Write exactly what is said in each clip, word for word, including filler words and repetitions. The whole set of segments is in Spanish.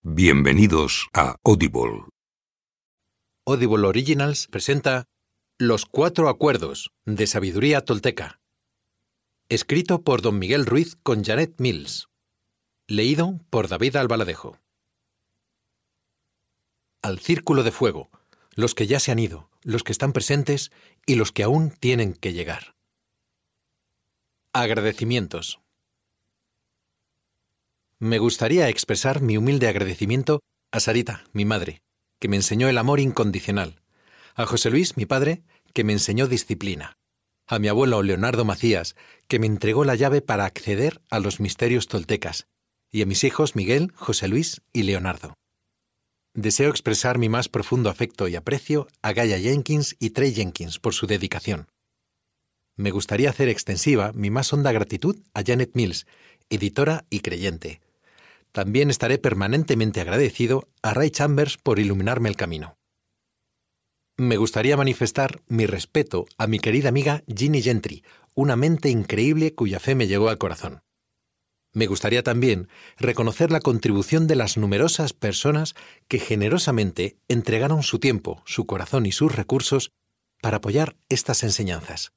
Bienvenidos a Audible. Audible Originals presenta Los Cuatro Acuerdos de Sabiduría Tolteca. Escrito por Don Miguel Ruiz con Janet Mills. Leído por David Albaladejo. Al círculo de fuego, los que ya se han ido, los que están presentes y los que aún tienen que llegar. Agradecimientos. Me gustaría expresar mi humilde agradecimiento a Sarita, mi madre, que me enseñó el amor incondicional, a José Luis, mi padre, que me enseñó disciplina, a mi abuelo Leonardo Macías, que me entregó la llave para acceder a los misterios toltecas, y a mis hijos Miguel, José Luis y Leonardo. Deseo expresar mi más profundo afecto y aprecio a Gaia Jenkins y Trey Jenkins por su dedicación. Me gustaría hacer extensiva mi más honda gratitud a Janet Mills, editora y creyente. También estaré permanentemente agradecido a Ray Chambers por iluminarme el camino. Me gustaría manifestar mi respeto a mi querida amiga Ginny Gentry, una mente increíble cuya fe me llegó al corazón. Me gustaría también reconocer la contribución de las numerosas personas que generosamente entregaron su tiempo, su corazón y sus recursos para apoyar estas enseñanzas.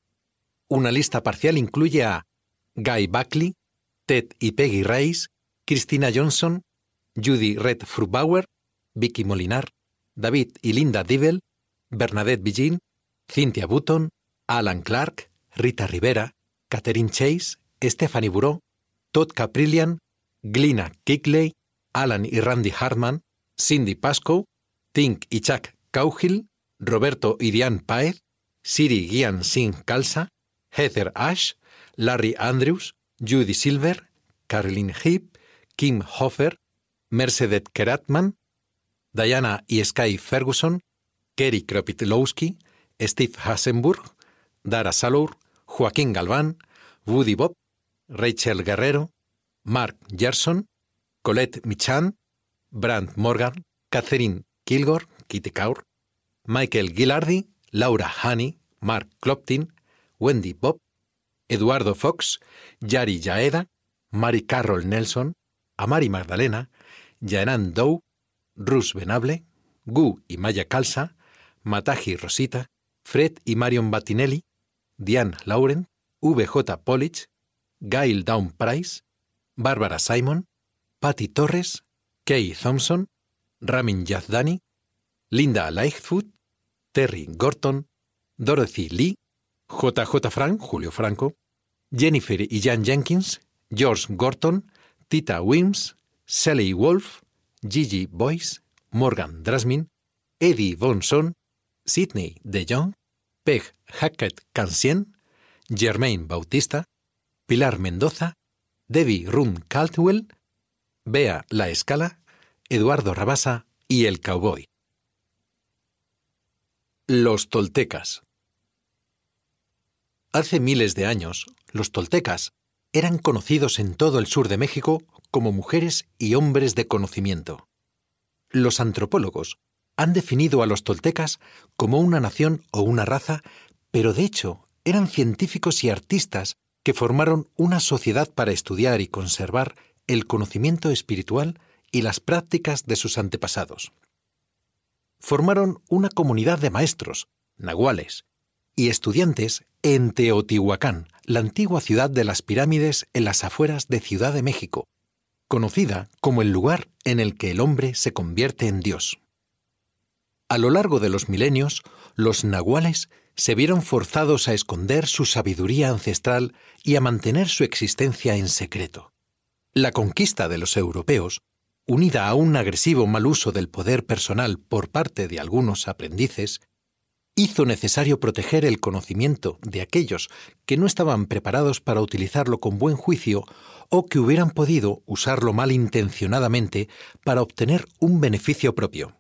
Una lista parcial incluye a Guy Buckley, Ted y Peggy Rice, Christina Johnson, Judy Red-Frubauer, Vicky Molinar, David y Linda Divel, Bernadette Billin, Cynthia Button, Alan Clark, Rita Rivera, Catherine Chase, Stephanie Bureau, Todd Caprillian, Glina Kickley, Alan y Randy Hartman, Cindy Pascoe, Tink y Chuck Cauhill, Roberto y Diane Paez, Siri Gian Singh Khalsa, Heather Ash, Larry Andrews, Judy Silver, Caroline Heap, Kim Hofer, Mercedes Keratman, Diana y Sky Ferguson, Kerry Kropitlowski, Steve Hasenburg, Dara Salour, Joaquín Galván, Woody Bob, Rachel Guerrero, Mark Gerson, Colette Michan, Brant Morgan, Catherine Kilgore, Kitty Kaur, Michael Gilardi, Laura Honey, Mark Cloptin, Wendy Bob, Eduardo Fox, Yari Yaeda, Mary Carroll Nelson, Amari Magdalena, Janan Dow, Ruth Venable, Gu y Maya Khalsa, Mataji Rosita, Fred y Marion Battinelli, Diane Laurent, V J Polich, Gail Down Price, Bárbara Simon, Patty Torres, Kay Thompson, Ramin Yazdani, Linda Lightfoot, Terry Gorton, Dorothy Lee, J J Frank, Julio Franco, Jennifer y Jan Jenkins, George Gorton, Tita Wims, Sally Wolf, Gigi Boyce, Morgan Drasmin, Eddie Bonson, Sidney De Jong, Peg Hackett Cansien, Germaine Bautista, Pilar Mendoza, Debbie Run Caldwell, Bea La Escala, Eduardo Rabasa y el Cowboy. Los toltecas. Hace miles de años, los toltecas eran conocidos en todo el sur de México como mujeres y hombres de conocimiento. Los antropólogos han definido a los toltecas como una nación o una raza, pero de hecho eran científicos y artistas que formaron una sociedad para estudiar y conservar el conocimiento espiritual y las prácticas de sus antepasados. Formaron una comunidad de maestros, nahuales, y estudiantes en Teotihuacán, la antigua ciudad de las pirámides en las afueras de Ciudad de México, conocida como el lugar en el que el hombre se convierte en Dios. A lo largo de los milenios, los nahuales se vieron forzados a esconder su sabiduría ancestral y a mantener su existencia en secreto. La conquista de los europeos, unida a un agresivo mal uso del poder personal por parte de algunos aprendices, hizo necesario proteger el conocimiento de aquellos que no estaban preparados para utilizarlo con buen juicio o que hubieran podido usarlo malintencionadamente para obtener un beneficio propio.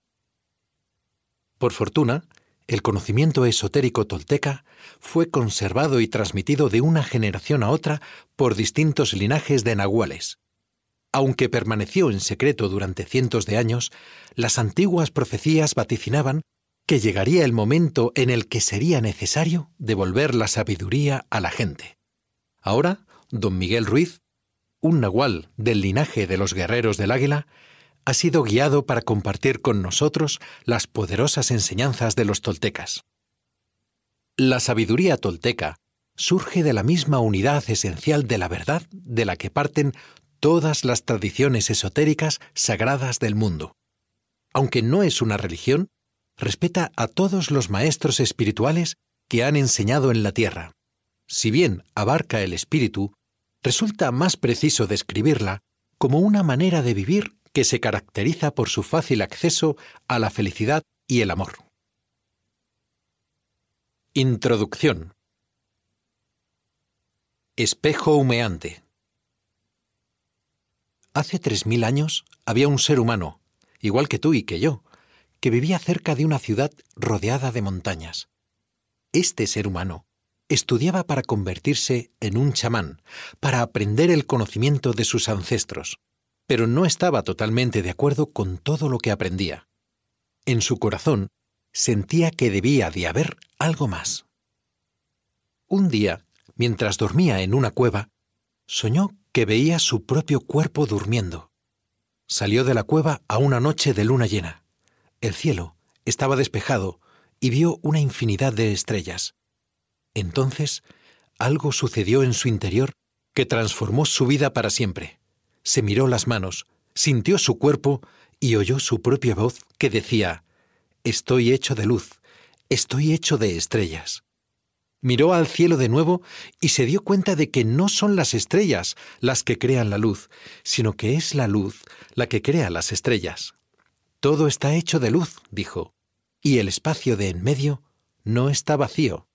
Por fortuna, el conocimiento esotérico tolteca fue conservado y transmitido de una generación a otra por distintos linajes de nahuales. Aunque permaneció en secreto durante cientos de años, las antiguas profecías vaticinaban que llegaría el momento en el que sería necesario devolver la sabiduría a la gente. Ahora, don Miguel Ruiz, un nahual del linaje de los guerreros del águila, ha sido guiado para compartir con nosotros las poderosas enseñanzas de los toltecas. La sabiduría tolteca surge de la misma unidad esencial de la verdad de la que parten todas las tradiciones esotéricas sagradas del mundo. Aunque no es una religión, respeta a todos los maestros espirituales que han enseñado en la tierra. Si bien abarca el espíritu, resulta más preciso describirla como una manera de vivir que se caracteriza por su fácil acceso a la felicidad y el amor. Introducción. Espejo humeante. Hace tres mil años había un ser humano, igual que tú y que yo, que vivía cerca de una ciudad rodeada de montañas. Este ser humano estudiaba para convertirse en un chamán, para aprender el conocimiento de sus ancestros, pero no estaba totalmente de acuerdo con todo lo que aprendía. En su corazón sentía que debía de haber algo más. Un día, mientras dormía en una cueva, soñó que veía su propio cuerpo durmiendo. Salió de la cueva a una noche de luna llena. El cielo estaba despejado y vio una infinidad de estrellas. Entonces, algo sucedió en su interior que transformó su vida para siempre. Se miró las manos, sintió su cuerpo y oyó su propia voz que decía: «Estoy hecho de luz, estoy hecho de estrellas». Miró al cielo de nuevo y se dio cuenta de que no son las estrellas las que crean la luz, sino que es la luz la que crea las estrellas. «Todo está hecho de luz», dijo, «y el espacio de en medio no está vacío».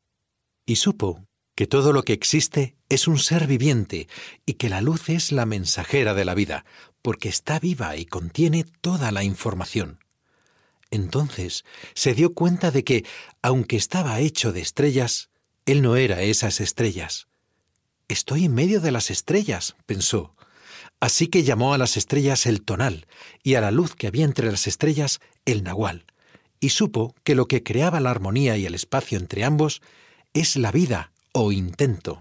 Y supo que todo lo que existe es un ser viviente y que la luz es la mensajera de la vida, porque está viva y contiene toda la información. Entonces se dio cuenta de que, aunque estaba hecho de estrellas, él no era esas estrellas. «Estoy en medio de las estrellas», pensó. Así que llamó a las estrellas el tonal y a la luz que había entre las estrellas el nahual, y supo que lo que creaba la armonía y el espacio entre ambos es la vida o intento.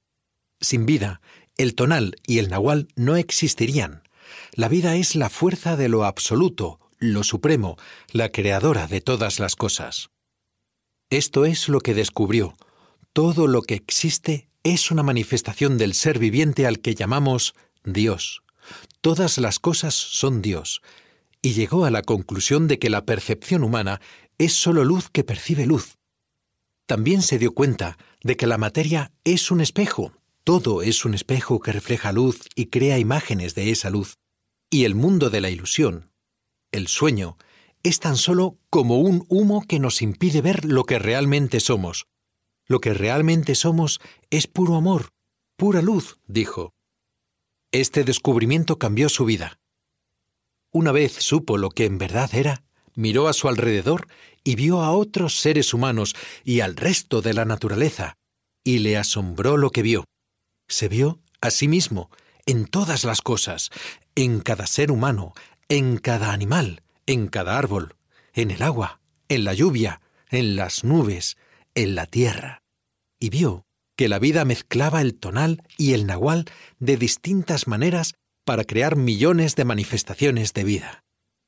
Sin vida, el tonal y el nahual no existirían. La vida es la fuerza de lo absoluto, lo supremo, la creadora de todas las cosas. Esto es lo que descubrió. Todo lo que existe es una manifestación del ser viviente al que llamamos Dios. Todas las cosas son Dios. Y llegó a la conclusión de que la percepción humana es solo luz que percibe luz. También se dio cuenta de que la materia es un espejo. Todo es un espejo que refleja luz y crea imágenes de esa luz. Y el mundo de la ilusión, el sueño, es tan solo como un humo que nos impide ver lo que realmente somos. Lo que realmente somos es puro amor, pura luz, dijo. Este descubrimiento cambió su vida. Una vez supo lo que en verdad era, miró a su alrededor y vio a otros seres humanos y al resto de la naturaleza, y le asombró lo que vio. Se vio a sí mismo, en todas las cosas, en cada ser humano, en cada animal, en cada árbol, en el agua, en la lluvia, en las nubes, en la tierra. Y vio que la vida mezclaba el tonal y el nahual de distintas maneras para crear millones de manifestaciones de vida.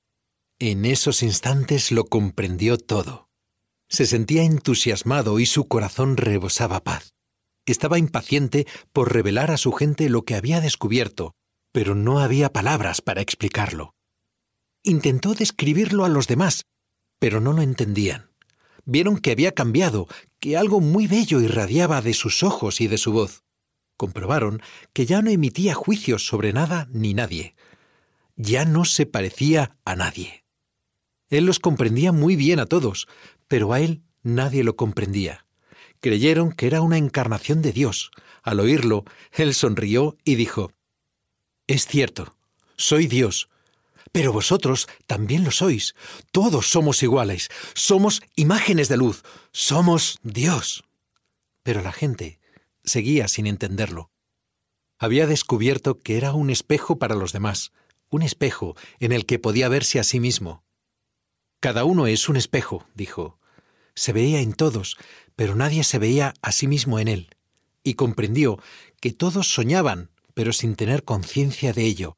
En esos instantes lo comprendió todo. Se sentía entusiasmado y su corazón rebosaba paz. Estaba impaciente por revelar a su gente lo que había descubierto, pero no había palabras para explicarlo. Intentó describirlo a los demás, pero no lo entendían. Vieron que había cambiado, que algo muy bello irradiaba de sus ojos y de su voz. Comprobaron que ya no emitía juicios sobre nada ni nadie. Ya no se parecía a nadie. Él los comprendía muy bien a todos, pero a él nadie lo comprendía. Creyeron que era una encarnación de Dios. Al oírlo, él sonrió y dijo: «Es cierto, soy Dios. Pero vosotros también lo sois. Todos somos iguales. Somos imágenes de luz. Somos Dios». Pero la gente seguía sin entenderlo. Había descubierto que era un espejo para los demás, un espejo en el que podía verse a sí mismo. «Cada uno es un espejo», dijo. Se veía en todos, pero nadie se veía a sí mismo en él. Y comprendió que todos soñaban, pero sin tener conciencia de ello.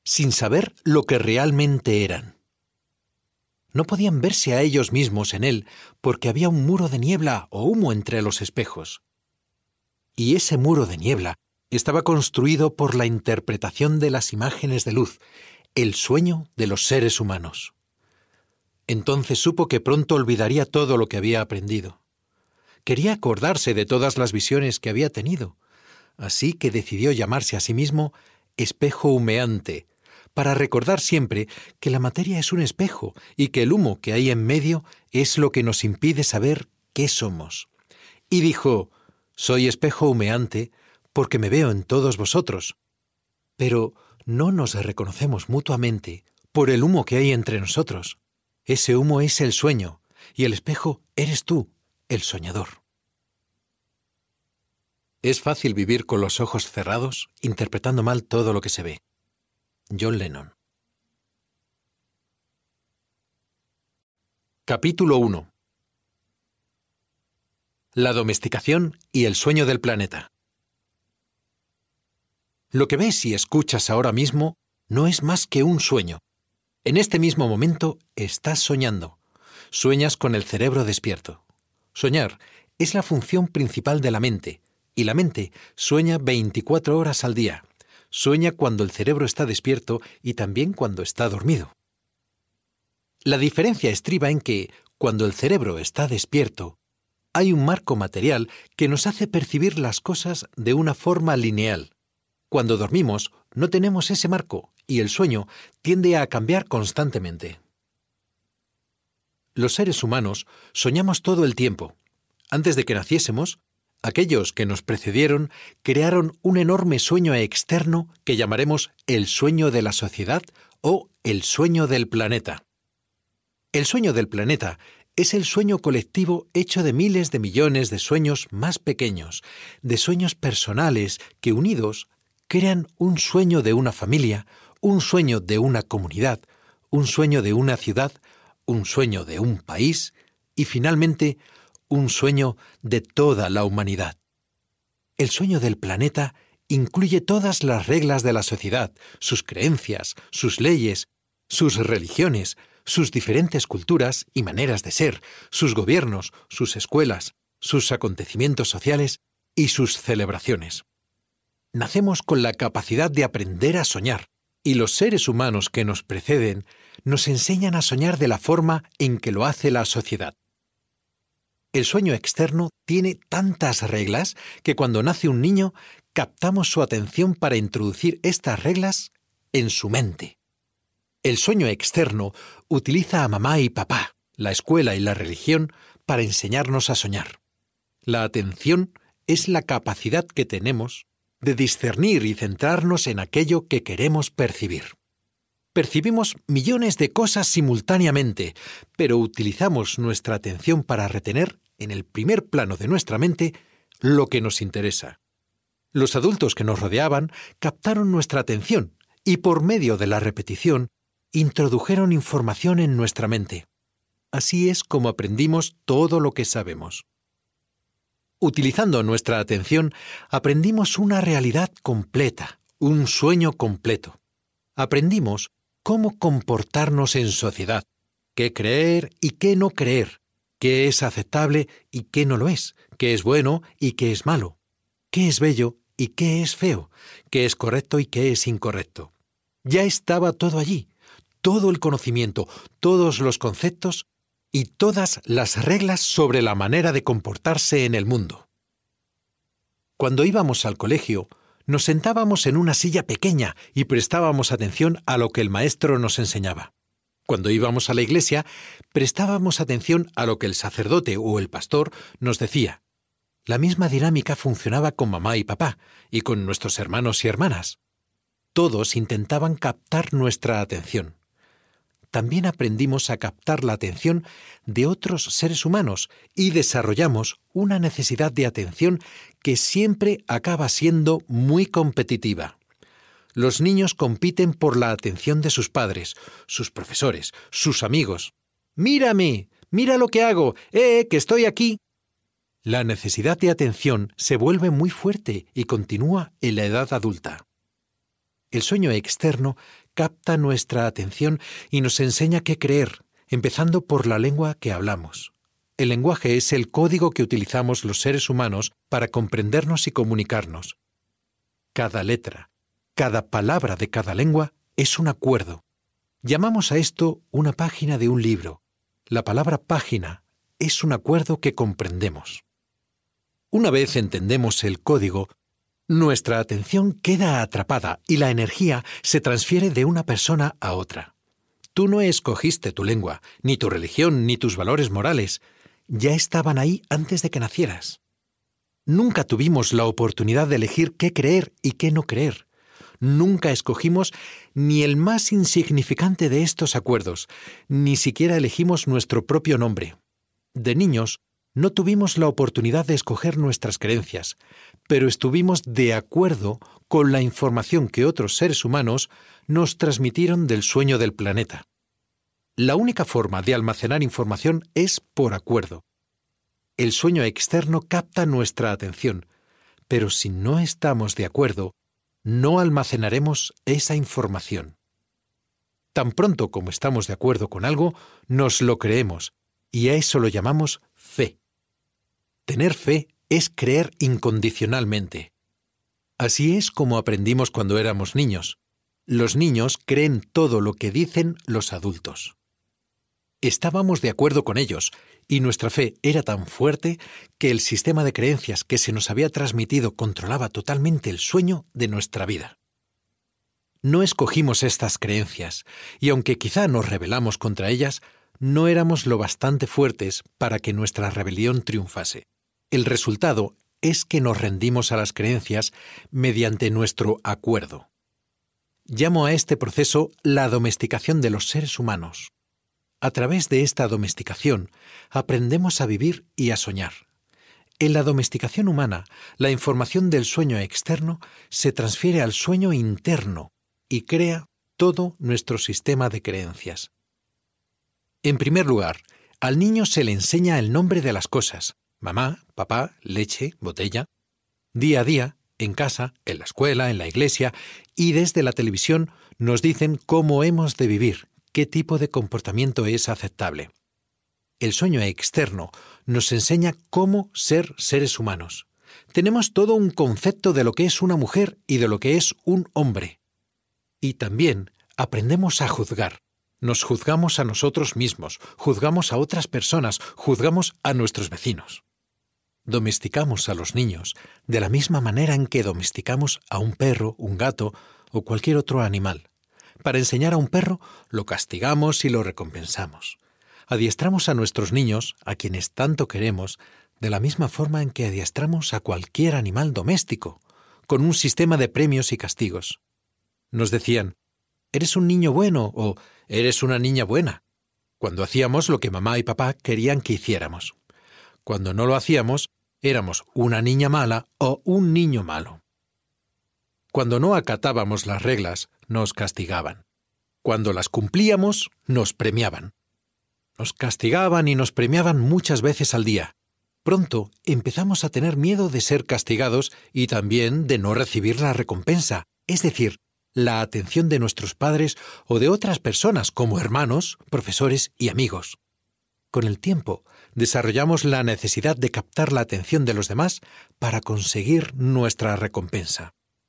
sin saber lo que realmente eran. No podían verse a ellos mismos en él porque había un muro de niebla o humo entre los espejos. Y ese muro de niebla estaba construido por la interpretación de las imágenes de luz, el sueño de los seres humanos. Entonces supo que pronto olvidaría todo lo que había aprendido. Quería acordarse de todas las visiones que había tenido, así que decidió llamarse a sí mismo espejo humeante, para recordar siempre que la materia es un espejo y que el humo que hay en medio es lo que nos impide saber qué somos. Y dijo: «Soy espejo humeante porque me veo en todos vosotros». Pero no nos reconocemos mutuamente por el humo que hay entre nosotros. Ese humo es el sueño, y el espejo eres tú, el soñador. Es fácil vivir con los ojos cerrados, interpretando mal todo lo que se ve. John Lennon. Capítulo uno. La domesticación y el sueño del planeta. Lo que ves y escuchas ahora mismo no es más que un sueño. En este mismo momento estás soñando. Sueñas con el cerebro despierto. Soñar es la función principal de la mente, y la mente sueña veinticuatro horas al día. Sueña cuando el cerebro está despierto y también cuando está dormido. La diferencia estriba en que, cuando el cerebro está despierto, hay un marco material que nos hace percibir las cosas de una forma lineal. Cuando dormimos, no tenemos ese marco y el sueño tiende a cambiar constantemente. Los seres humanos soñamos todo el tiempo. Antes de que naciésemos, aquellos que nos precedieron crearon un enorme sueño externo que llamaremos el sueño de la sociedad o el sueño del planeta. El sueño del planeta es el sueño colectivo hecho de miles de millones de sueños más pequeños, de sueños personales que unidos crean un sueño de una familia, un sueño de una comunidad, un sueño de una ciudad, un sueño de un país y finalmente un sueño de toda la humanidad. El sueño del planeta incluye todas las reglas de la sociedad, sus creencias, sus leyes, sus religiones, sus diferentes culturas y maneras de ser, sus gobiernos, sus escuelas, sus acontecimientos sociales y sus celebraciones. Nacemos con la capacidad de aprender a soñar, y los seres humanos que nos preceden nos enseñan a soñar de la forma en que lo hace la sociedad. El sueño externo tiene tantas reglas que cuando nace un niño captamos su atención para introducir estas reglas en su mente. El sueño externo utiliza a mamá y papá, la escuela y la religión para enseñarnos a soñar. La atención es la capacidad que tenemos de discernir y centrarnos en aquello que queremos percibir. Percibimos millones de cosas simultáneamente, pero utilizamos nuestra atención para retener en el primer plano de nuestra mente lo que nos interesa. Los adultos que nos rodeaban captaron nuestra atención y por medio de la repetición introdujeron información en nuestra mente. Así es como aprendimos todo lo que sabemos. Utilizando nuestra atención, aprendimos una realidad completa, un sueño completo. Aprendimos cómo comportarnos en sociedad, qué creer y qué no creer, qué es aceptable y qué no lo es, qué es bueno y qué es malo, qué es bello y qué es feo, qué es correcto y qué es incorrecto. Ya estaba todo allí, todo el conocimiento, todos los conceptos y todas las reglas sobre la manera de comportarse en el mundo. Cuando íbamos al colegio, nos sentábamos en una silla pequeña y prestábamos atención a lo que el maestro nos enseñaba. Cuando íbamos a la iglesia, prestábamos atención a lo que el sacerdote o el pastor nos decía. La misma dinámica funcionaba con mamá y papá y con nuestros hermanos y hermanas. Todos intentaban captar nuestra atención. También aprendimos a captar la atención de otros seres humanos y desarrollamos una necesidad de atención que siempre acaba siendo muy competitiva. Los niños compiten por la atención de sus padres, sus profesores, sus amigos. ¡Mírame! ¡Mira lo que hago! ¡Eh, que estoy aquí! La necesidad de atención se vuelve muy fuerte y continúa en la edad adulta. El sueño externo capta nuestra atención y nos enseña qué creer, empezando por la lengua que hablamos. El lenguaje es el código que utilizamos los seres humanos para comprendernos y comunicarnos. Cada letra, cada palabra de cada lengua es un acuerdo. Llamamos a esto una página de un libro. La palabra página es un acuerdo que comprendemos. Una vez entendemos el código, nuestra atención queda atrapada y la energía se transfiere de una persona a otra. Tú no escogiste tu lengua, ni tu religión, ni tus valores morales. Ya estaban ahí antes de que nacieras. Nunca tuvimos la oportunidad de elegir qué creer y qué no creer. Nunca escogimos ni el más insignificante de estos acuerdos, ni siquiera elegimos nuestro propio nombre. De niños, no tuvimos la oportunidad de escoger nuestras creencias, pero estuvimos de acuerdo con la información que otros seres humanos nos transmitieron del sueño del planeta. La única forma de almacenar información es por acuerdo. El sueño externo capta nuestra atención, pero si no estamos de acuerdo, no almacenaremos esa información. Tan pronto como estamos de acuerdo con algo, nos lo creemos, y a eso lo llamamos fe. Tener fe es creer incondicionalmente. Así es como aprendimos cuando éramos niños. Los niños creen todo lo que dicen los adultos. Estábamos de acuerdo con ellos, y nuestra fe era tan fuerte que el sistema de creencias que se nos había transmitido controlaba totalmente el sueño de nuestra vida. No escogimos estas creencias, y aunque quizá nos rebelamos contra ellas, no éramos lo bastante fuertes para que nuestra rebelión triunfase. El resultado es que nos rendimos a las creencias mediante nuestro acuerdo. Llamo a este proceso la domesticación de los seres humanos. A través de esta domesticación, aprendemos a vivir y a soñar. En la domesticación humana, la información del sueño externo se transfiere al sueño interno y crea todo nuestro sistema de creencias. En primer lugar, al niño se le enseña el nombre de las cosas: mamá, papá, leche, botella. Día a día, en casa, en la escuela, en la iglesia y desde la televisión nos dicen cómo hemos de vivir, qué tipo de comportamiento es aceptable. El sueño externo nos enseña cómo ser seres humanos. Tenemos todo un concepto de lo que es una mujer y de lo que es un hombre. Y también aprendemos a juzgar. Nos juzgamos a nosotros mismos, juzgamos a otras personas, juzgamos a nuestros vecinos. Domesticamos a los niños de la misma manera en que domesticamos a un perro, un gato o cualquier otro animal. Para enseñar a un perro, lo castigamos y lo recompensamos. Adiestramos a nuestros niños, a quienes tanto queremos, de la misma forma en que adiestramos a cualquier animal doméstico, con un sistema de premios y castigos. Nos decían: «Eres un niño bueno» o «Eres una niña buena», cuando hacíamos lo que mamá y papá querían que hiciéramos. Cuando no lo hacíamos, éramos una niña mala o un niño malo. Cuando no acatábamos las reglas, nos castigaban. Cuando las cumplíamos, nos premiaban. Nos castigaban y nos premiaban muchas veces al día. Pronto empezamos a tener miedo de ser castigados y también de no recibir la recompensa, es decir, la atención de nuestros padres o de otras personas como hermanos, profesores y amigos. Con el tiempo, desarrollamos la necesidad de captar la atención de los demás para conseguir nuestra recompensa.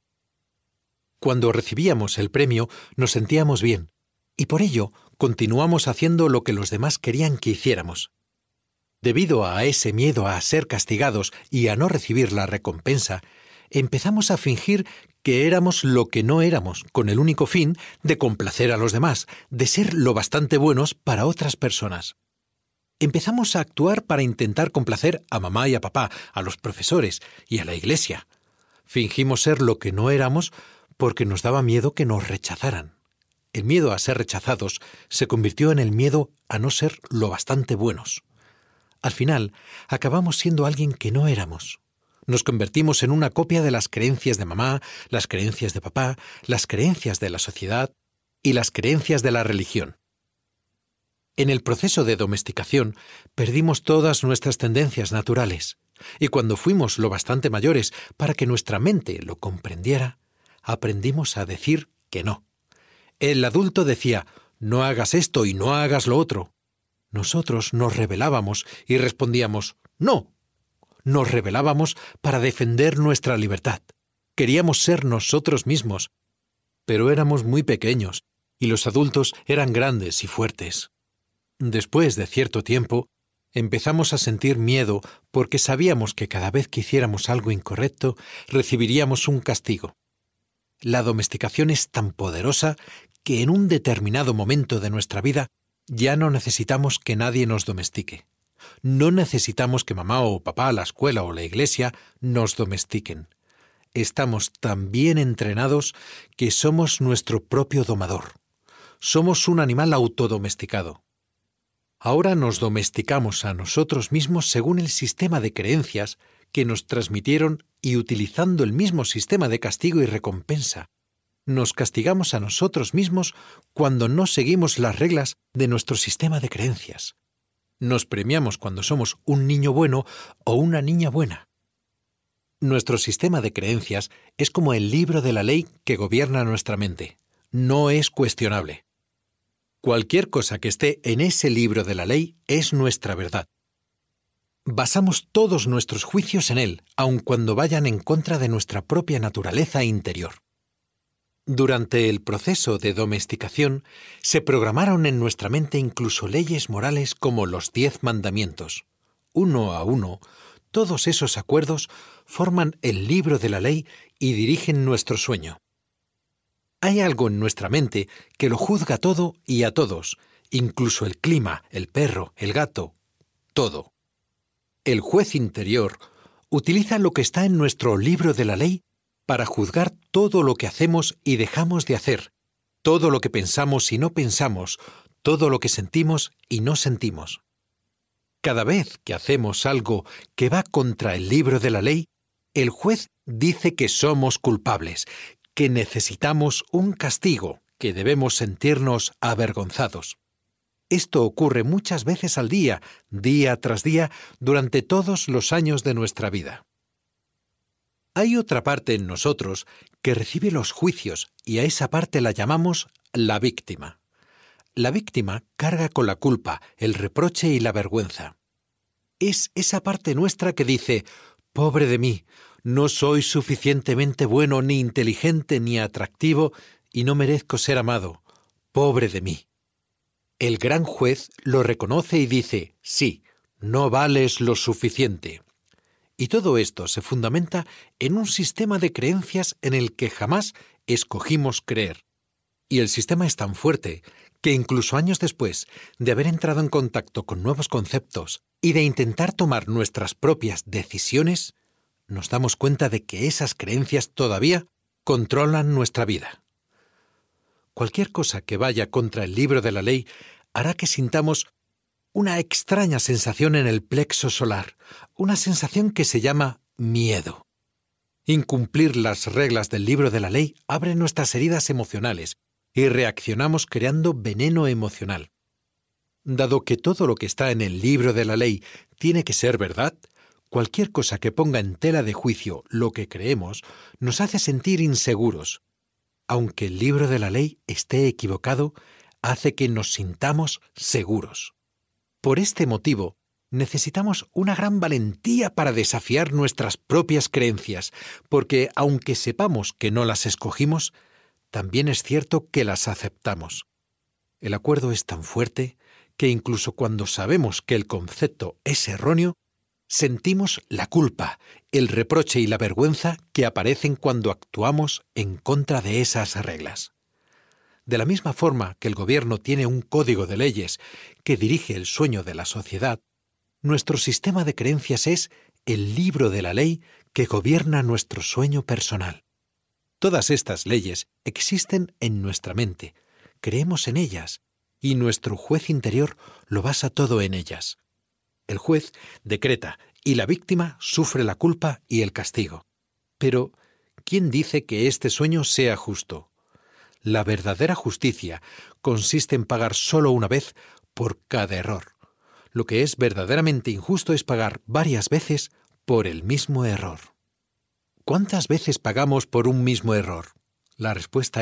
Cuando recibíamos el premio, nos sentíamos bien, y por ello continuamos haciendo lo que los demás querían que hiciéramos. Debido a ese miedo a ser castigados y a no recibir la recompensa, empezamos a fingir que éramos lo que no éramos, con el único fin de complacer a los demás, de ser lo bastante buenos para otras personas. Empezamos a actuar para intentar complacer a mamá y a papá, a los profesores y a la iglesia. Fingimos ser lo que no éramos porque nos daba miedo que nos rechazaran. El miedo a ser rechazados se convirtió en el miedo a no ser lo bastante buenos. Al final, acabamos siendo alguien que no éramos. Nos convertimos en una copia de las creencias de mamá, las creencias de papá, las creencias de la sociedad y las creencias de la religión. En el proceso de domesticación, perdimos todas nuestras tendencias naturales, y cuando fuimos lo bastante mayores para que nuestra mente lo comprendiera, aprendimos a decir que no. El adulto decía, no hagas esto y no hagas lo otro. Nosotros nos rebelábamos y respondíamos, no. Nos rebelábamos para defender nuestra libertad. Queríamos ser nosotros mismos, pero éramos muy pequeños y los adultos eran grandes y fuertes. Después de cierto tiempo, empezamos a sentir miedo porque sabíamos que cada vez que hiciéramos algo incorrecto, recibiríamos un castigo. La domesticación es tan poderosa que en un determinado momento de nuestra vida ya no necesitamos que nadie nos domestique. No necesitamos que mamá o papá, la escuela o la iglesia nos domestiquen. Estamos tan bien entrenados que somos nuestro propio domador. Somos un animal autodomesticado. Ahora nos domesticamos a nosotros mismos según el sistema de creencias que nos transmitieron y utilizando el mismo sistema de castigo y recompensa. Nos castigamos a nosotros mismos cuando no seguimos las reglas de nuestro sistema de creencias. Nos premiamos cuando somos un niño bueno o una niña buena. Nuestro sistema de creencias es como el libro de la ley que gobierna nuestra mente. No es cuestionable. Cualquier cosa que esté en ese libro de la ley es nuestra verdad. Basamos todos nuestros juicios en él, aun cuando vayan en contra de nuestra propia naturaleza interior. Durante el proceso de domesticación, se programaron en nuestra mente incluso leyes morales como los diez mandamientos. Uno a uno, todos esos acuerdos forman el libro de la ley y dirigen nuestro sueño. Hay algo en nuestra mente que lo juzga todo y a todos, incluso el clima, el perro, el gato, todo. El juez interior utiliza lo que está en nuestro libro de la ley para juzgar todo lo que hacemos y dejamos de hacer, todo lo que pensamos y no pensamos, todo lo que sentimos y no sentimos. Cada vez que hacemos algo que va contra el libro de la ley, el juez dice que somos culpables, que necesitamos un castigo, que debemos sentirnos avergonzados. Esto ocurre muchas veces al día, día tras día, durante todos los años de nuestra vida. Hay otra parte en nosotros que recibe los juicios y a esa parte la llamamos la víctima. La víctima carga con la culpa, el reproche y la vergüenza. Es esa parte nuestra que dice, «Pobre de mí, no soy suficientemente bueno, ni inteligente, ni atractivo, y no merezco ser amado. Pobre de mí». El gran juez lo reconoce y dice, «Sí, no vales lo suficiente». Y todo esto se fundamenta en un sistema de creencias en el que jamás escogimos creer. Y el sistema es tan fuerte que incluso años después de haber entrado en contacto con nuevos conceptos y de intentar tomar nuestras propias decisiones, nos damos cuenta de que esas creencias todavía controlan nuestra vida. Cualquier cosa que vaya contra el libro de la ley hará que sintamos una extraña sensación en el plexo solar, una sensación que se llama miedo. Incumplir las reglas del libro de la ley abre nuestras heridas emocionales y reaccionamos creando veneno emocional. Dado que todo lo que está en el libro de la ley tiene que ser verdad, cualquier cosa que ponga en tela de juicio lo que creemos nos hace sentir inseguros. Aunque el libro de la ley esté equivocado, hace que nos sintamos seguros. Por este motivo, necesitamos una gran valentía para desafiar nuestras propias creencias, porque aunque sepamos que no las escogimos, también es cierto que las aceptamos. El acuerdo es tan fuerte que incluso cuando sabemos que el concepto es erróneo, sentimos la culpa, el reproche y la vergüenza que aparecen cuando actuamos en contra de esas reglas. De la misma forma que el gobierno tiene un código de leyes que dirige el sueño de la sociedad, nuestro sistema de creencias es el libro de la ley que gobierna nuestro sueño personal. Todas estas leyes existen en nuestra mente, creemos en ellas, y nuestro juez interior lo basa todo en ellas. El juez decreta y la víctima sufre la culpa y el castigo. Pero, ¿quién dice que este sueño sea justo? La verdadera justicia consiste en pagar solo una vez por cada error. Lo que es verdaderamente injusto es pagar varias veces por el mismo error. ¿Cuántas veces pagamos por un mismo error? La respuesta es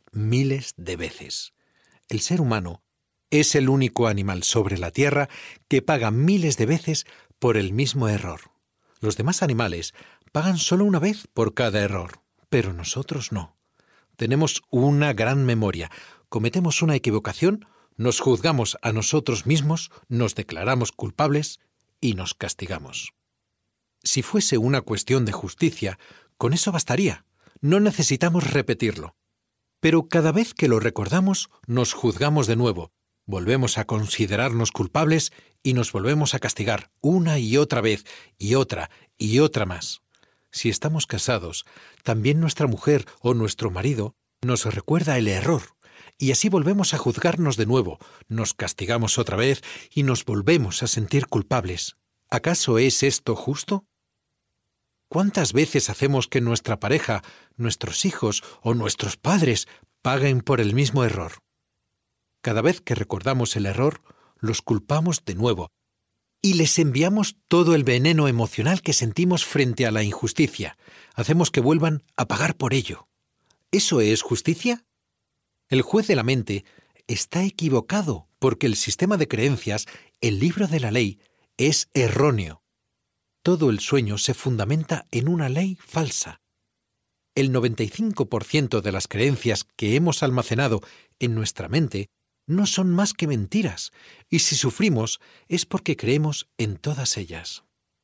miles de veces. El ser humano es el único animal sobre la Tierra que paga miles de veces por el mismo error. Los demás animales pagan solo una vez por cada error, pero nosotros no. Tenemos una gran memoria. Cometemos una equivocación, nos juzgamos a nosotros mismos, nos declaramos culpables y nos castigamos. Si fuese una cuestión de justicia, con eso bastaría. No necesitamos repetirlo. Pero cada vez que lo recordamos, nos juzgamos de nuevo, volvemos a considerarnos culpables y nos volvemos a castigar una y otra vez, y otra y otra más. Si estamos casados, también nuestra mujer o nuestro marido nos recuerda el error, y así volvemos a juzgarnos de nuevo, nos castigamos otra vez y nos volvemos a sentir culpables. ¿Acaso es esto justo? ¿Cuántas veces hacemos que nuestra pareja, nuestros hijos o nuestros padres paguen por el mismo error? Cada vez que recordamos el error, los culpamos de nuevo y les enviamos todo el veneno emocional que sentimos frente a la injusticia. Hacemos que vuelvan a pagar por ello. ¿Eso es justicia? El juez de la mente está equivocado porque el sistema de creencias, el libro de la ley, es erróneo. Todo el sueño se fundamenta en una ley falsa. El noventa y cinco por ciento de las creencias que hemos almacenado en nuestra mente no son más que mentiras, y si sufrimos es porque creemos en todas ellas.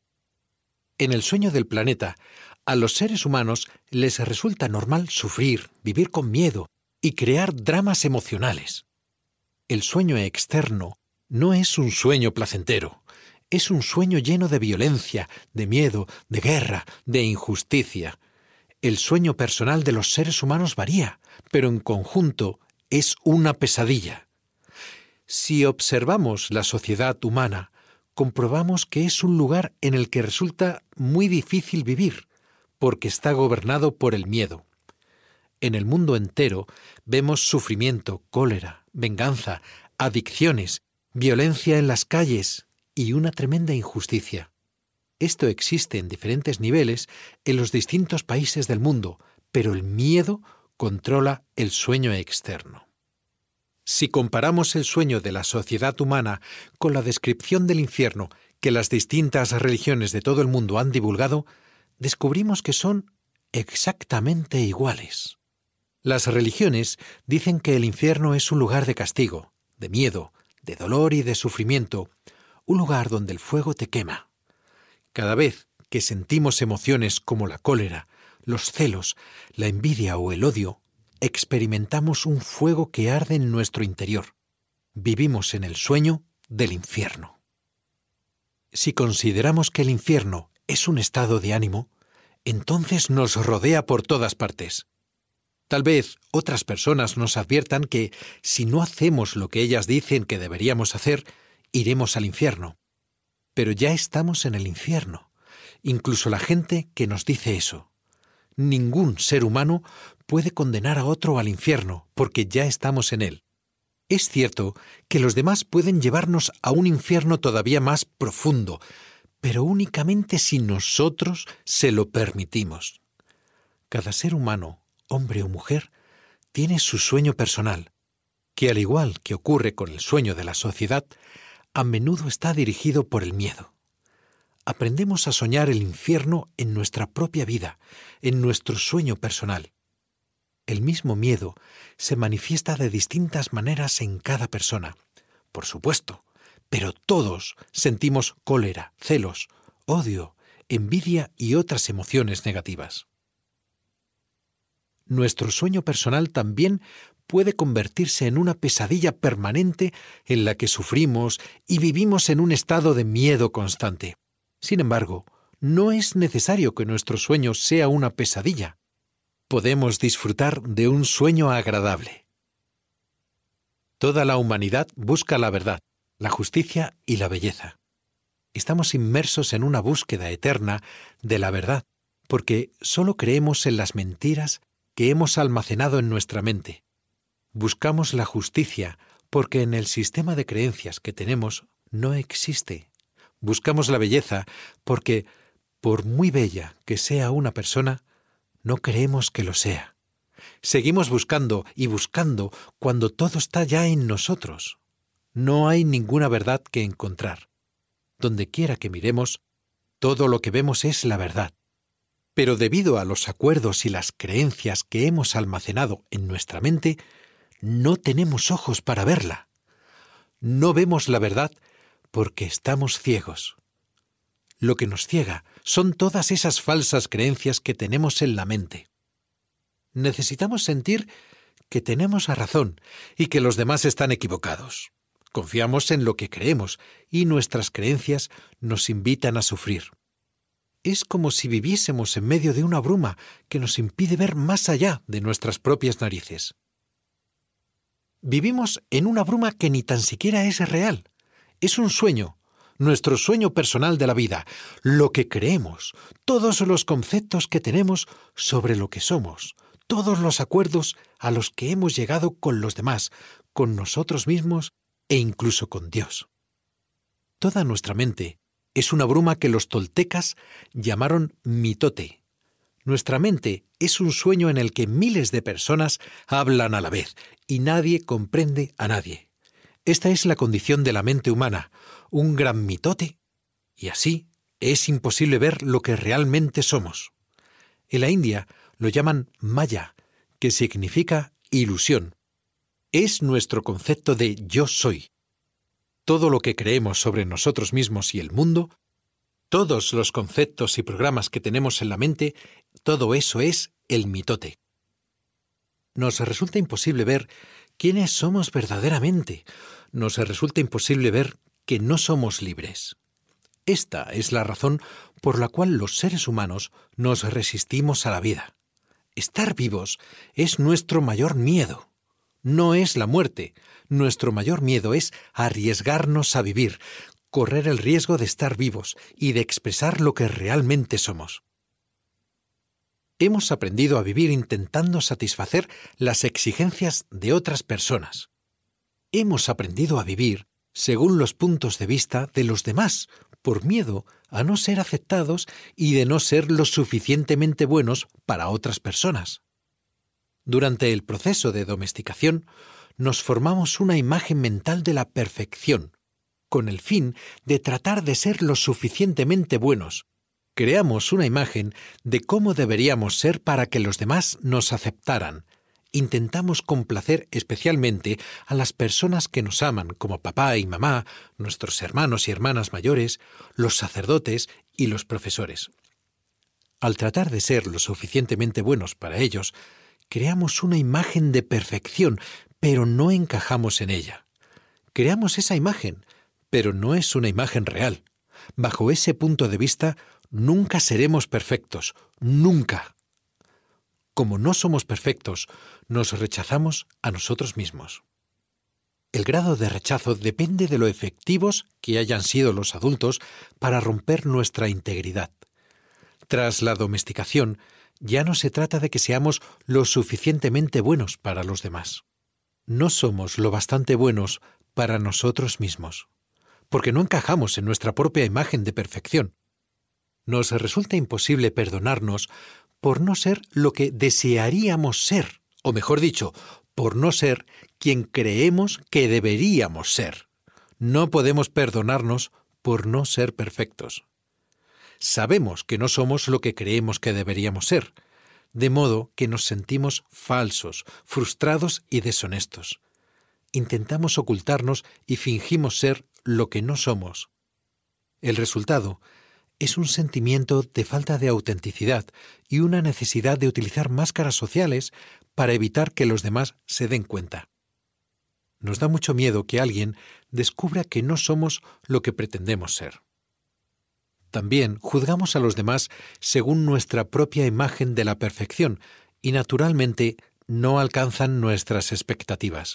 En el sueño del planeta, a los seres humanos les resulta normal sufrir, vivir con miedo y crear dramas emocionales. El sueño externo no es un sueño placentero. Es un sueño lleno de violencia, de miedo, de guerra, de injusticia. El sueño personal de los seres humanos varía, pero en conjunto es una pesadilla. Si observamos la sociedad humana, comprobamos que es un lugar en el que resulta muy difícil vivir, porque está gobernado por el miedo. En el mundo entero vemos sufrimiento, cólera, venganza, adicciones, violencia en las calles y una tremenda injusticia. Esto existe en diferentes niveles en los distintos países del mundo, pero el miedo controla el sueño externo. Si comparamos el sueño de la sociedad humana con la descripción del infierno que las distintas religiones de todo el mundo han divulgado, descubrimos que son exactamente iguales. Las religiones dicen que el infierno es un lugar de castigo, de miedo, de dolor y de sufrimiento, un lugar donde el fuego te quema. Cada vez que sentimos emociones como la cólera, los celos, la envidia o el odio, experimentamos un fuego que arde en nuestro interior. Vivimos en el sueño del infierno. Si consideramos que el infierno es un estado de ánimo, entonces nos rodea por todas partes. Tal vez otras personas nos adviertan que si no hacemos lo que ellas dicen que deberíamos hacer, iremos al infierno. Pero ya estamos en el infierno, incluso la gente que nos dice eso. Ningún ser humano puede condenar a otro al infierno, porque ya estamos en él. Es cierto que los demás pueden llevarnos a un infierno todavía más profundo, pero únicamente si nosotros se lo permitimos. Cada ser humano, hombre o mujer, tiene su sueño personal, que al igual que ocurre con el sueño de la sociedad, a menudo está dirigido por el miedo. Aprendemos a soñar el infierno en nuestra propia vida, en nuestro sueño personal. El mismo miedo se manifiesta de distintas maneras en cada persona, por supuesto, pero todos sentimos cólera, celos, odio, envidia y otras emociones negativas. Nuestro sueño personal también puede convertirse en una pesadilla permanente en la que sufrimos y vivimos en un estado de miedo constante. Sin embargo, no es necesario que nuestro sueño sea una pesadilla. Podemos disfrutar de un sueño agradable. Toda la humanidad busca la verdad, la justicia y la belleza. Estamos inmersos en una búsqueda eterna de la verdad, porque solo creemos en las mentiras que hemos almacenado en nuestra mente. Buscamos la justicia porque en el sistema de creencias que tenemos no existe. Buscamos la belleza porque, por muy bella que sea una persona, no creemos que lo sea. Seguimos buscando y buscando cuando todo está ya en nosotros. No hay ninguna verdad que encontrar. Donde quiera que miremos, todo lo que vemos es la verdad. Pero debido a los acuerdos y las creencias que hemos almacenado en nuestra mente, no tenemos ojos para verla. No vemos la verdad porque estamos ciegos. Lo que nos ciega son todas esas falsas creencias que tenemos en la mente. Necesitamos sentir que tenemos razón y que los demás están equivocados. Confiamos en lo que creemos y nuestras creencias nos invitan a sufrir. Es como si viviésemos en medio de una bruma que nos impide ver más allá de nuestras propias narices. Vivimos en una bruma que ni tan siquiera es real. Es un sueño, nuestro sueño personal de la vida, lo que creemos, todos los conceptos que tenemos sobre lo que somos, todos los acuerdos a los que hemos llegado con los demás, con nosotros mismos e incluso con Dios. Toda nuestra mente es una bruma que los toltecas llamaron mitote. Nuestra mente es un sueño en el que miles de personas hablan a la vez y nadie comprende a nadie. Esta es la condición de la mente humana, un gran mitote, y así es imposible ver lo que realmente somos. En la India lo llaman maya, que significa ilusión. Es nuestro concepto de yo soy. Todo lo que creemos sobre nosotros mismos y el mundo, todos los conceptos y programas que tenemos en la mente, todo eso es el mitote. Nos resulta imposible ver quiénes somos verdaderamente. Nos resulta imposible ver que no somos libres. Esta es la razón por la cual los seres humanos nos resistimos a la vida. Estar vivos es nuestro mayor miedo. No es la muerte. Nuestro mayor miedo es arriesgarnos a vivir, correr el riesgo de estar vivos y de expresar lo que realmente somos. Hemos aprendido a vivir intentando satisfacer las exigencias de otras personas. Hemos aprendido a vivir según los puntos de vista de los demás, por miedo a no ser aceptados y de no ser lo suficientemente buenos para otras personas. Durante el proceso de domesticación, nos formamos una imagen mental de la perfección, con el fin de tratar de ser lo suficientemente buenos. Creamos una imagen de cómo deberíamos ser para que los demás nos aceptaran. Intentamos complacer especialmente a las personas que nos aman, como papá y mamá, nuestros hermanos y hermanas mayores, los sacerdotes y los profesores. Al tratar de ser lo suficientemente buenos para ellos, creamos una imagen de perfección, pero no encajamos en ella. Creamos esa imagen, pero no es una imagen real. Bajo ese punto de vista, nunca seremos perfectos, nunca. Como no somos perfectos, nos rechazamos a nosotros mismos. El grado de rechazo depende de lo efectivos que hayan sido los adultos para romper nuestra integridad. Tras la domesticación, ya no se trata de que seamos lo suficientemente buenos para los demás. No somos lo bastante buenos para nosotros mismos, porque no encajamos en nuestra propia imagen de perfección. Nos resulta imposible perdonarnos por no ser lo que desearíamos ser, o mejor dicho, por no ser quien creemos que deberíamos ser. No podemos perdonarnos por no ser perfectos. Sabemos que no somos lo que creemos que deberíamos ser, de modo que nos sentimos falsos, frustrados y deshonestos. Intentamos ocultarnos y fingimos ser lo que no somos. El resultado es un sentimiento de falta de autenticidad y una necesidad de utilizar máscaras sociales para evitar que los demás se den cuenta. Nos da mucho miedo que alguien descubra que no somos lo que pretendemos ser. También juzgamos a los demás según nuestra propia imagen de la perfección y naturalmente no alcanzan nuestras expectativas.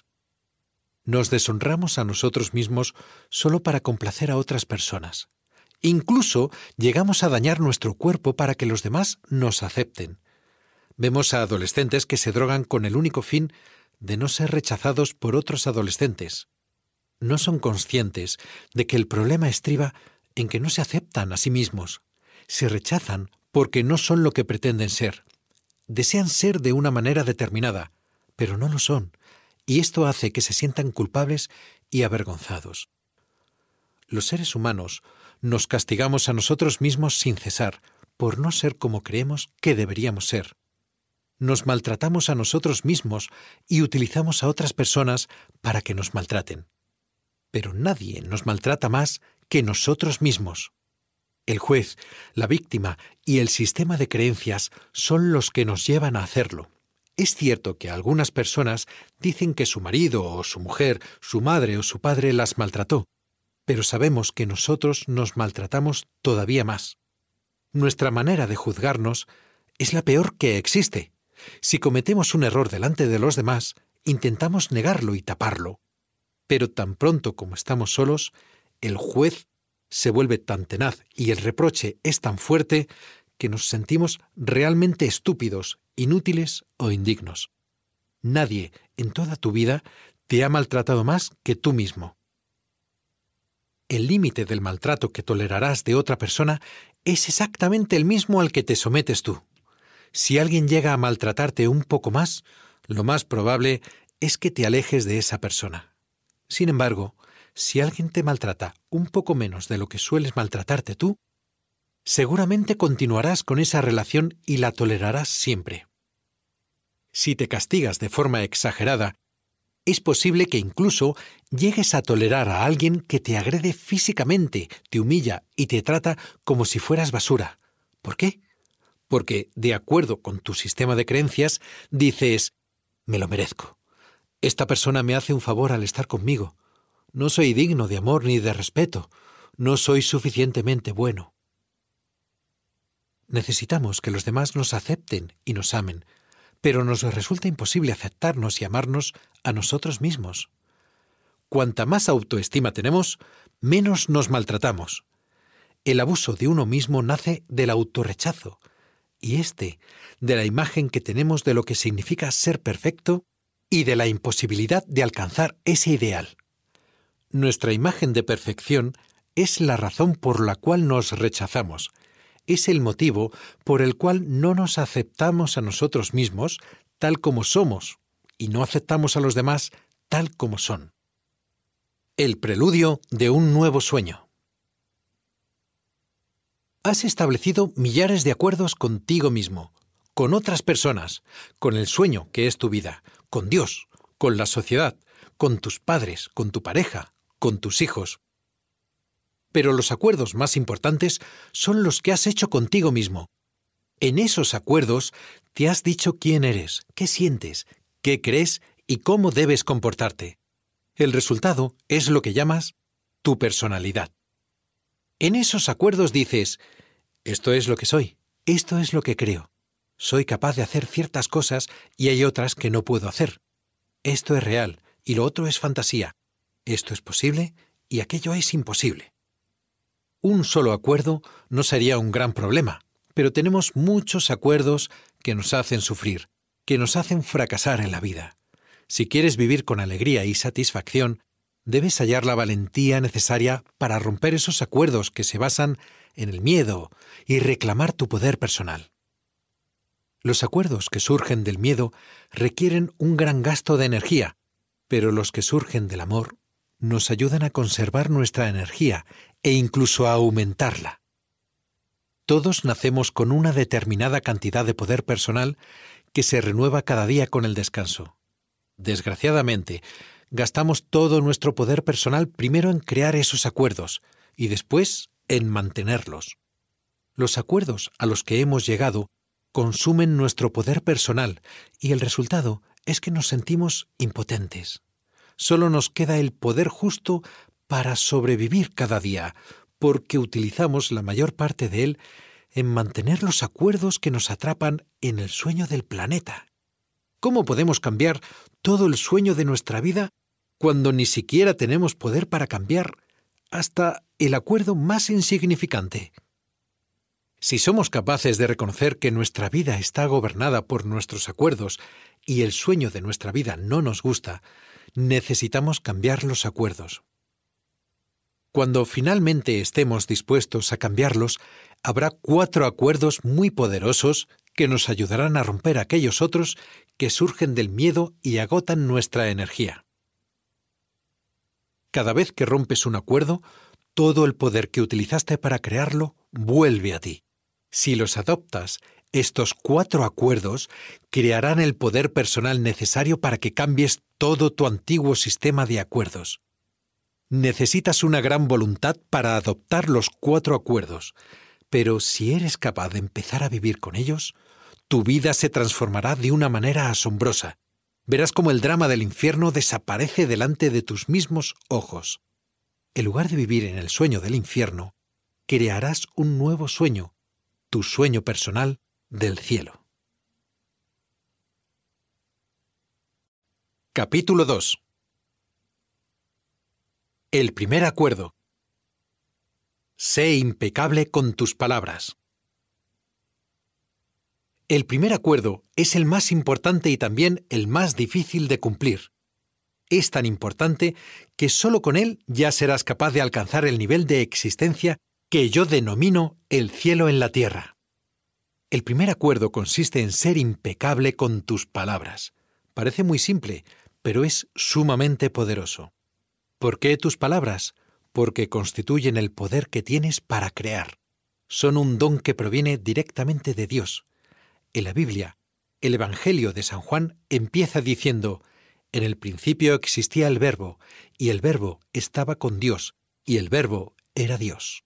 Nos deshonramos a nosotros mismos solo para complacer a otras personas. Incluso llegamos a dañar nuestro cuerpo para que los demás nos acepten. Vemos a adolescentes que se drogan con el único fin de no ser rechazados por otros adolescentes. No son conscientes de que el problema estriba en que no se aceptan a sí mismos. Se rechazan porque no son lo que pretenden ser. desean ser de una manera determinada, pero no lo son, y esto hace que se sientan culpables y avergonzados. Los seres humanos nos castigamos a nosotros mismos sin cesar, por no ser como creemos que deberíamos ser. Nos maltratamos a nosotros mismos y utilizamos a otras personas para que nos maltraten. Pero nadie nos maltrata más que nosotros mismos. El juez, la víctima y el sistema de creencias son los que nos llevan a hacerlo. Es cierto que algunas personas dicen que su marido o su mujer, su madre o su padre las maltrató, pero sabemos que nosotros nos maltratamos todavía más. Nuestra manera de juzgarnos es la peor que existe. Si cometemos un error delante de los demás, intentamos negarlo y taparlo. Pero tan pronto como estamos solos, el juez se vuelve tan tenaz y el reproche es tan fuerte que nos sentimos realmente estúpidos, inútiles o indignos. Nadie en toda tu vida te ha maltratado más que tú mismo. El límite del maltrato que tolerarás de otra persona es exactamente el mismo al que te sometes tú. Si alguien llega a maltratarte un poco más, lo más probable es que te alejes de esa persona. Sin embargo, si alguien te maltrata un poco menos de lo que sueles maltratarte tú, seguramente continuarás con esa relación y la tolerarás siempre. Si te castigas de forma exagerada, es posible que incluso llegues a tolerar a alguien que te agrede físicamente, te humilla y te trata como si fueras basura. ¿Por qué? Porque, de acuerdo con tu sistema de creencias, dices, me lo merezco. Esta persona me hace un favor al estar conmigo. No soy digno de amor ni de respeto. No soy suficientemente bueno. Necesitamos que los demás nos acepten y nos amen, pero nos resulta imposible aceptarnos y amarnos a nosotros mismos. Cuanta más autoestima tenemos, menos nos maltratamos. El abuso de uno mismo nace del autorrechazo, y este, de la imagen que tenemos de lo que significa ser perfecto y de la imposibilidad de alcanzar ese ideal. Nuestra imagen de perfección es la razón por la cual nos rechazamos. Es el motivo por el cual no nos aceptamos a nosotros mismos tal como somos y no aceptamos a los demás tal como son. El preludio de un nuevo sueño. Has establecido millares de acuerdos contigo mismo, con otras personas, con el sueño que es tu vida, con Dios, con la sociedad, con tus padres, con tu pareja, con tus hijos. Pero los acuerdos más importantes son los que has hecho contigo mismo. En esos acuerdos te has dicho quién eres, qué sientes, qué crees y cómo debes comportarte. El resultado es lo que llamas tu personalidad. En esos acuerdos dices, esto es lo que soy, esto es lo que creo. Soy capaz de hacer ciertas cosas y hay otras que no puedo hacer. Esto es real y lo otro es fantasía. Esto es posible y aquello es imposible. Un solo acuerdo no sería un gran problema, pero tenemos muchos acuerdos que nos hacen sufrir, que nos hacen fracasar en la vida. Si quieres vivir con alegría y satisfacción, debes hallar la valentía necesaria para romper esos acuerdos que se basan en el miedo y reclamar tu poder personal. Los acuerdos que surgen del miedo requieren un gran gasto de energía, pero los que surgen del amor nos ayudan a conservar nuestra energía e incluso a aumentarla. Todos nacemos con una determinada cantidad de poder personal que se renueva cada día con el descanso. Desgraciadamente, gastamos todo nuestro poder personal primero en crear esos acuerdos y después en mantenerlos. Los acuerdos a los que hemos llegado consumen nuestro poder personal y el resultado es que nos sentimos impotentes. Solo nos queda el poder justo para sobrevivir cada día, porque utilizamos la mayor parte de él en mantener los acuerdos que nos atrapan en el sueño del planeta. ¿Cómo podemos cambiar todo el sueño de nuestra vida cuando ni siquiera tenemos poder para cambiar hasta el acuerdo más insignificante? Si somos capaces de reconocer que nuestra vida está gobernada por nuestros acuerdos y el sueño de nuestra vida no nos gusta, necesitamos cambiar los acuerdos. Cuando finalmente estemos dispuestos a cambiarlos, habrá cuatro acuerdos muy poderosos que nos ayudarán a romper aquellos otros que surgen del miedo y agotan nuestra energía. Cada vez que rompes un acuerdo, todo el poder que utilizaste para crearlo vuelve a ti. Si los adoptas, estos cuatro acuerdos crearán el poder personal necesario para que cambies todo tu antiguo sistema de acuerdos. Necesitas una gran voluntad para adoptar los cuatro acuerdos, pero si eres capaz de empezar a vivir con ellos, tu vida se transformará de una manera asombrosa. Verás cómo el drama del infierno desaparece delante de tus mismos ojos. En lugar de vivir en el sueño del infierno, crearás un nuevo sueño, tu sueño personal del cielo. Capítulo dos. El primer acuerdo. Sé impecable con tus palabras. El primer acuerdo es el más importante y también el más difícil de cumplir. Es tan importante que solo con él ya serás capaz de alcanzar el nivel de existencia que yo denomino el cielo en la tierra. El primer acuerdo consiste en ser impecable con tus palabras. Parece muy simple, pero es sumamente poderoso. ¿Por qué tus palabras? Porque constituyen el poder que tienes para crear. Son un don que proviene directamente de Dios. En la Biblia, el Evangelio de San Juan empieza diciendo: «En el principio existía el Verbo, y el Verbo estaba con Dios, y el Verbo era Dios».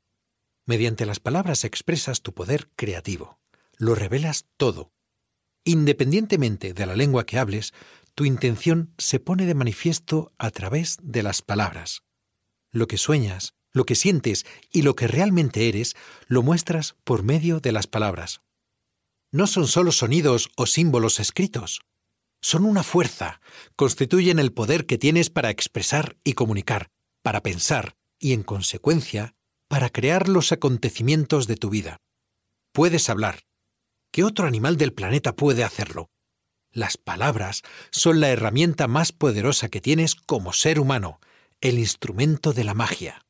Mediante las palabras expresas tu poder creativo. Lo revelas todo. Independientemente de la lengua que hables, tu intención se pone de manifiesto a través de las palabras. Lo que sueñas, lo que sientes y lo que realmente eres, lo muestras por medio de las palabras. No son solo sonidos o símbolos escritos. Son una fuerza, constituyen el poder que tienes para expresar y comunicar, para pensar y, en consecuencia, para crear los acontecimientos de tu vida. Puedes hablar. ¿Qué otro animal del planeta puede hacerlo? Las palabras son la herramienta más poderosa que tienes como ser humano, el instrumento de la magia.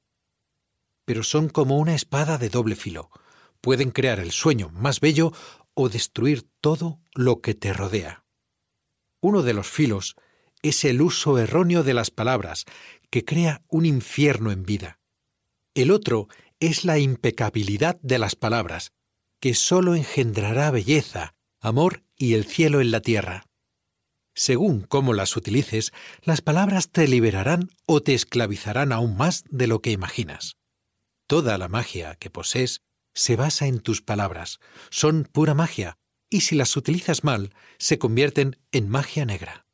Pero son como una espada de doble filo. Pueden crear el sueño más bello o destruir todo lo que te rodea. Uno de los filos es el uso erróneo de las palabras, que crea un infierno en vida. El otro es la impecabilidad de las palabras, que sólo engendrará belleza, amor y el cielo en la tierra. Según cómo las utilices, las palabras te liberarán o te esclavizarán aún más de lo que imaginas. Toda la magia que posees se basa en tus palabras. Son pura magia, y si las utilizas mal, se convierten en magia negra.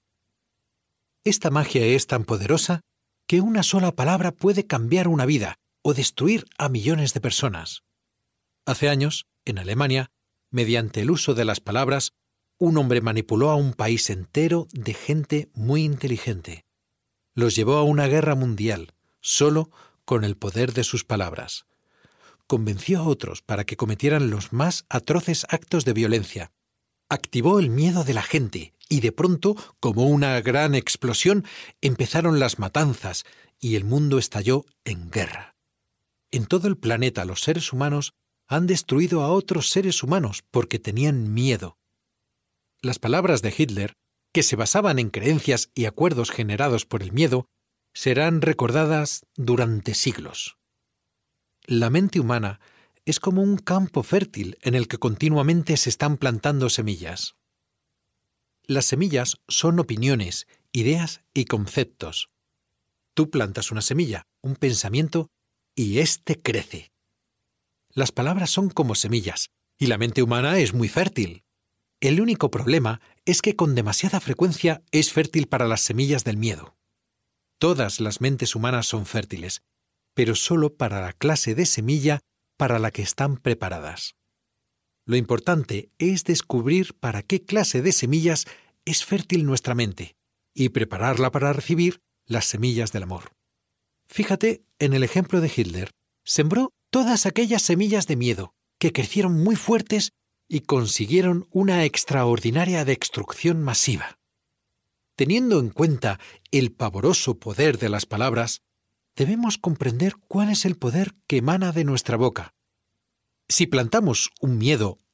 Esta magia es tan poderosa que una sola palabra puede cambiar una vida o destruir a millones de personas. Hace años, en Alemania, mediante el uso de las palabras, un hombre manipuló a un país entero de gente muy inteligente. Los llevó a una guerra mundial, solo con el poder de sus palabras. Convenció a otros para que cometieran los más atroces actos de violencia. Activó el miedo de la gente y de pronto, como una gran explosión, empezaron las matanzas y el mundo estalló en guerra. En todo el planeta los seres humanos han destruido a otros seres humanos porque tenían miedo. Las palabras de Hitler, que se basaban en creencias y acuerdos generados por el miedo, serán recordadas durante siglos. La mente humana es como un campo fértil en el que continuamente se están plantando semillas. Las semillas son opiniones, ideas y conceptos. Tú plantas una semilla, un pensamiento, y éste crece. Las palabras son como semillas, y la mente humana es muy fértil. El único problema es que con demasiada frecuencia es fértil para las semillas del miedo. Todas las mentes humanas son fértiles, pero solo para la clase de semilla para la que están preparadas. Lo importante es descubrir para qué clase de semillas es fértil nuestra mente y prepararla para recibir las semillas del amor. Fíjate en el ejemplo de Hitler. Sembró todas aquellas semillas de miedo que crecieron muy fuertes y consiguieron una extraordinaria destrucción masiva. Teniendo en cuenta el pavoroso poder de las palabras, debemos comprender cuál es el poder que emana de nuestra boca. Si plantamos un miedo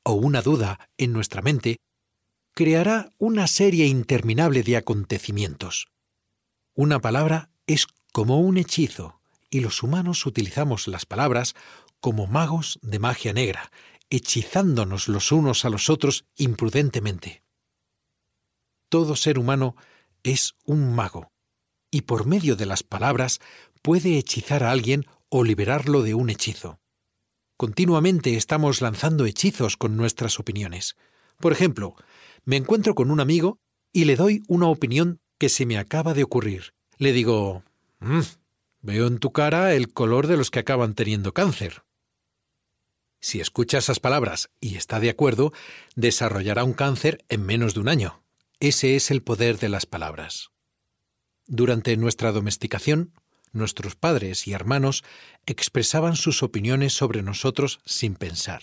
o una duda en nuestra mente, creará una serie interminable de acontecimientos. Una palabra es como un hechizo, y los humanos utilizamos las palabras como magos de magia negra, hechizándonos los unos a los otros imprudentemente. Todo ser humano es un mago, y por medio de las palabras puede hechizar a alguien o liberarlo de un hechizo. Continuamente estamos lanzando hechizos con nuestras opiniones. Por ejemplo, me encuentro con un amigo y le doy una opinión que se me acaba de ocurrir. Le digo, mmm, veo en tu cara el color de los que acaban teniendo cáncer. Si escucha esas palabras y está de acuerdo, desarrollará un cáncer en menos de un año. Ese es el poder de las palabras. Durante nuestra domesticación, nuestros padres y hermanos expresaban sus opiniones sobre nosotros sin pensar.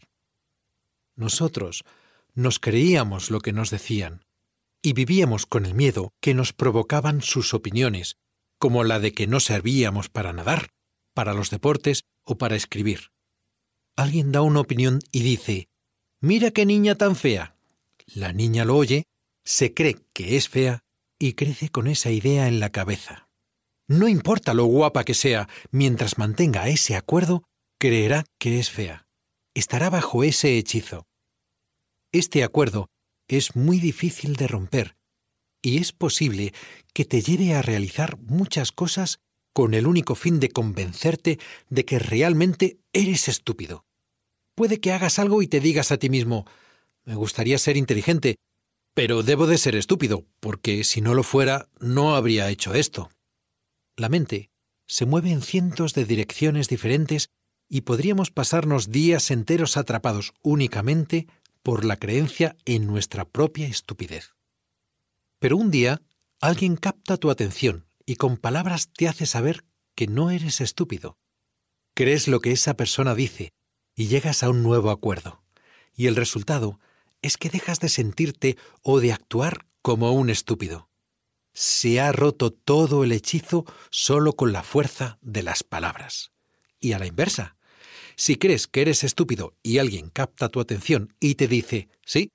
Nosotros nos creíamos lo que nos decían y vivíamos con el miedo que nos provocaban sus opiniones, como la de que no servíamos para nadar, para los deportes o para escribir. Alguien da una opinión y dice, «Mira qué niña tan fea». La niña lo oye, se cree que es fea y crece con esa idea en la cabeza. No importa lo guapa que sea, mientras mantenga ese acuerdo, creerá que es fea. Estará bajo ese hechizo. Este acuerdo es muy difícil de romper y es posible que te lleve a realizar muchas cosas con el único fin de convencerte de que realmente eres estúpido. Puede que hagas algo y te digas a ti mismo, me gustaría ser inteligente, pero debo de ser estúpido, porque si no lo fuera, no habría hecho esto. La mente se mueve en cientos de direcciones diferentes y podríamos pasarnos días enteros atrapados únicamente por la creencia en nuestra propia estupidez. Pero un día, alguien capta tu atención y con palabras te hace saber que no eres estúpido. Crees lo que esa persona dice y llegas a un nuevo acuerdo. Y el resultado es que dejas de sentirte o de actuar como un estúpido. Se ha roto todo el hechizo solo con la fuerza de las palabras. Y a la inversa, si crees que eres estúpido y alguien capta tu atención y te dice, sí,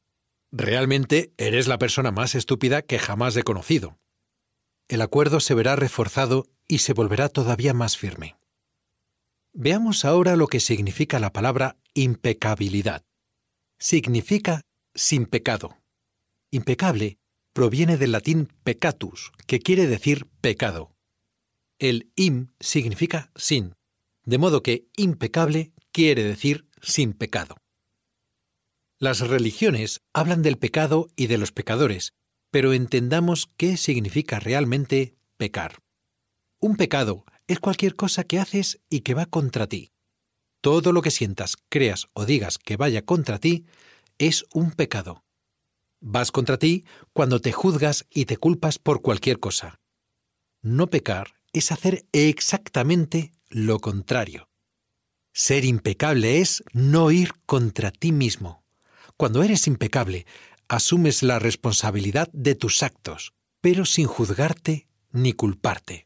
realmente eres la persona más estúpida que jamás he conocido, el acuerdo se verá reforzado y se volverá todavía más firme. Veamos ahora lo que significa la palabra impecabilidad. Significa sin pecado. Impecable proviene del latín peccatus, que quiere decir pecado. El im significa sin, de modo que impecable quiere decir sin pecado. Las religiones hablan del pecado y de los pecadores, pero entendamos qué significa realmente pecar. Un pecado es cualquier cosa que haces y que va contra ti. Todo lo que sientas, creas o digas que vaya contra ti es un pecado. Vas contra ti cuando te juzgas y te culpas por cualquier cosa. No pecar es hacer exactamente lo contrario. Ser impecable es no ir contra ti mismo. Cuando eres impecable, asumes la responsabilidad de tus actos, pero sin juzgarte ni culparte.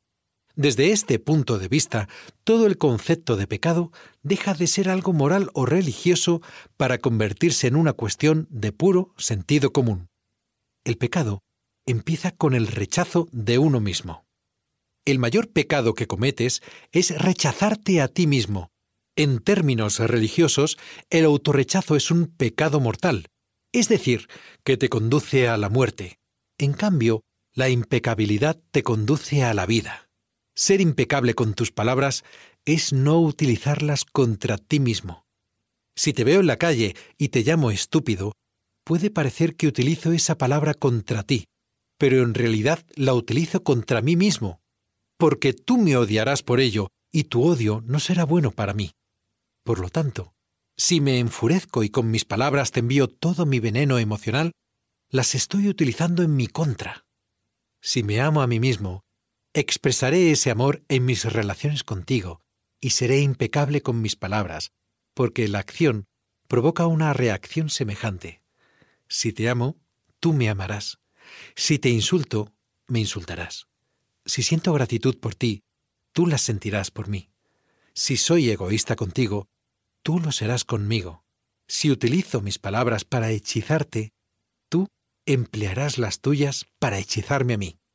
Desde este punto de vista, todo el concepto de pecado deja de ser algo moral o religioso para convertirse en una cuestión de puro sentido común. El pecado empieza con el rechazo de uno mismo. El mayor pecado que cometes es rechazarte a ti mismo. En términos religiosos, el autorrechazo es un pecado mortal, es decir, que te conduce a la muerte. En cambio, la impecabilidad te conduce a la vida. Ser impecable con tus palabras es no utilizarlas contra ti mismo. Si te veo en la calle y te llamo estúpido, puede parecer que utilizo esa palabra contra ti, pero en realidad la utilizo contra mí mismo, porque tú me odiarás por ello y tu odio no será bueno para mí. Por lo tanto, si me enfurezco y con mis palabras te envío todo mi veneno emocional, las estoy utilizando en mi contra. Si me amo a mí mismo, expresaré ese amor en mis relaciones contigo y seré impecable con mis palabras, porque la acción provoca una reacción semejante. Si te amo, tú me amarás. Si te insulto, me insultarás. Si siento gratitud por ti, tú la sentirás por mí. Si soy egoísta contigo, tú lo serás conmigo. Si utilizo mis palabras para hechizarte, tú emplearás las tuyas para hechizarme a mí.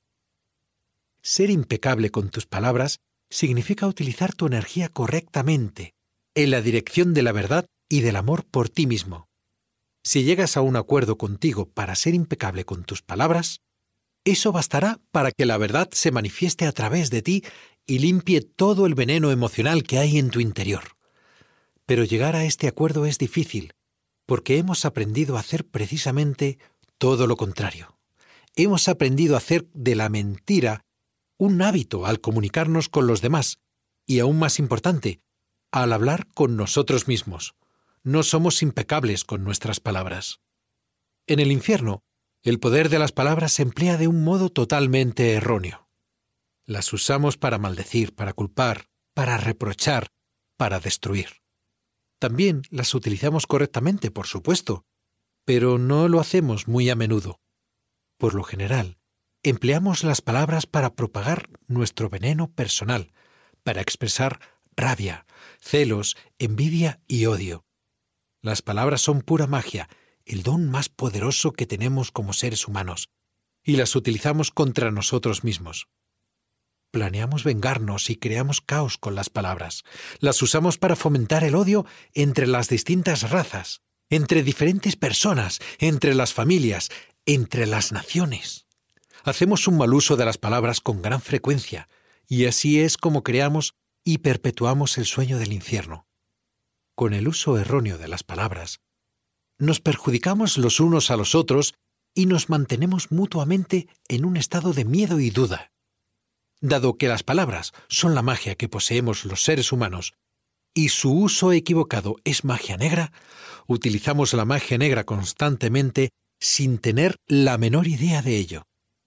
Ser impecable con tus palabras significa utilizar tu energía correctamente, en la dirección de la verdad y del amor por ti mismo. Si llegas a un acuerdo contigo para ser impecable con tus palabras, eso bastará para que la verdad se manifieste a través de ti y limpie todo el veneno emocional que hay en tu interior. Pero llegar a este acuerdo es difícil, porque hemos aprendido a hacer precisamente todo lo contrario. Hemos aprendido a hacer de la mentira un hábito al comunicarnos con los demás, y aún más importante, al hablar con nosotros mismos. No somos impecables con nuestras palabras. En el infierno, el poder de las palabras se emplea de un modo totalmente erróneo. Las usamos para maldecir, para culpar, para reprochar, para destruir. También las utilizamos correctamente, por supuesto, pero no lo hacemos muy a menudo. Por lo general, empleamos las palabras para propagar nuestro veneno personal, para expresar rabia, celos, envidia y odio. Las palabras son pura magia, el don más poderoso que tenemos como seres humanos, y las utilizamos contra nosotros mismos. Planeamos vengarnos y creamos caos con las palabras. Las usamos para fomentar el odio entre las distintas razas, entre diferentes personas, entre las familias, entre las naciones. Hacemos un mal uso de las palabras con gran frecuencia, y así es como creamos y perpetuamos el sueño del infierno. Con el uso erróneo de las palabras, nos perjudicamos los unos a los otros y nos mantenemos mutuamente en un estado de miedo y duda. Dado que las palabras son la magia que poseemos los seres humanos y su uso equivocado es magia negra, utilizamos la magia negra constantemente sin tener la menor idea de ello.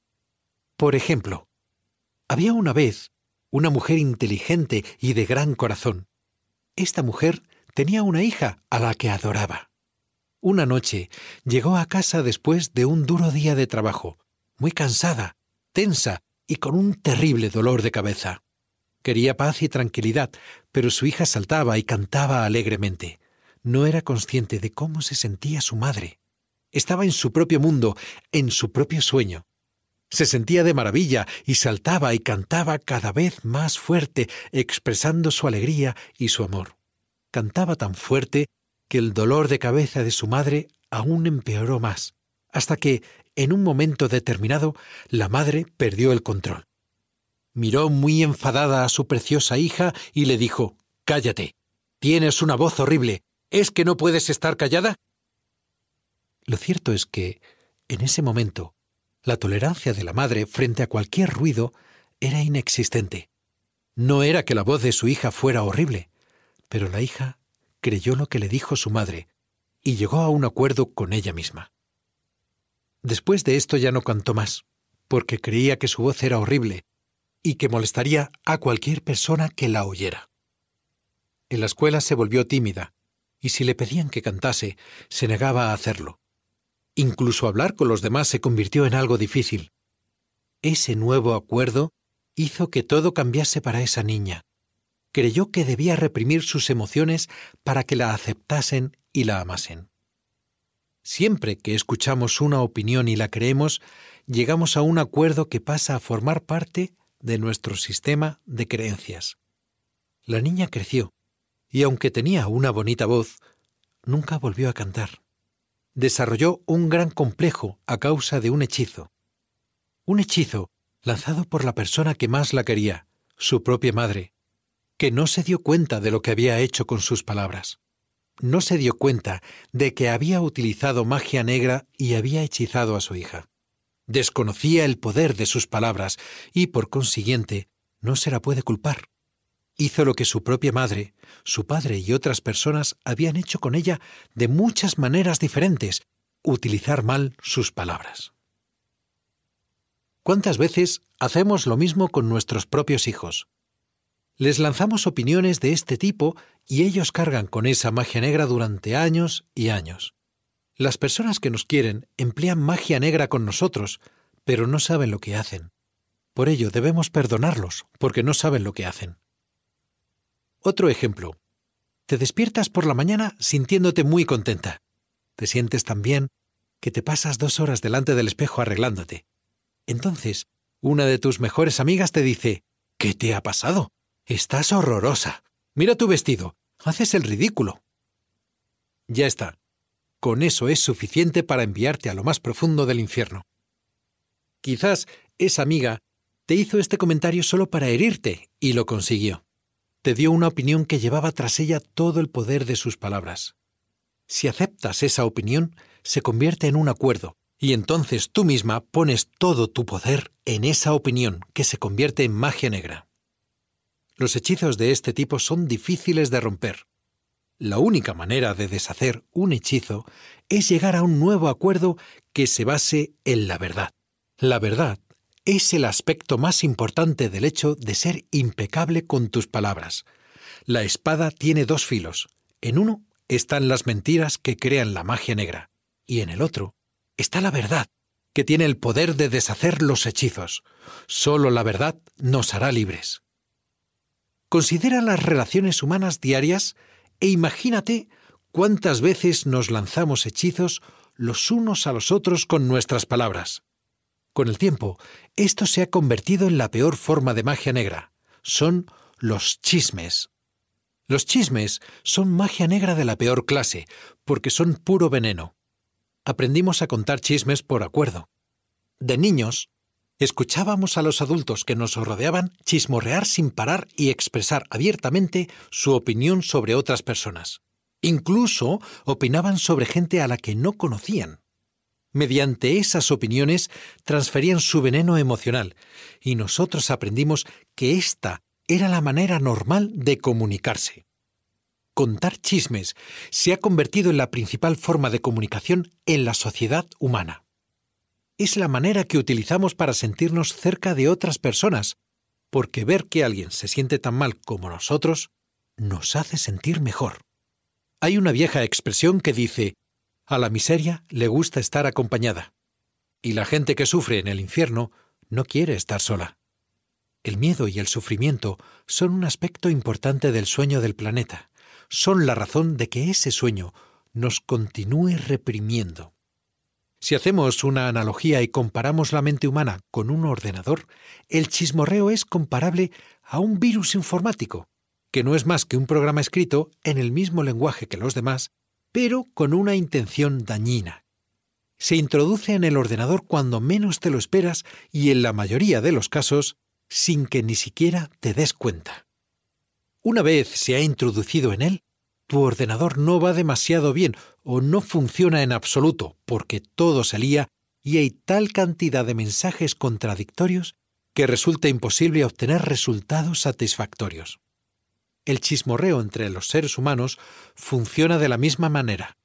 Por ejemplo, había una vez una mujer inteligente y de gran corazón. Esta mujer tenía una hija a la que adoraba. Una noche llegó a casa después de un duro día de trabajo, muy cansada, tensa y con un terrible dolor de cabeza. Quería paz y tranquilidad, pero su hija saltaba y cantaba alegremente. No era consciente de cómo se sentía su madre. Estaba en su propio mundo, en su propio sueño. Se sentía de maravilla y saltaba y cantaba cada vez más fuerte, expresando su alegría y su amor. Cantaba tan fuerte que el dolor de cabeza de su madre aún empeoró más, hasta que, en un momento determinado, la madre perdió el control. Miró muy enfadada a su preciosa hija y le dijo: «Cállate, tienes una voz horrible. ¿Es que no puedes estar callada?». Lo cierto es que, en ese momento, la tolerancia de la madre frente a cualquier ruido era inexistente. No era que la voz de su hija fuera horrible, pero la hija creyó lo que le dijo su madre y llegó a un acuerdo con ella misma. Después de esto ya no cantó más, porque creía que su voz era horrible y que molestaría a cualquier persona que la oyera. En la escuela se volvió tímida, y si le pedían que cantase, se negaba a hacerlo. Incluso hablar con los demás se convirtió en algo difícil. Ese nuevo acuerdo hizo que todo cambiase para esa niña. Creyó que debía reprimir sus emociones para que la aceptasen y la amasen. Siempre que escuchamos una opinión y la creemos, llegamos a un acuerdo que pasa a formar parte de nuestro sistema de creencias. La niña creció, y aunque tenía una bonita voz, nunca volvió a cantar. Desarrolló un gran complejo a causa de un hechizo. Un hechizo lanzado por la persona que más la quería, su propia madre, que no se dio cuenta de lo que había hecho con sus palabras. No se dio cuenta de que había utilizado magia negra y había hechizado a su hija. Desconocía el poder de sus palabras y, por consiguiente, no se la puede culpar. Hizo lo que su propia madre, su padre y otras personas habían hecho con ella de muchas maneras diferentes: utilizar mal sus palabras. ¿Cuántas veces hacemos lo mismo con nuestros propios hijos? Les lanzamos opiniones de este tipo y ellos cargan con esa magia negra durante años y años. Las personas que nos quieren emplean magia negra con nosotros, pero no saben lo que hacen. Por ello debemos perdonarlos, porque no saben lo que hacen. Otro ejemplo. Te despiertas por la mañana sintiéndote muy contenta. Te sientes tan bien que te pasas dos horas delante del espejo arreglándote. Entonces, una de tus mejores amigas te dice: ¿qué te ha pasado? Estás horrorosa. Mira tu vestido. Haces el ridículo. Ya está. Con eso es suficiente para enviarte a lo más profundo del infierno. Quizás esa amiga te hizo este comentario solo para herirte, y lo consiguió. Te dio una opinión que llevaba tras ella todo el poder de sus palabras. Si aceptas esa opinión, se convierte en un acuerdo, y entonces tú misma pones todo tu poder en esa opinión, que se convierte en magia negra. Los hechizos de este tipo son difíciles de romper. La única manera de deshacer un hechizo es llegar a un nuevo acuerdo que se base en la verdad. La verdad es el aspecto más importante del hecho de ser impecable con tus palabras. La espada tiene dos filos. En uno están las mentiras que crean la magia negra, y en el otro está la verdad, que tiene el poder de deshacer los hechizos. Solo la verdad nos hará libres. Considera las relaciones humanas diarias e imagínate cuántas veces nos lanzamos hechizos los unos a los otros con nuestras palabras. Con el tiempo, esto se ha convertido en la peor forma de magia negra. Son los chismes. Los chismes son magia negra de la peor clase, porque son puro veneno. Aprendimos a contar chismes por acuerdo. De niños, escuchábamos a los adultos que nos rodeaban chismorrear sin parar y expresar abiertamente su opinión sobre otras personas. Incluso opinaban sobre gente a la que no conocían. Mediante esas opiniones transferían su veneno emocional, y nosotros aprendimos que esta era la manera normal de comunicarse. Contar chismes se ha convertido en la principal forma de comunicación en la sociedad humana. Es la manera que utilizamos para sentirnos cerca de otras personas, porque ver que alguien se siente tan mal como nosotros nos hace sentir mejor. Hay una vieja expresión que dice: a la miseria le gusta estar acompañada, y la gente que sufre en el infierno no quiere estar sola. El miedo y el sufrimiento son un aspecto importante del sueño del planeta. Son la razón de que ese sueño nos continúe reprimiendo. Si hacemos una analogía y comparamos la mente humana con un ordenador, el chismorreo es comparable a un virus informático, que no es más que un programa escrito en el mismo lenguaje que los demás, pero con una intención dañina. Se introduce en el ordenador cuando menos te lo esperas y en la mayoría de los casos, sin que ni siquiera te des cuenta. Una vez se ha introducido en él, tu ordenador no va demasiado bien o no funciona en absoluto porque todo se lía y hay tal cantidad de mensajes contradictorios que resulta imposible obtener resultados satisfactorios. El chismorreo entre los seres humanos funciona de la misma manera.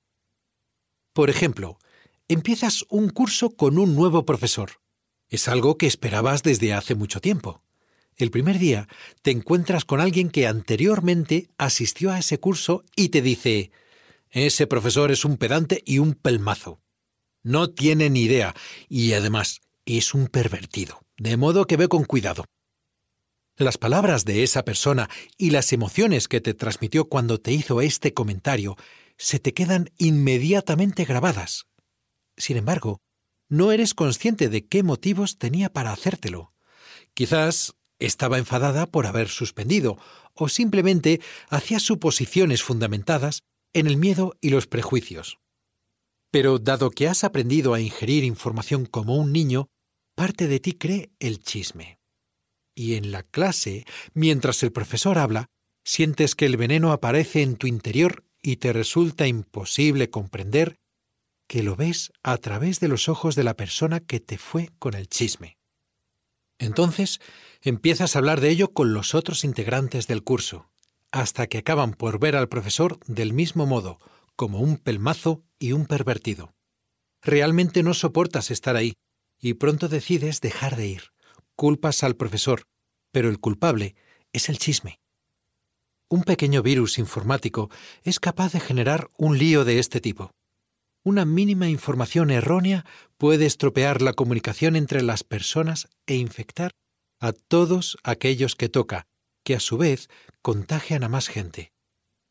Por ejemplo, empiezas un curso con un nuevo profesor. Es algo que esperabas desde hace mucho tiempo. El primer día te encuentras con alguien que anteriormente asistió a ese curso y te dice: ese profesor es un pedante y un pelmazo. No tiene ni idea y además es un pervertido, de modo que ve con cuidado. Las palabras de esa persona y las emociones que te transmitió cuando te hizo este comentario se te quedan inmediatamente grabadas. Sin embargo, no eres consciente de qué motivos tenía para hacértelo. Quizás estaba enfadada por haber suspendido o simplemente hacía suposiciones fundamentadas en el miedo y los prejuicios. Pero dado que has aprendido a ingerir información como un niño, parte de ti cree el chisme. Y en la clase, mientras el profesor habla, sientes que el veneno aparece en tu interior y te resulta imposible comprender que lo ves a través de los ojos de la persona que te fue con el chisme. Entonces, empiezas a hablar de ello con los otros integrantes del curso, hasta que acaban por ver al profesor del mismo modo, como un pelmazo y un pervertido. Realmente no soportas estar ahí, y pronto decides dejar de ir. Culpas al profesor, pero el culpable es el chisme. Un pequeño virus informático es capaz de generar un lío de este tipo. Una mínima información errónea puede estropear la comunicación entre las personas e infectar a todos aquellos que toca, que a su vez contagian a más gente.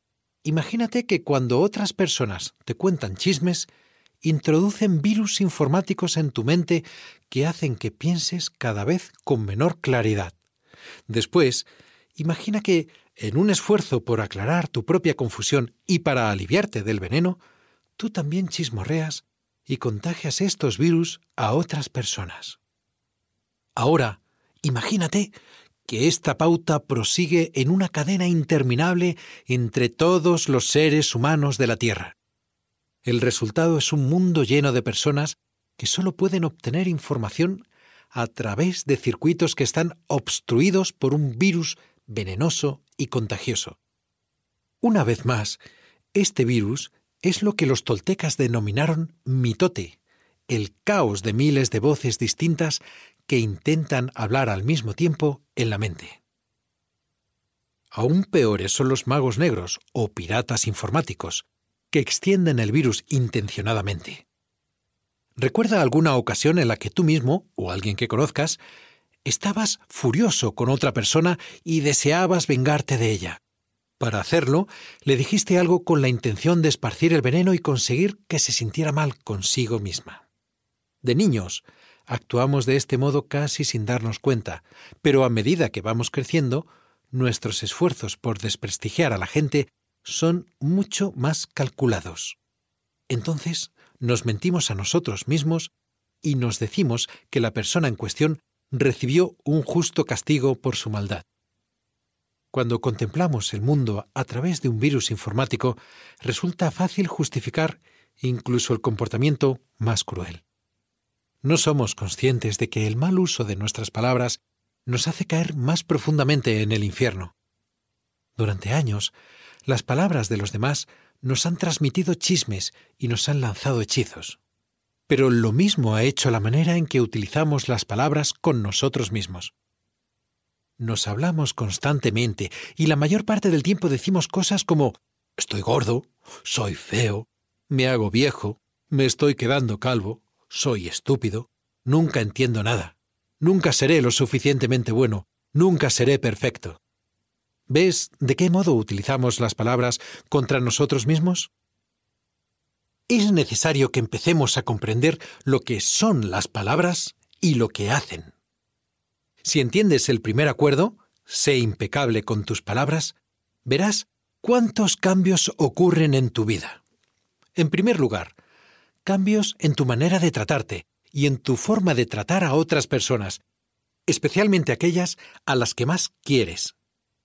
Imagínate que cuando otras personas te cuentan chismes, introducen virus informáticos en tu mente que hacen que pienses cada vez con menor claridad. Después, imagina que, en un esfuerzo por aclarar tu propia confusión y para aliviarte del veneno, tú también chismorreas y contagias estos virus a otras personas. Ahora, imagínate que esta pauta prosigue en una cadena interminable entre todos los seres humanos de la Tierra. El resultado es un mundo lleno de personas que solo pueden obtener información a través de circuitos que están obstruidos por un virus venenoso y contagioso. Una vez más, este virus es lo que los toltecas denominaron mitote, el caos de miles de voces distintas que intentan hablar al mismo tiempo en la mente. Aún peores son los magos negros o piratas informáticos, que extienden el virus intencionadamente. ¿Recuerda alguna ocasión en la que tú mismo, o alguien que conozcas, estabas furioso con otra persona y deseabas vengarte de ella? Para hacerlo, le dijiste algo con la intención de esparcir el veneno y conseguir que se sintiera mal consigo misma. De niños, actuamos de este modo casi sin darnos cuenta, pero a medida que vamos creciendo, nuestros esfuerzos por desprestigiar a la gente son mucho más calculados. Entonces, nos mentimos a nosotros mismos y nos decimos que la persona en cuestión recibió un justo castigo por su maldad. Cuando contemplamos el mundo a través de un virus informático, resulta fácil justificar incluso el comportamiento más cruel. No somos conscientes de que el mal uso de nuestras palabras nos hace caer más profundamente en el infierno. Durante años, las palabras de los demás nos han transmitido chismes y nos han lanzado hechizos. Pero lo mismo ha hecho la manera en que utilizamos las palabras con nosotros mismos. Nos hablamos constantemente y la mayor parte del tiempo decimos cosas como «estoy gordo», «soy feo», «me hago viejo», «me estoy quedando calvo», «soy estúpido», «nunca entiendo nada», «nunca seré lo suficientemente bueno», «nunca seré perfecto». ¿Ves de qué modo utilizamos las palabras contra nosotros mismos? Es necesario que empecemos a comprender lo que son las palabras y lo que hacen. Si entiendes el primer acuerdo, sé impecable con tus palabras, verás cuántos cambios ocurren en tu vida. En primer lugar, cambios en tu manera de tratarte y en tu forma de tratar a otras personas, especialmente aquellas a las que más quieres.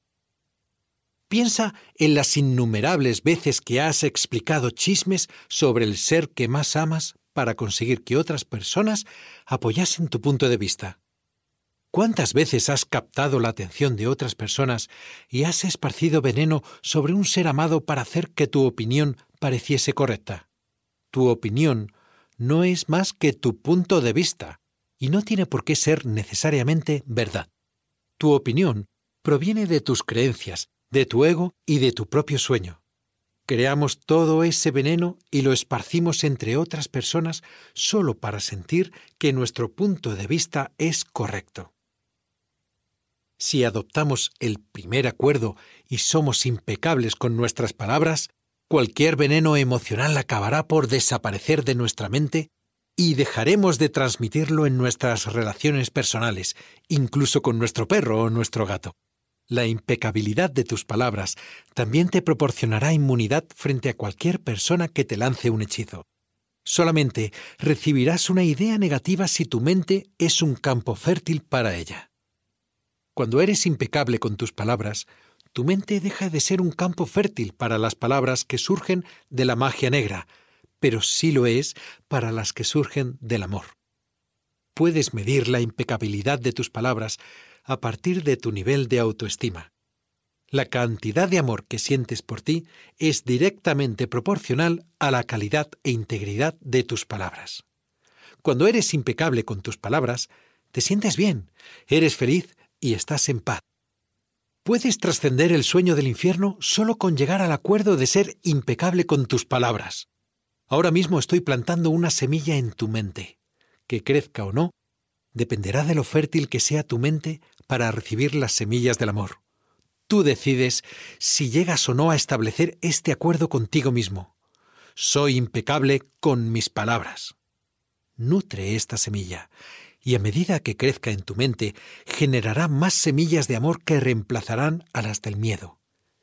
Piensa en las innumerables veces que has explicado chismes sobre el ser que más amas para conseguir que otras personas apoyasen tu punto de vista. ¿Cuántas veces has captado la atención de otras personas y has esparcido veneno sobre un ser amado para hacer que tu opinión pareciese correcta? Tu opinión no es más que tu punto de vista y no tiene por qué ser necesariamente verdad. Tu opinión proviene de tus creencias, de tu ego y de tu propio sueño. Creamos todo ese veneno y lo esparcimos entre otras personas solo para sentir que nuestro punto de vista es correcto. Si adoptamos el primer acuerdo y somos impecables con nuestras palabras, cualquier veneno emocional acabará por desaparecer de nuestra mente y dejaremos de transmitirlo en nuestras relaciones personales, incluso con nuestro perro o nuestro gato. La impecabilidad de tus palabras también te proporcionará inmunidad frente a cualquier persona que te lance un hechizo. Solamente recibirás una idea negativa si tu mente es un campo fértil para ella. Cuando eres impecable con tus palabras, tu mente deja de ser un campo fértil para las palabras que surgen de la magia negra, pero sí lo es para las que surgen del amor. Puedes medir la impecabilidad de tus palabras a partir de tu nivel de autoestima. La cantidad de amor que sientes por ti es directamente proporcional a la calidad e integridad de tus palabras. Cuando eres impecable con tus palabras, te sientes bien, eres feliz y estás en paz. Puedes trascender el sueño del infierno solo con llegar al acuerdo de ser impecable con tus palabras. Ahora mismo estoy plantando una semilla en tu mente. Que crezca o no, dependerá de lo fértil que sea tu mente para recibir las semillas del amor. Tú decides si llegas o no a establecer este acuerdo contigo mismo. Soy impecable con mis palabras. Nutre esta semilla, y a medida que crezca en tu mente, generará más semillas de amor que reemplazarán a las del miedo.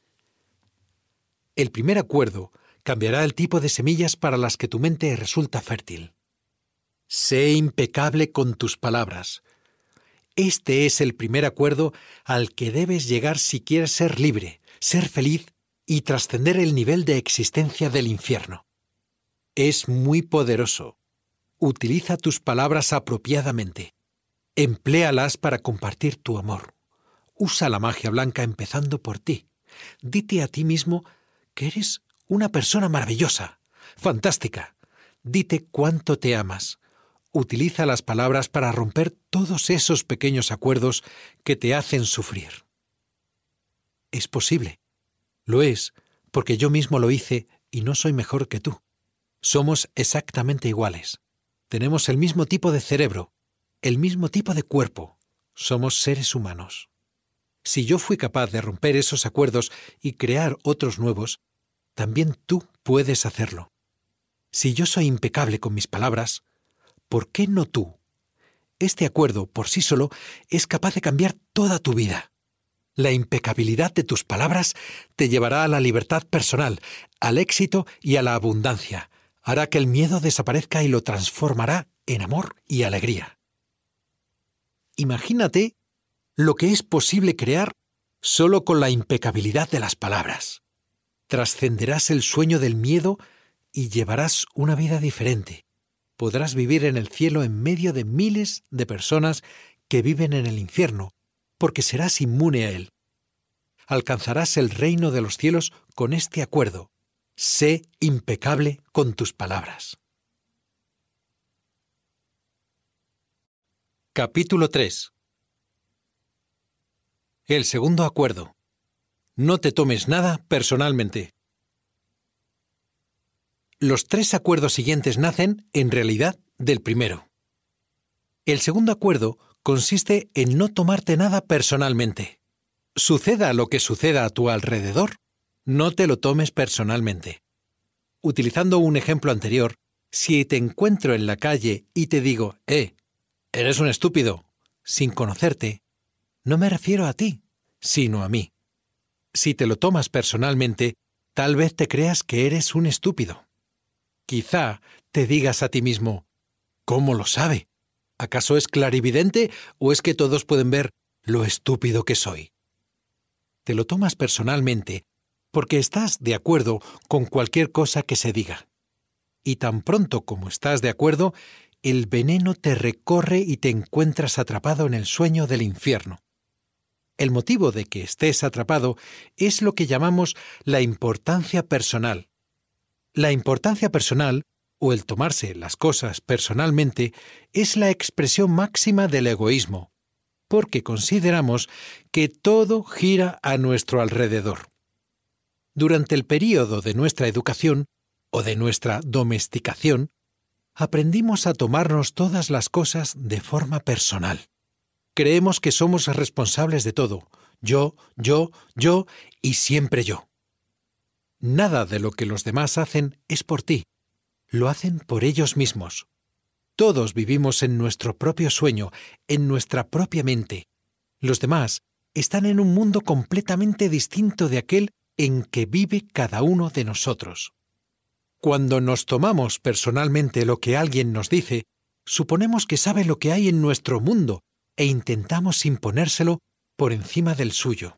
El primer acuerdo cambiará el tipo de semillas para las que tu mente resulta fértil. Sé impecable con tus palabras. Este es el primer acuerdo al que debes llegar si quieres ser libre, ser feliz y trascender el nivel de existencia del infierno. Es muy poderoso. Utiliza tus palabras apropiadamente. Empléalas para compartir tu amor. Usa la magia blanca empezando por ti. Dite a ti mismo que eres una persona maravillosa, fantástica. Dite cuánto te amas. Utiliza las palabras para romper todos esos pequeños acuerdos que te hacen sufrir. Es posible. Lo es, porque yo mismo lo hice y no soy mejor que tú. Somos exactamente iguales. Tenemos el mismo tipo de cerebro, el mismo tipo de cuerpo. Somos seres humanos. Si yo fui capaz de romper esos acuerdos y crear otros nuevos, también tú puedes hacerlo. Si yo soy impecable con mis palabras, ¿por qué no tú? Este acuerdo, por sí solo, es capaz de cambiar toda tu vida. La impecabilidad de tus palabras te llevará a la libertad personal, al éxito y a la abundancia. Hará que el miedo desaparezca y lo transformará en amor y alegría. Imagínate lo que es posible crear solo con la impecabilidad de las palabras. Trascenderás el sueño del miedo y llevarás una vida diferente. Podrás vivir en el cielo en medio de miles de personas que viven en el infierno, porque serás inmune a él. Alcanzarás el reino de los cielos con este acuerdo. Sé impecable con tus palabras. Capítulo tres. El segundo acuerdo. No te tomes nada personalmente. Los tres acuerdos siguientes nacen, en realidad, del primero. El segundo acuerdo consiste en no tomarte nada personalmente. Suceda lo que suceda a tu alrededor, no te lo tomes personalmente. Utilizando un ejemplo anterior, si te encuentro en la calle y te digo, «Eh, eres un estúpido», sin conocerte, no me refiero a ti, sino a mí. Si te lo tomas personalmente, tal vez te creas que eres un estúpido. Quizá te digas a ti mismo, ¿cómo lo sabe? ¿Acaso es clarividente o es que todos pueden ver lo estúpido que soy? Te lo tomas personalmente porque estás de acuerdo con cualquier cosa que se diga. Y tan pronto como estás de acuerdo, el veneno te recorre y te encuentras atrapado en el sueño del infierno. El motivo de que estés atrapado es lo que llamamos la importancia personal. La importancia personal, o el tomarse las cosas personalmente, es la expresión máxima del egoísmo, porque consideramos que todo gira a nuestro alrededor. Durante el período de nuestra educación, o de nuestra domesticación, aprendimos a tomarnos todas las cosas de forma personal. Creemos que somos responsables de todo, yo, yo, yo y siempre yo. Nada de lo que los demás hacen es por ti, lo hacen por ellos mismos. Todos vivimos en nuestro propio sueño, en nuestra propia mente. Los demás están en un mundo completamente distinto de aquel en que vive cada uno de nosotros. Cuando nos tomamos personalmente lo que alguien nos dice, suponemos que sabe lo que hay en nuestro mundo e intentamos imponérselo por encima del suyo.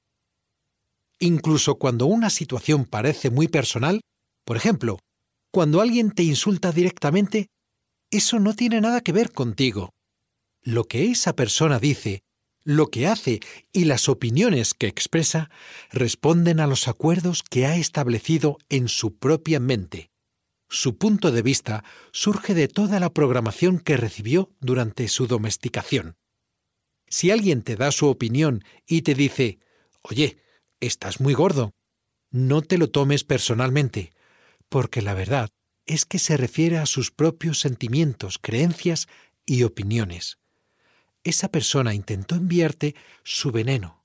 Incluso cuando una situación parece muy personal, por ejemplo, cuando alguien te insulta directamente, eso no tiene nada que ver contigo. Lo que esa persona dice, lo que hace y las opiniones que expresa responden a los acuerdos que ha establecido en su propia mente. Su punto de vista surge de toda la programación que recibió durante su domesticación. Si alguien te da su opinión y te dice, «Oye, estás muy gordo», no te lo tomes personalmente, porque la verdad es que se refiere a sus propios sentimientos, creencias y opiniones. Esa persona intentó enviarte su veneno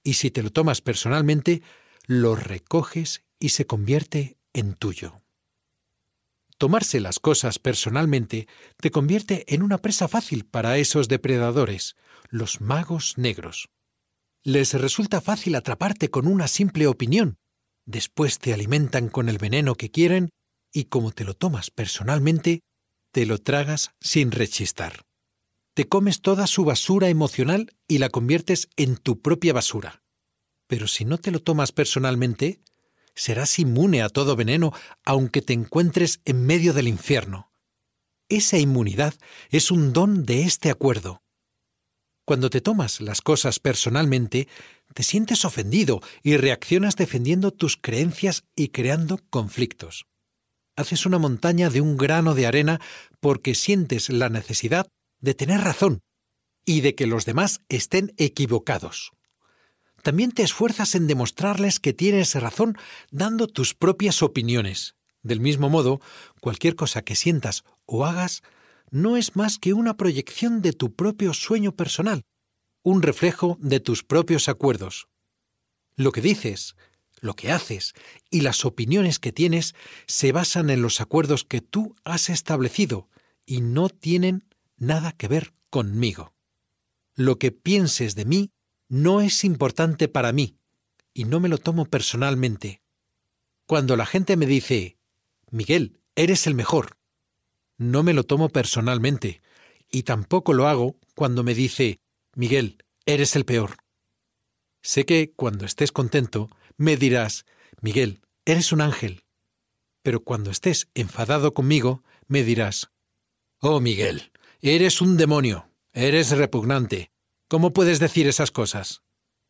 Y si te lo tomas personalmente, lo recoges y se convierte en tuyo. Tomarse las cosas personalmente te convierte en una presa fácil para esos depredadores, los magos negros. Les resulta fácil atraparte con una simple opinión. Después te alimentan con el veneno que quieren y como te lo tomas personalmente, te lo tragas sin rechistar. Te comes toda su basura emocional y la conviertes en tu propia basura. Pero si no te lo tomas personalmente, serás inmune a todo veneno, aunque te encuentres en medio del infierno. Esa inmunidad es un don de este acuerdo. Cuando te tomas las cosas personalmente, te sientes ofendido y reaccionas defendiendo tus creencias y creando conflictos. Haces una montaña de un grano de arena porque sientes la necesidad de tener razón y de que los demás estén equivocados. También te esfuerzas en demostrarles que tienes razón dando tus propias opiniones. Del mismo modo, cualquier cosa que sientas o hagas no es más que una proyección de tu propio sueño personal, un reflejo de tus propios acuerdos. Lo que dices, lo que haces y las opiniones que tienes se basan en los acuerdos que tú has establecido y no tienen nada que ver conmigo. Lo que pienses de mí no es importante para mí y no me lo tomo personalmente. Cuando la gente me dice, Miguel, eres el mejor, no me lo tomo personalmente y tampoco lo hago cuando me dice, Miguel, eres el peor. Sé que cuando estés contento me dirás, Miguel, eres un ángel. Pero cuando estés enfadado conmigo me dirás, oh Miguel, eres un demonio, eres repugnante. ¿Cómo puedes decir esas cosas?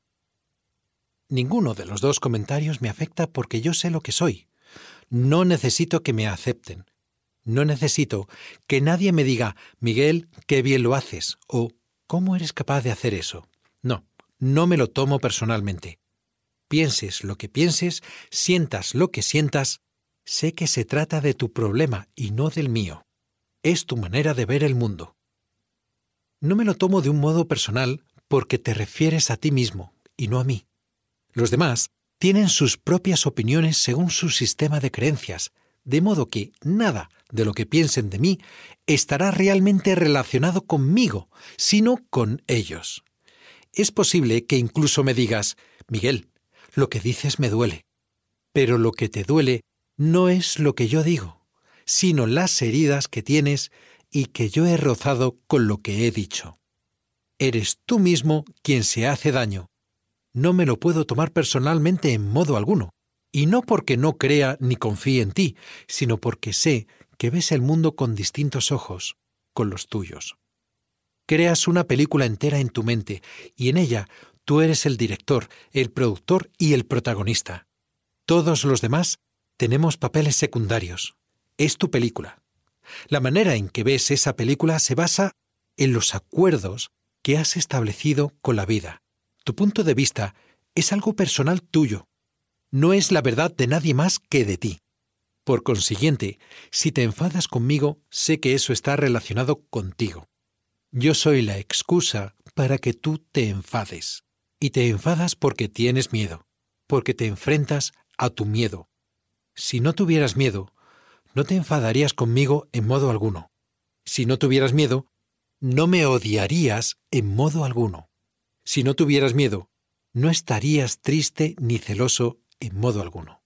Ninguno de los dos comentarios me afecta porque yo sé lo que soy. No necesito que me acepten. No necesito que nadie me diga, Miguel, qué bien lo haces, o ¿cómo eres capaz de hacer eso? No, no me lo tomo personalmente. Pienses lo que pienses, sientas lo que sientas, sé que se trata de tu problema y no del mío. Es tu manera de ver el mundo. No me lo tomo de un modo personal porque te refieres a ti mismo y no a mí. Los demás tienen sus propias opiniones según su sistema de creencias, de modo que nada de lo que piensen de mí estará realmente relacionado conmigo, sino con ellos. Es posible que incluso me digas, Miguel, lo que dices me duele, pero lo que te duele no es lo que yo digo, sino las heridas que tienes y que yo he rozado con lo que he dicho. Eres tú mismo quien se hace daño. No me lo puedo tomar personalmente en modo alguno, y no porque no crea ni confíe en ti, sino porque sé que ves el mundo con distintos ojos, con los tuyos. Creas una película entera en tu mente, y en ella tú eres el director, el productor y el protagonista. Todos los demás tenemos papeles secundarios. Es tu película. La manera en que ves esa película se basa en los acuerdos que has establecido con la vida. Tu punto de vista es algo personal tuyo. No es la verdad de nadie más que de ti. Por consiguiente, si te enfadas conmigo, sé que eso está relacionado contigo. Yo soy la excusa para que tú te enfades. Y te enfadas porque tienes miedo, porque te enfrentas a tu miedo. Si no tuvieras miedo, no te enfadarías conmigo en modo alguno. Si no tuvieras miedo, no me odiarías en modo alguno. Si no tuvieras miedo, no estarías triste ni celoso en modo alguno.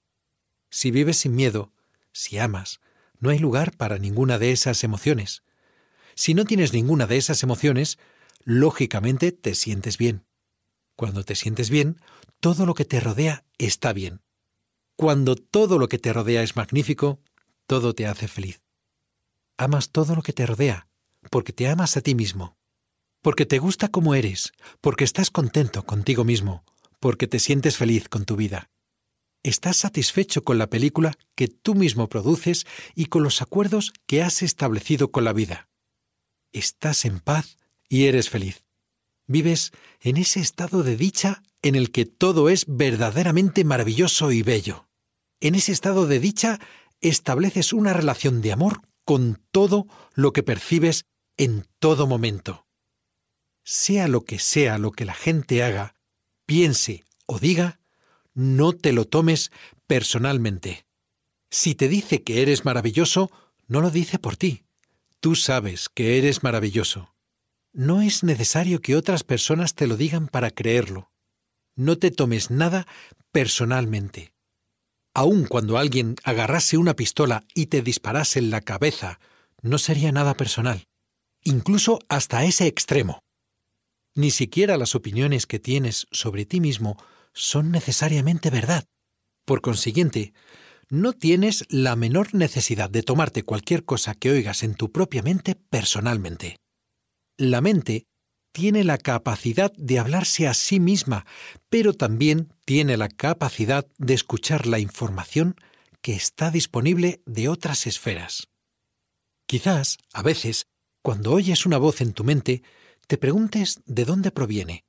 Si vives sin miedo, si amas, no hay lugar para ninguna de esas emociones. Si no tienes ninguna de esas emociones, lógicamente te sientes bien. Cuando te sientes bien, todo lo que te rodea está bien. Cuando todo lo que te rodea es magnífico, todo te hace feliz. Amas todo lo que te rodea, porque te amas a ti mismo, porque te gusta como eres, porque estás contento contigo mismo, porque te sientes feliz con tu vida. Estás satisfecho con la película que tú mismo produces y con los acuerdos que has establecido con la vida. Estás en paz y eres feliz. Vives en ese estado de dicha en el que todo es verdaderamente maravilloso y bello. En ese estado de dicha estableces una relación de amor con todo lo que percibes en todo momento. Sea lo que sea lo que la gente haga, piense o diga, no te lo tomes personalmente. Si te dice que eres maravilloso, no lo dice por ti. Tú sabes que eres maravilloso. No es necesario que otras personas te lo digan para creerlo. No te tomes nada personalmente. Aun cuando alguien agarrase una pistola y te disparase en la cabeza, no sería nada personal, incluso hasta ese extremo. Ni siquiera las opiniones que tienes sobre ti mismo son necesariamente verdad. Por consiguiente, no tienes la menor necesidad de tomarte cualquier cosa que oigas en tu propia mente personalmente. La mente tiene la capacidad de hablarse a sí misma, pero también tiene la capacidad de escuchar la información que está disponible de otras esferas. Quizás, a veces, cuando oyes una voz en tu mente, te preguntes de dónde proviene.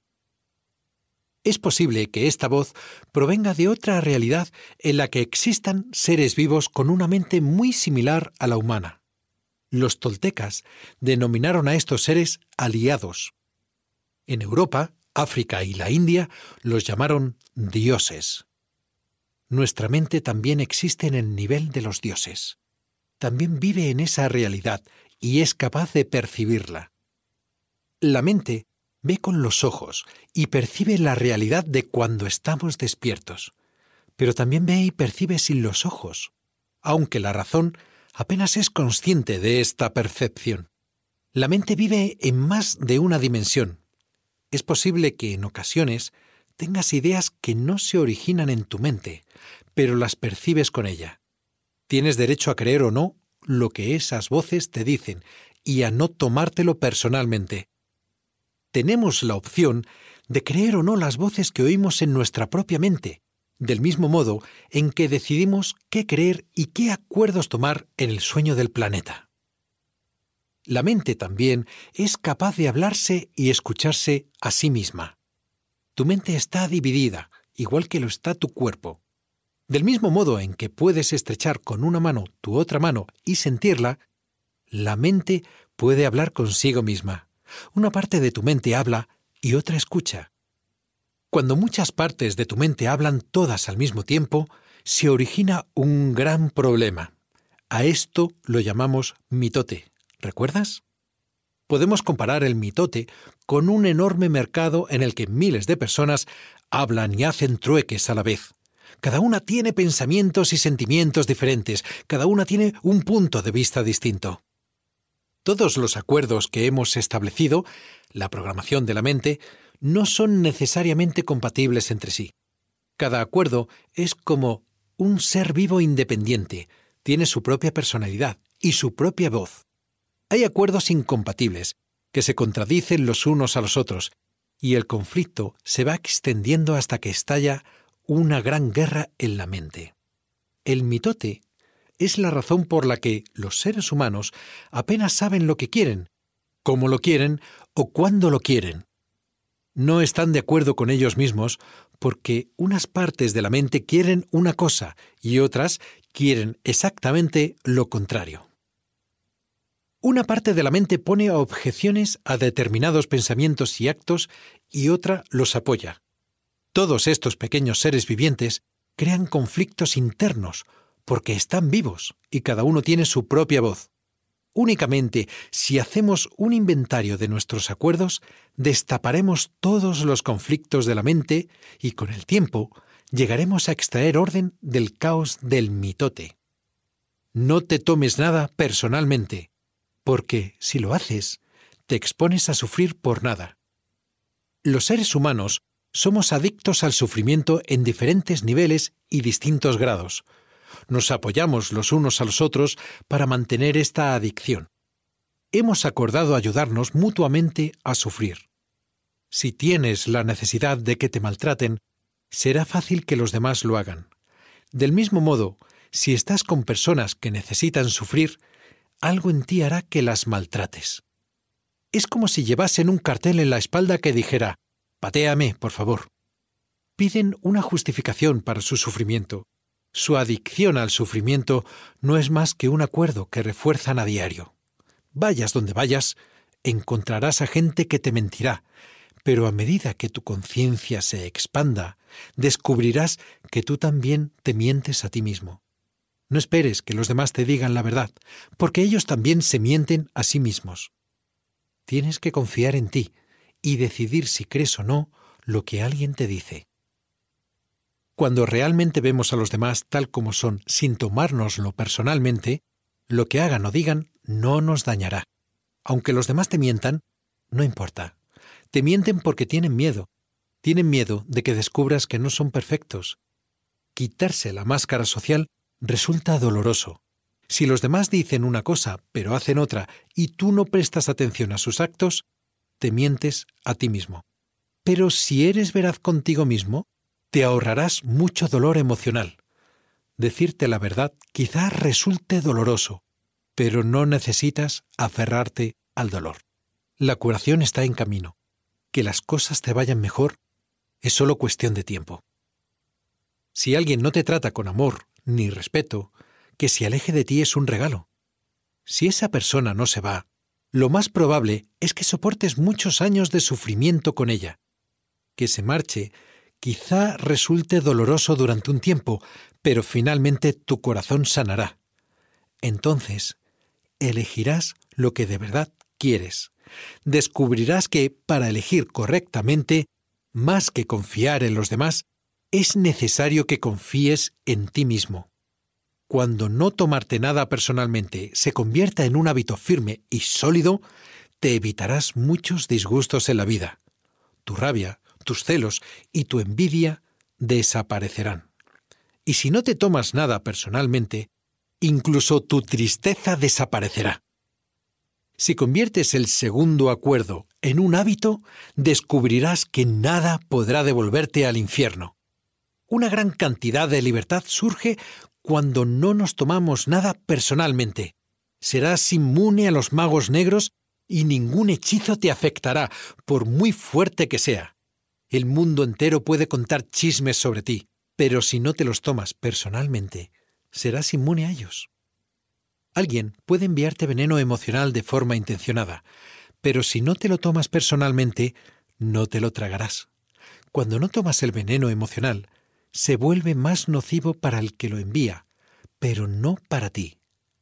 Es posible que esta voz provenga de otra realidad en la que existan seres vivos con una mente muy similar a la humana. Los toltecas denominaron a estos seres aliados. En Europa, África y la India los llamaron dioses. Nuestra mente también existe en el nivel de los dioses. También vive en esa realidad y es capaz de percibirla. La mente ve con los ojos y percibe la realidad de cuando estamos despiertos, pero también ve y percibe sin los ojos, aunque la razón apenas es consciente de esta percepción. La mente vive en más de una dimensión. Es posible que en ocasiones tengas ideas que no se originan en tu mente, pero las percibes con ella. Tienes derecho a creer o no lo que esas voces te dicen y a no tomártelo personalmente. Tenemos la opción de creer o no las voces que oímos en nuestra propia mente, del mismo modo en que decidimos qué creer y qué acuerdos tomar en el sueño del planeta. La mente también es capaz de hablarse y escucharse a sí misma. Tu mente está dividida, igual que lo está tu cuerpo. Del mismo modo en que puedes estrechar con una mano tu otra mano y sentirla, la mente puede hablar consigo misma. Una parte de tu mente habla y otra escucha. Cuando muchas partes de tu mente hablan todas al mismo tiempo, se origina un gran problema. A esto lo llamamos mitote. ¿Recuerdas? Podemos comparar el mitote con un enorme mercado en el que miles de personas hablan y hacen trueques a la vez. Cada una tiene pensamientos y sentimientos diferentes, cada una tiene un punto de vista distinto. Todos los acuerdos que hemos establecido, la programación de la mente, no son necesariamente compatibles entre sí. Cada acuerdo es como un ser vivo independiente, tiene su propia personalidad y su propia voz. Hay acuerdos incompatibles, que se contradicen los unos a los otros, y el conflicto se va extendiendo hasta que estalla una gran guerra en la mente. El mitote es la razón por la que los seres humanos apenas saben lo que quieren, cómo lo quieren o cuándo lo quieren. No están de acuerdo con ellos mismos porque unas partes de la mente quieren una cosa y otras quieren exactamente lo contrario. Una parte de la mente pone objeciones a determinados pensamientos y actos y otra los apoya. Todos estos pequeños seres vivientes crean conflictos internos porque están vivos y cada uno tiene su propia voz. Únicamente si hacemos un inventario de nuestros acuerdos, destaparemos todos los conflictos de la mente y con el tiempo llegaremos a extraer orden del caos del mitote. No te tomes nada personalmente, porque si lo haces, te expones a sufrir por nada. Los seres humanos somos adictos al sufrimiento en diferentes niveles y distintos grados. Nos apoyamos los unos a los otros para mantener esta adicción. Hemos acordado ayudarnos mutuamente a sufrir. Si tienes la necesidad de que te maltraten, será fácil que los demás lo hagan. Del mismo modo, si estás con personas que necesitan sufrir, algo en ti hará que las maltrates. Es como si llevasen un cartel en la espalda que dijera, «Patéame, por favor». Piden una justificación para su sufrimiento. Su adicción al sufrimiento no es más que un acuerdo que refuerzan a diario. Vayas donde vayas, encontrarás a gente que te mentirá, Pero a medida que tu conciencia se expanda, descubrirás que tú también te mientes a ti mismo. No esperes que los demás te digan la verdad, porque ellos también se mienten a sí mismos. Tienes que confiar en ti y decidir si crees o no lo que alguien te dice. Cuando realmente vemos a los demás tal como son, sin tomárnoslo personalmente, lo que hagan o digan no nos dañará. Aunque los demás te mientan, no importa. Te mienten porque tienen miedo. Tienen miedo de que descubras que no son perfectos. Quitarse la máscara social resulta doloroso. Si los demás dicen una cosa, pero hacen otra, y tú no prestas atención a sus actos, te mientes a ti mismo. Pero si eres veraz contigo mismo, te ahorrarás mucho dolor emocional. Decirte la verdad quizás resulte doloroso, pero no necesitas aferrarte al dolor. La curación está en camino. Que las cosas te vayan mejor es solo cuestión de tiempo. Si alguien no te trata con amor ni respeto, que se aleje de ti es un regalo. Si esa persona no se va, lo más probable es que soportes muchos años de sufrimiento con ella. Que se marche quizá resulte doloroso durante un tiempo, pero finalmente tu corazón sanará. Entonces, elegirás lo que de verdad quieres. Descubrirás que, para elegir correctamente, más que confiar en los demás, es necesario que confíes en ti mismo. Cuando no tomarte nada personalmente se convierta en un hábito firme y sólido, te evitarás muchos disgustos en la vida. Tu rabia, tus celos y tu envidia desaparecerán. Y si no te tomas nada personalmente, incluso tu tristeza desaparecerá. Si conviertes el segundo acuerdo en un hábito, descubrirás que nada podrá devolverte al infierno. Una gran cantidad de libertad surge cuando no nos tomamos nada personalmente. Serás inmune a los magos negros y ningún hechizo te afectará, por muy fuerte que sea. El mundo entero puede contar chismes sobre ti, pero si no te los tomas personalmente, serás inmune a ellos. Alguien puede enviarte veneno emocional de forma intencionada, pero si no te lo tomas personalmente, no te lo tragarás. Cuando no tomas el veneno emocional, se vuelve más nocivo para el que lo envía, pero no para ti.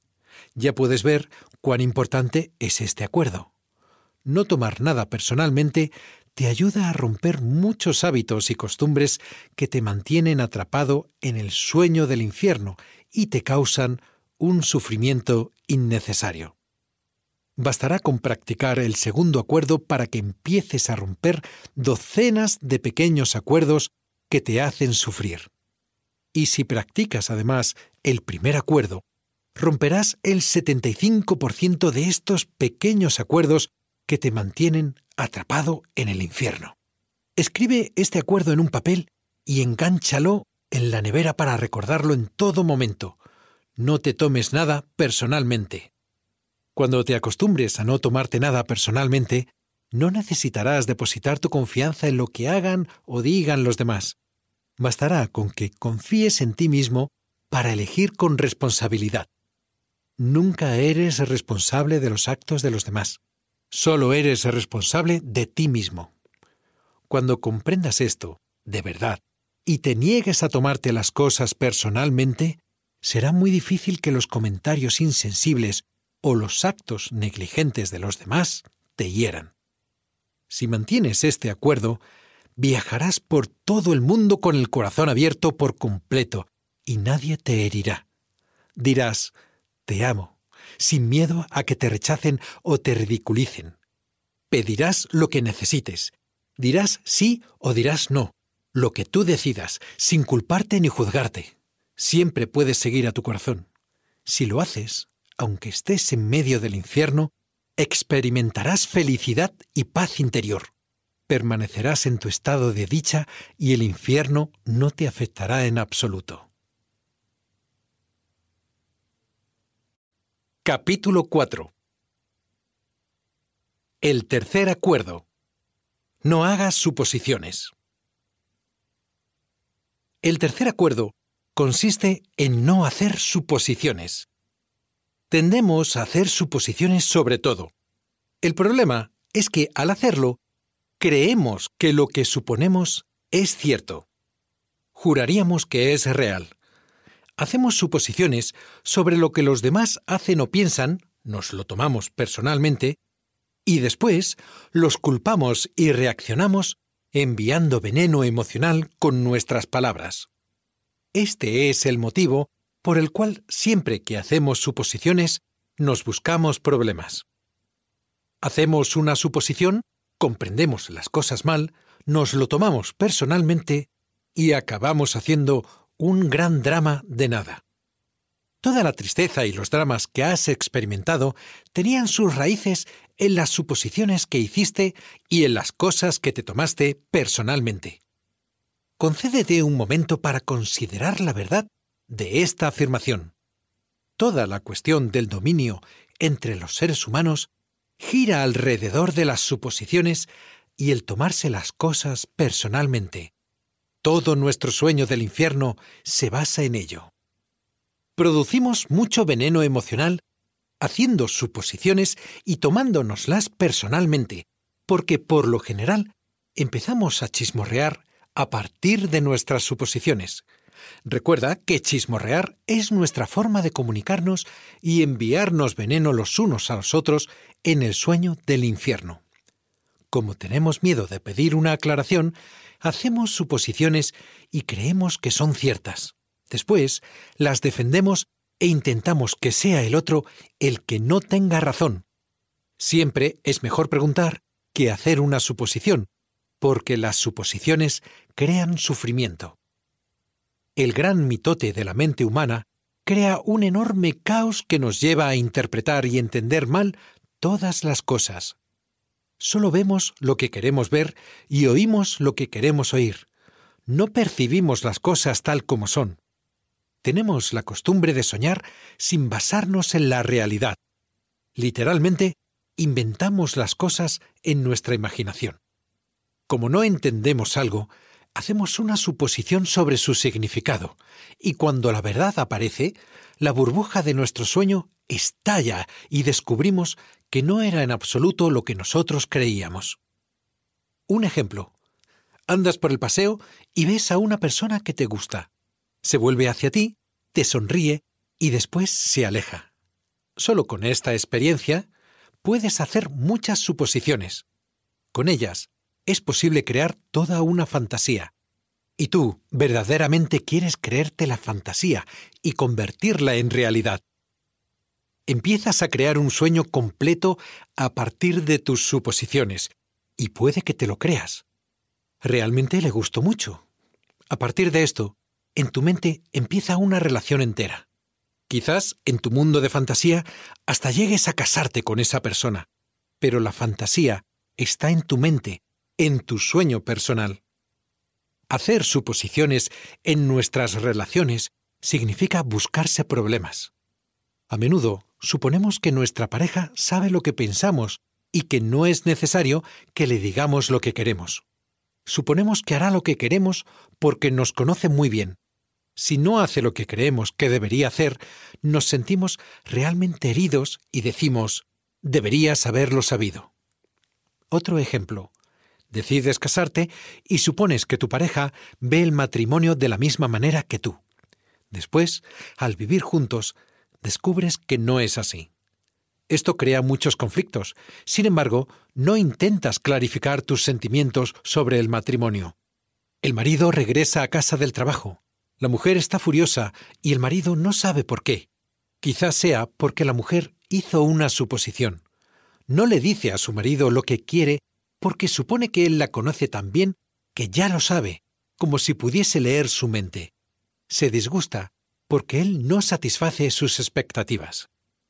Ya puedes ver cuán importante es este acuerdo. No tomar nada personalmente te ayuda a romper muchos hábitos y costumbres que te mantienen atrapado en el sueño del infierno y te causan un sufrimiento innecesario. Bastará con practicar el segundo acuerdo para que empieces a romper docenas de pequeños acuerdos que te hacen sufrir. Y si practicas además el primer acuerdo, romperás el setenta y cinco por ciento de estos pequeños acuerdos que te mantienen atrapado en el infierno. Escribe este acuerdo en un papel y engánchalo en la nevera para recordarlo en todo momento. No te tomes nada personalmente. Cuando te acostumbres a no tomarte nada personalmente, no necesitarás depositar tu confianza en lo que hagan o digan los demás. Bastará con que confíes en ti mismo para elegir con responsabilidad. Nunca eres responsable de los actos de los demás. Solo eres responsable de ti mismo. Cuando comprendas esto, de verdad, y te niegues a tomarte las cosas personalmente, será muy difícil que los comentarios insensibles o los actos negligentes de los demás te hieran. Si mantienes este acuerdo, viajarás por todo el mundo con el corazón abierto por completo y nadie te herirá. Dirás, te amo, sin miedo a que te rechacen o te ridiculicen. Pedirás lo que necesites. Dirás sí o dirás no, lo que tú decidas, sin culparte ni juzgarte. Siempre puedes seguir a tu corazón. Si lo haces, aunque estés en medio del infierno, experimentarás felicidad y paz interior. Permanecerás en tu estado de dicha y el infierno no te afectará en absoluto. Capítulo cuatro. El tercer acuerdo. No hagas suposiciones. El tercer acuerdo consiste en no hacer suposiciones. Tendemos a hacer suposiciones sobre todo. El problema es que, al hacerlo, creemos que lo que suponemos es cierto. Juraríamos que es real. Hacemos suposiciones sobre lo que los demás hacen o piensan, nos lo tomamos personalmente, y después los culpamos y reaccionamos enviando veneno emocional con nuestras palabras. Este es el motivo por el cual siempre que hacemos suposiciones nos buscamos problemas. Hacemos una suposición, comprendemos las cosas mal, nos lo tomamos personalmente y acabamos haciendo un gran drama de nada. Toda la tristeza y los dramas que has experimentado tenían sus raíces en las suposiciones que hiciste y en las cosas que te tomaste personalmente. Concédete un momento para considerar la verdad de esta afirmación. Toda la cuestión del dominio entre los seres humanos gira alrededor de las suposiciones y el tomarse las cosas personalmente. Todo nuestro sueño del infierno se basa en ello. Producimos mucho veneno emocional haciendo suposiciones y tomándonoslas personalmente, porque por lo general empezamos a chismorrear a partir de nuestras suposiciones. Recuerda que chismorrear es nuestra forma de comunicarnos y enviarnos veneno los unos a los otros en el sueño del infierno. Como tenemos miedo de pedir una aclaración, hacemos suposiciones y creemos que son ciertas. Después, las defendemos e intentamos que sea el otro el que no tenga razón. Siempre es mejor preguntar que hacer una suposición, porque las suposiciones crean sufrimiento. El gran mitote de la mente humana crea un enorme caos que nos lleva a interpretar y entender mal todas las cosas. Solo vemos lo que queremos ver y oímos lo que queremos oír. No percibimos las cosas tal como son. Tenemos la costumbre de soñar sin basarnos en la realidad. Literalmente, inventamos las cosas en nuestra imaginación. Como no entendemos algo, hacemos una suposición sobre su significado, y cuando la verdad aparece, la burbuja de nuestro sueño estalla y descubrimos que no era en absoluto lo que nosotros creíamos. Un ejemplo. Andas por el paseo y ves a una persona que te gusta. Se vuelve hacia ti, te sonríe y después se aleja. Solo con esta experiencia puedes hacer muchas suposiciones. Con ellas es posible crear toda una fantasía. Y tú verdaderamente quieres creerte la fantasía y convertirla en realidad. Empiezas a crear un sueño completo a partir de tus suposiciones, y puede que te lo creas. Realmente le gustó mucho. A partir de esto, en tu mente empieza una relación entera. Quizás en tu mundo de fantasía hasta llegues a casarte con esa persona, pero la fantasía está en tu mente, en tu sueño personal. Hacer suposiciones en nuestras relaciones significa buscarse problemas. A menudo suponemos que nuestra pareja sabe lo que pensamos y que no es necesario que le digamos lo que queremos. Suponemos que hará lo que queremos porque nos conoce muy bien. Si no hace lo que creemos que debería hacer, nos sentimos realmente heridos y decimos, deberías haberlo sabido. Otro ejemplo. Decides casarte y supones que tu pareja ve el matrimonio de la misma manera que tú. Después, al vivir juntos, descubres que no es así. Esto crea muchos conflictos. Sin embargo, no intentas clarificar tus sentimientos sobre el matrimonio. El marido regresa a casa del trabajo. La mujer está furiosa y el marido no sabe por qué. Quizás sea porque la mujer hizo una suposición. No le dice a su marido lo que quiere porque supone que él la conoce tan bien que ya lo sabe, como si pudiese leer su mente. Se disgusta porque él no satisface sus expectativas.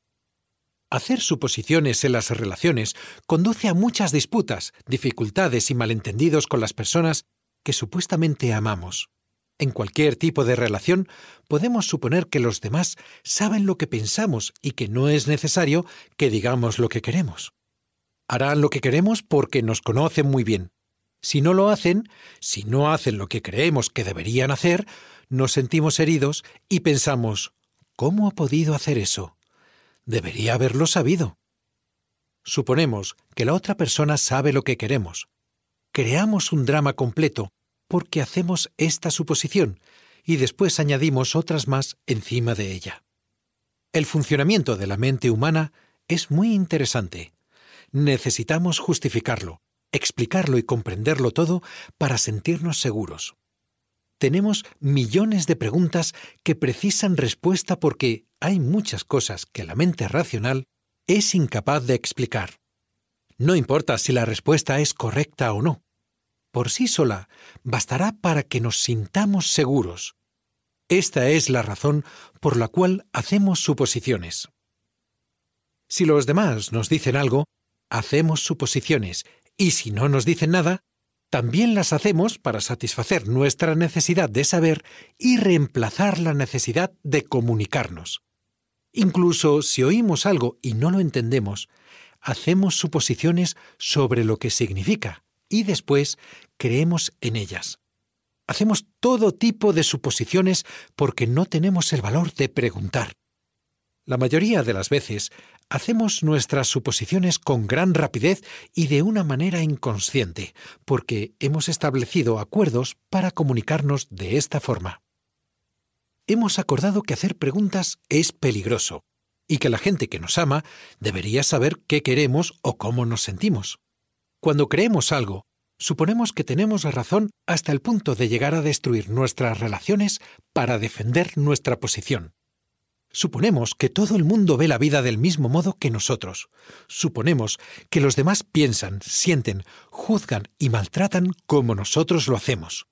Hacer suposiciones en las relaciones conduce a muchas disputas, dificultades y malentendidos con las personas que supuestamente amamos. En cualquier tipo de relación podemos suponer que los demás saben lo que pensamos y que no es necesario que digamos lo que queremos. Harán lo que queremos porque nos conocen muy bien. Si no lo hacen, si no hacen lo que creemos que deberían hacer, nos sentimos heridos y pensamos, ¿cómo ha podido hacer eso? Debería haberlo sabido. Suponemos que la otra persona sabe lo que queremos. creamos un drama completo porque hacemos esta suposición y después añadimos otras más encima de ella. El funcionamiento de la mente humana es muy interesante. Necesitamos justificarlo, explicarlo y comprenderlo todo para sentirnos seguros. Tenemos millones de preguntas que precisan respuesta porque hay muchas cosas que la mente racional es incapaz de explicar. No importa si la respuesta es correcta o no. Por sí sola, bastará para que nos sintamos seguros. Esta es la razón por la cual hacemos suposiciones. Si los demás nos dicen algo, hacemos suposiciones, y si no nos dicen nada, también las hacemos para satisfacer nuestra necesidad de saber y reemplazar la necesidad de comunicarnos. Incluso si oímos algo y no lo entendemos, hacemos suposiciones sobre lo que significa y después creemos en ellas. Hacemos todo tipo de suposiciones porque no tenemos el valor de preguntar. La mayoría de las veces hacemos nuestras suposiciones con gran rapidez y de una manera inconsciente, porque hemos establecido acuerdos para comunicarnos de esta forma. Hemos acordado que hacer preguntas es peligroso y que la gente que nos ama debería saber qué queremos o cómo nos sentimos. Cuando creemos algo, suponemos que tenemos razón hasta el punto de llegar a destruir nuestras relaciones para defender nuestra posición. Suponemos que todo el mundo ve la vida del mismo modo que nosotros. Suponemos que los demás piensan, sienten, juzgan y maltratan como nosotros lo hacemos.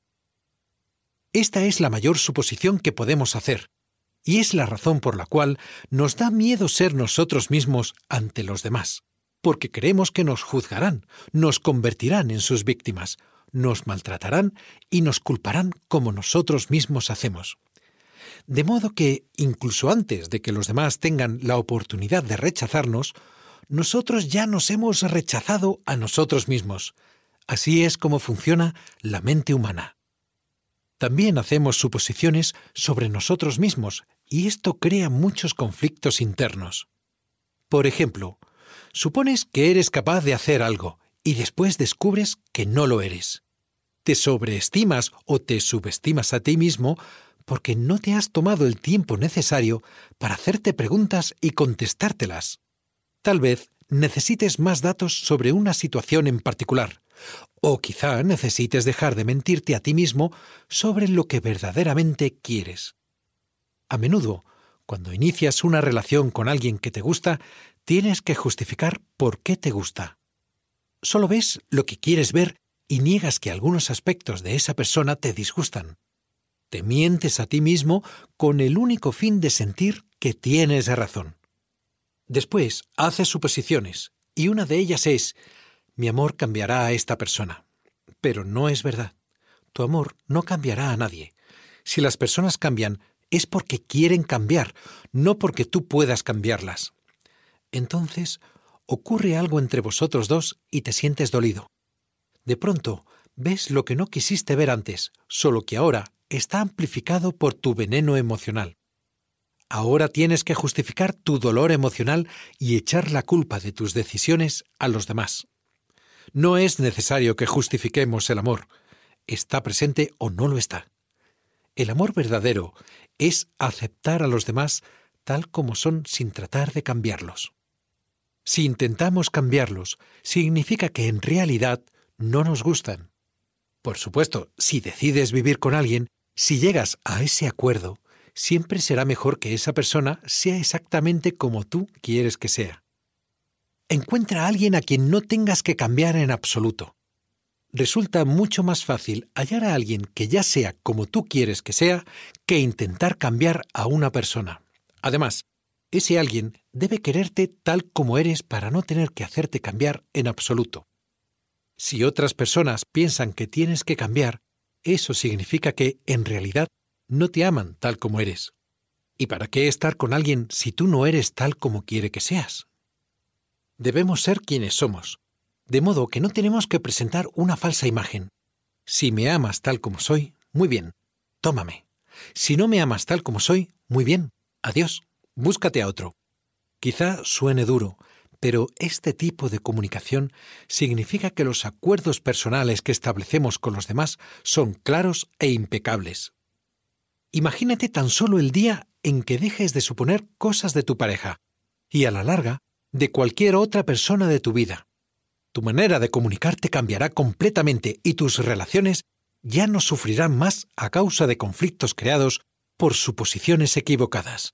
Esta es la mayor suposición que podemos hacer, y es la razón por la cual nos da miedo ser nosotros mismos ante los demás, porque creemos que nos juzgarán, nos convertirán en sus víctimas, nos maltratarán y nos culparán como nosotros mismos hacemos. De modo que, incluso antes de que los demás tengan la oportunidad de rechazarnos, nosotros ya nos hemos rechazado a nosotros mismos. Así es como funciona la mente humana. También hacemos suposiciones sobre nosotros mismos, y esto crea muchos conflictos internos. Por ejemplo, supones que eres capaz de hacer algo, y después descubres que no lo eres. Te sobreestimas o te subestimas a ti mismo porque no te has tomado el tiempo necesario para hacerte preguntas y contestártelas. Tal vez necesites más datos sobre una situación en particular, o quizá necesites dejar de mentirte a ti mismo sobre lo que verdaderamente quieres. A menudo, cuando inicias una relación con alguien que te gusta, tienes que justificar por qué te gusta. Solo ves lo que quieres ver y niegas que algunos aspectos de esa persona te disgustan. Te mientes a ti mismo con el único fin de sentir que tienes razón. Después haces suposiciones, y una de ellas es: mi amor cambiará a esta persona. Pero no es verdad. Tu amor no cambiará a nadie. Si las personas cambian, es porque quieren cambiar, no porque tú puedas cambiarlas. Entonces, ocurre algo entre vosotros dos y te sientes dolido. De pronto, ves lo que no quisiste ver antes, solo que ahora está amplificado por tu veneno emocional. Ahora tienes que justificar tu dolor emocional y echar la culpa de tus decisiones a los demás. No es necesario que justifiquemos el amor. Está presente o no lo está. El amor verdadero es aceptar a los demás tal como son sin tratar de cambiarlos. Si intentamos cambiarlos, significa que en realidad no nos gustan. Por supuesto, si decides vivir con alguien, si llegas a ese acuerdo, siempre será mejor que esa persona sea exactamente como tú quieres que sea. Encuentra a alguien a quien no tengas que cambiar en absoluto. Resulta mucho más fácil hallar a alguien que ya sea como tú quieres que sea que intentar cambiar a una persona. Además, ese alguien debe quererte tal como eres para no tener que hacerte cambiar en absoluto. Si otras personas piensan que tienes que cambiar, eso significa que, en realidad, no te aman tal como eres. ¿Y para qué estar con alguien si tú no eres tal como quiere que seas? Debemos ser quienes somos, de modo que no tenemos que presentar una falsa imagen. Si me amas tal como soy, muy bien, tómame. Si no me amas tal como soy, muy bien, adiós, búscate a otro. Quizá suene duro, Pero este tipo de comunicación significa que los acuerdos personales que establecemos con los demás son claros e impecables. Imagínate tan solo el día en que dejes de suponer cosas de tu pareja y, a la larga, de cualquier otra persona de tu vida. Tu manera de comunicarte cambiará completamente y tus relaciones ya no sufrirán más a causa de conflictos creados por suposiciones equivocadas.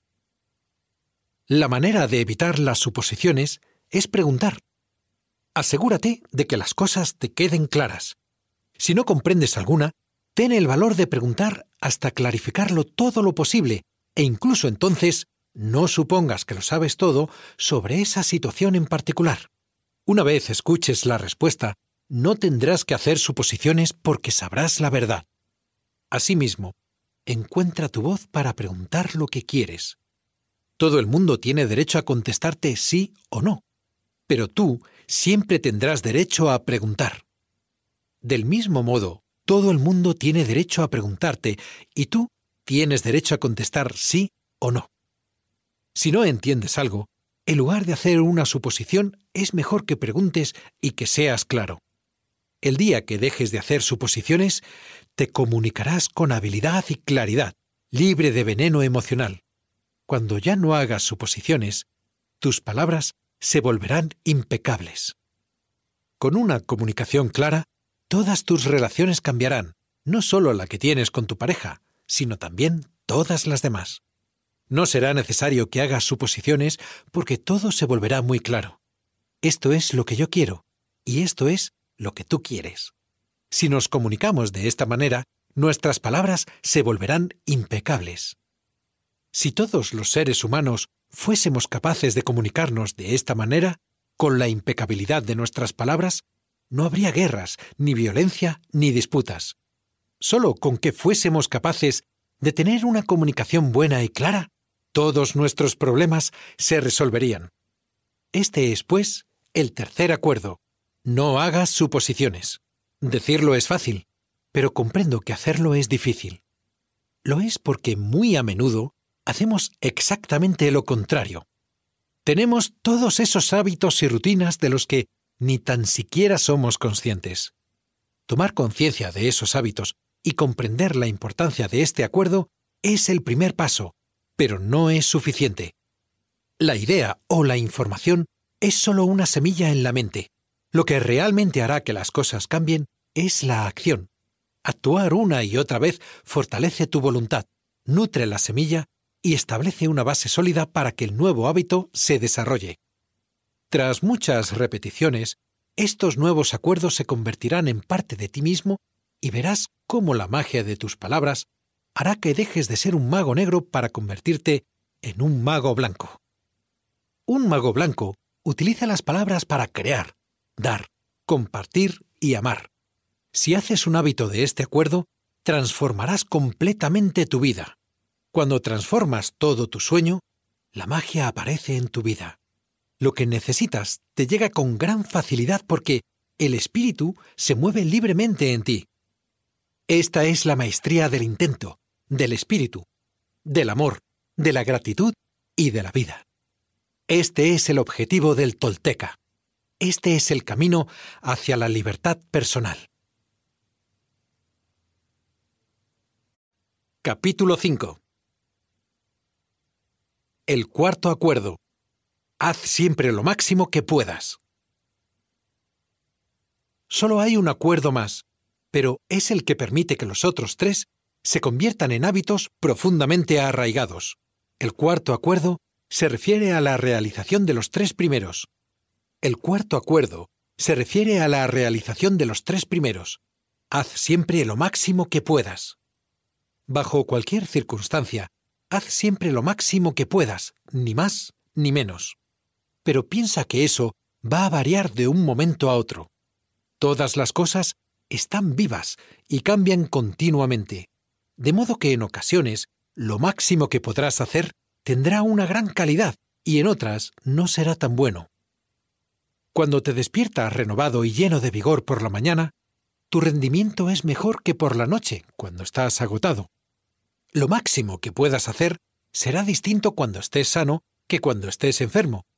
La manera de evitar las suposiciones es preguntar. Asegúrate de que las cosas te queden claras. Si no comprendes alguna, ten el valor de preguntar hasta clarificarlo todo lo posible e incluso entonces no supongas que lo sabes todo sobre esa situación en particular. Una vez escuches la respuesta, no tendrás que hacer suposiciones porque sabrás la verdad. Asimismo, encuentra tu voz para preguntar lo que quieres. Todo el mundo tiene derecho a contestarte sí o no, pero tú siempre tendrás derecho a preguntar. Del mismo modo, todo el mundo tiene derecho a preguntarte y tú tienes derecho a contestar sí o no. Si no entiendes algo, en lugar de hacer una suposición, es mejor que preguntes y que seas claro. El día que dejes de hacer suposiciones, te comunicarás con habilidad y claridad, libre de veneno emocional. Cuando ya no hagas suposiciones, tus palabras se volverán impecables. Con una comunicación clara, todas tus relaciones cambiarán, no solo la que tienes con tu pareja, sino también todas las demás. No será necesario que hagas suposiciones porque todo se volverá muy claro. Esto es lo que yo quiero y esto es lo que tú quieres. Si nos comunicamos de esta manera, nuestras palabras se volverán impecables. Si todos los seres humanos fuésemos capaces de comunicarnos de esta manera, con la impecabilidad de nuestras palabras, no habría guerras, ni violencia, ni disputas. Solo con que fuésemos capaces de tener una comunicación buena y clara, todos nuestros problemas se resolverían. Este es, pues, el tercer acuerdo. No hagas suposiciones. Decirlo es fácil, pero comprendo que hacerlo es difícil. Lo es porque muy a menudo hacemos exactamente lo contrario. Tenemos todos esos hábitos y rutinas de los que ni tan siquiera somos conscientes. Tomar conciencia de esos hábitos y comprender la importancia de este acuerdo es el primer paso, pero no es suficiente. La idea o la información es solo una semilla en la mente. Lo que realmente hará que las cosas cambien es la acción. Actuar una y otra vez fortalece tu voluntad, nutre la semilla y establece una base sólida para que el nuevo hábito se desarrolle. Tras muchas repeticiones, estos nuevos acuerdos se convertirán en parte de ti mismo y verás cómo la magia de tus palabras hará que dejes de ser un mago negro para convertirte en un mago blanco. Un mago blanco utiliza las palabras para crear, dar, compartir y amar. Si haces un hábito de este acuerdo, transformarás completamente tu vida. Cuando transformas todo tu sueño, la magia aparece en tu vida. Lo que necesitas te llega con gran facilidad porque el espíritu se mueve libremente en ti. Esta es la maestría del intento, del espíritu, del amor, de la gratitud y de la vida. Este es el objetivo del tolteca. Este es el camino hacia la libertad personal. Capítulo cinco. El cuarto acuerdo. Haz siempre lo máximo que puedas. Solo hay un acuerdo más, pero es el que permite que los otros tres se conviertan en hábitos profundamente arraigados. El cuarto acuerdo se refiere a la realización de los tres primeros. El cuarto acuerdo se refiere a la realización de los tres primeros. Haz siempre lo máximo que puedas. Bajo cualquier circunstancia, haz siempre lo máximo que puedas, ni más ni menos. Pero piensa que eso va a variar de un momento a otro. Todas las cosas están vivas y cambian continuamente, de modo que en ocasiones lo máximo que podrás hacer tendrá una gran calidad y en otras no será tan bueno. Cuando te despiertas renovado y lleno de vigor por la mañana, tu rendimiento es mejor que por la noche, cuando estás agotado. Lo máximo que puedas hacer será distinto cuando estés sano que cuando estés enfermo,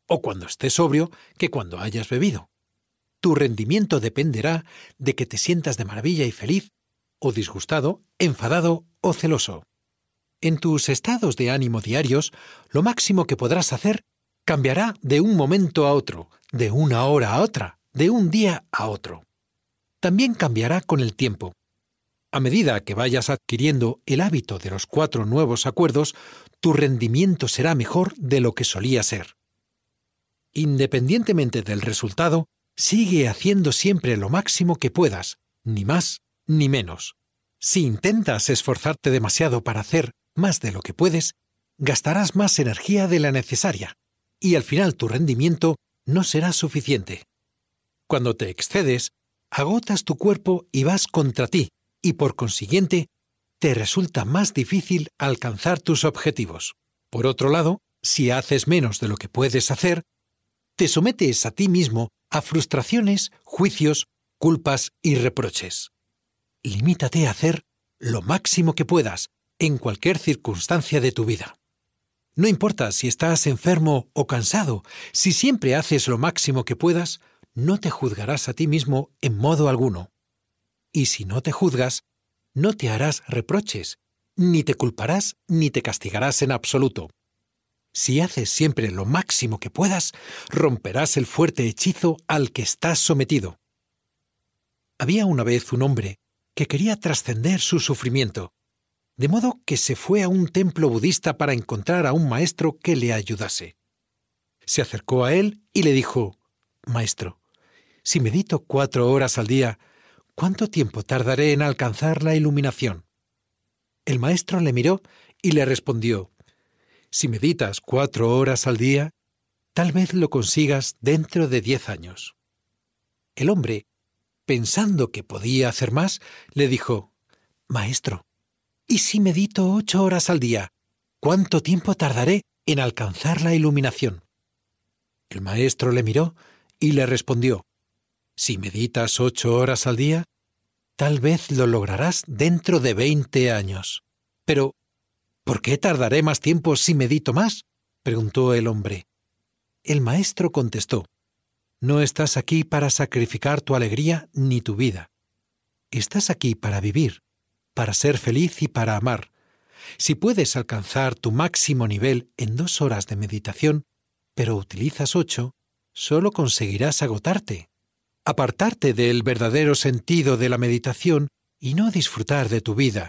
o cuando estés sobrio que cuando hayas bebido. Tu rendimiento dependerá de que te sientas de maravilla y feliz, o disgustado, enfadado o celoso. En tus estados de ánimo diarios, lo máximo que podrás hacer cambiará de un momento a otro, de una hora a otra, de un día a otro. También cambiará con el tiempo. A medida que vayas adquiriendo el hábito de los cuatro nuevos acuerdos, tu rendimiento será mejor de lo que solía ser. Independientemente del resultado, sigue haciendo siempre lo máximo que puedas, ni más ni menos. Si intentas esforzarte demasiado para hacer más de lo que puedes, gastarás más energía de la necesaria, y al final tu rendimiento no será suficiente. Cuando te excedes, agotas tu cuerpo y vas contra ti, y por consiguiente, te resulta más difícil alcanzar tus objetivos. Por otro lado, si haces menos de lo que puedes hacer, te sometes a ti mismo a frustraciones, juicios, culpas y reproches. Limítate a hacer lo máximo que puedas en cualquier circunstancia de tu vida. No importa si estás enfermo o cansado, si siempre haces lo máximo que puedas, no te juzgarás a ti mismo en modo alguno. Y si no te juzgas, no te harás reproches, ni te culparás ni te castigarás en absoluto. Si haces siempre lo máximo que puedas, romperás el fuerte hechizo al que estás sometido. Había una vez un hombre que quería trascender su sufrimiento, de modo que se fue a un templo budista para encontrar a un maestro que le ayudase. Se acercó a él y le dijo: «Maestro, si medito cuatro horas al día, ¿cuánto tiempo tardaré en alcanzar la iluminación?». El maestro le miró y le respondió: «Si meditas cuatro horas al día, tal vez lo consigas dentro de diez años». El hombre, pensando que podía hacer más, le dijo: «Maestro, ¿y si medito ocho horas al día? ¿Cuánto tiempo tardaré en alcanzar la iluminación?». El maestro le miró y le respondió: «Si meditas ocho horas al día, tal vez lo lograrás dentro de veinte años». «Pero, ¿por qué tardaré más tiempo si medito más?», preguntó el hombre. El maestro contestó: «No estás aquí para sacrificar tu alegría ni tu vida. Estás aquí para vivir, para ser feliz y para amar. Si puedes alcanzar tu máximo nivel en dos horas de meditación, pero utilizas ocho, solo conseguirás agotarte, apartarte del verdadero sentido de la meditación y no disfrutar de tu vida.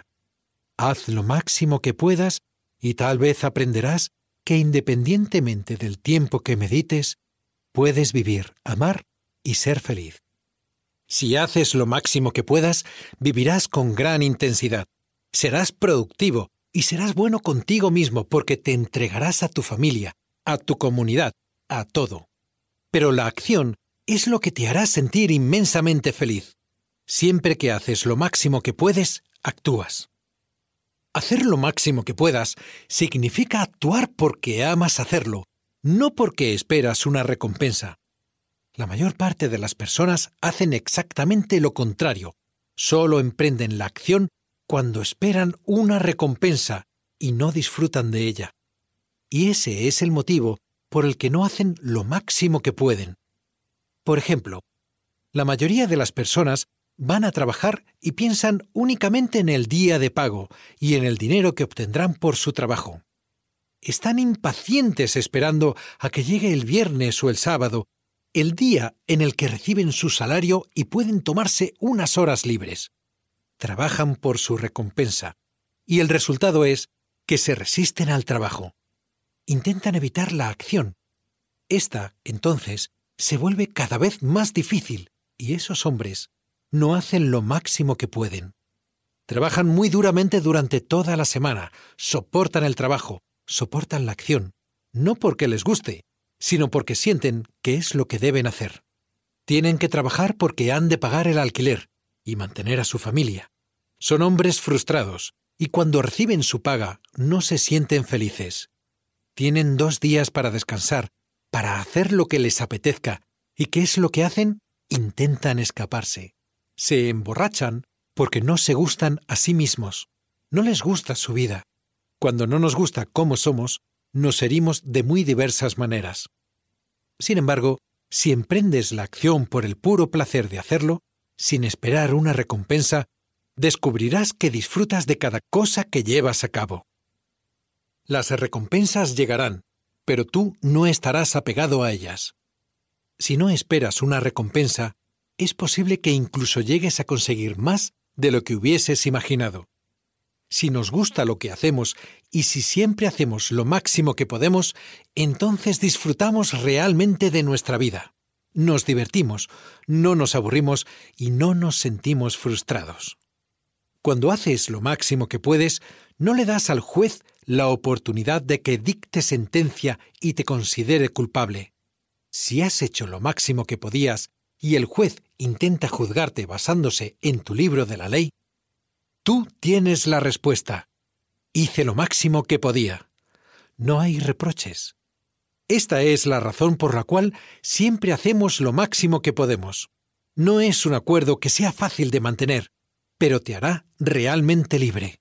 Haz lo máximo que puedas y tal vez aprenderás que independientemente del tiempo que medites, puedes vivir, amar y ser feliz. Si haces lo máximo que puedas, vivirás con gran intensidad. Serás productivo y serás bueno contigo mismo porque te entregarás a tu familia, a tu comunidad, a todo. Pero la acción es lo que te hará sentir inmensamente feliz. Siempre que haces lo máximo que puedes, actúas. Hacer lo máximo que puedas significa actuar porque amas hacerlo, no porque esperas una recompensa. La mayor parte de las personas hacen exactamente lo contrario. Solo emprenden la acción cuando esperan una recompensa y no disfrutan de ella. Y ese es el motivo por el que no hacen lo máximo que pueden. Por ejemplo, la mayoría de las personas van a trabajar y piensan únicamente en el día de pago y en el dinero que obtendrán por su trabajo. Están impacientes esperando a que llegue el viernes o el sábado, el día en el que reciben su salario y pueden tomarse unas horas libres. Trabajan por su recompensa, y el resultado es que se resisten al trabajo. Intentan evitar la acción. Esta, entonces, se vuelve cada vez más difícil, y esos hombres no hacen lo máximo que pueden. Trabajan muy duramente durante toda la semana, soportan el trabajo, soportan la acción, no porque les guste, sino porque sienten que es lo que deben hacer. Tienen que trabajar porque han de pagar el alquiler y mantener a su familia. Son hombres frustrados y cuando reciben su paga no se sienten felices. Tienen dos días para descansar, para hacer lo que les apetezca. ¿Y qué es lo que hacen? Intentan escaparse. Se emborrachan porque no se gustan a sí mismos. No les gusta su vida. Cuando no nos gusta cómo somos, nos herimos de muy diversas maneras. Sin embargo, si emprendes la acción por el puro placer de hacerlo, sin esperar una recompensa, descubrirás que disfrutas de cada cosa que llevas a cabo. Las recompensas llegarán, pero tú no estarás apegado a ellas. Si no esperas una recompensa, es posible que incluso llegues a conseguir más de lo que hubieses imaginado. Si nos gusta lo que hacemos y si siempre hacemos lo máximo que podemos, entonces disfrutamos realmente de nuestra vida. Nos divertimos, no nos aburrimos y no nos sentimos frustrados. Cuando haces lo máximo que puedes, no le das al juez la oportunidad de que dicte sentencia y te considere culpable. Si has hecho lo máximo que podías y el juez intenta juzgarte basándose en tu libro de la ley, tú tienes la respuesta. Hice lo máximo que podía. No hay reproches. Esta es la razón por la cual siempre hacemos lo máximo que podemos. No es un acuerdo que sea fácil de mantener, pero te hará realmente libre.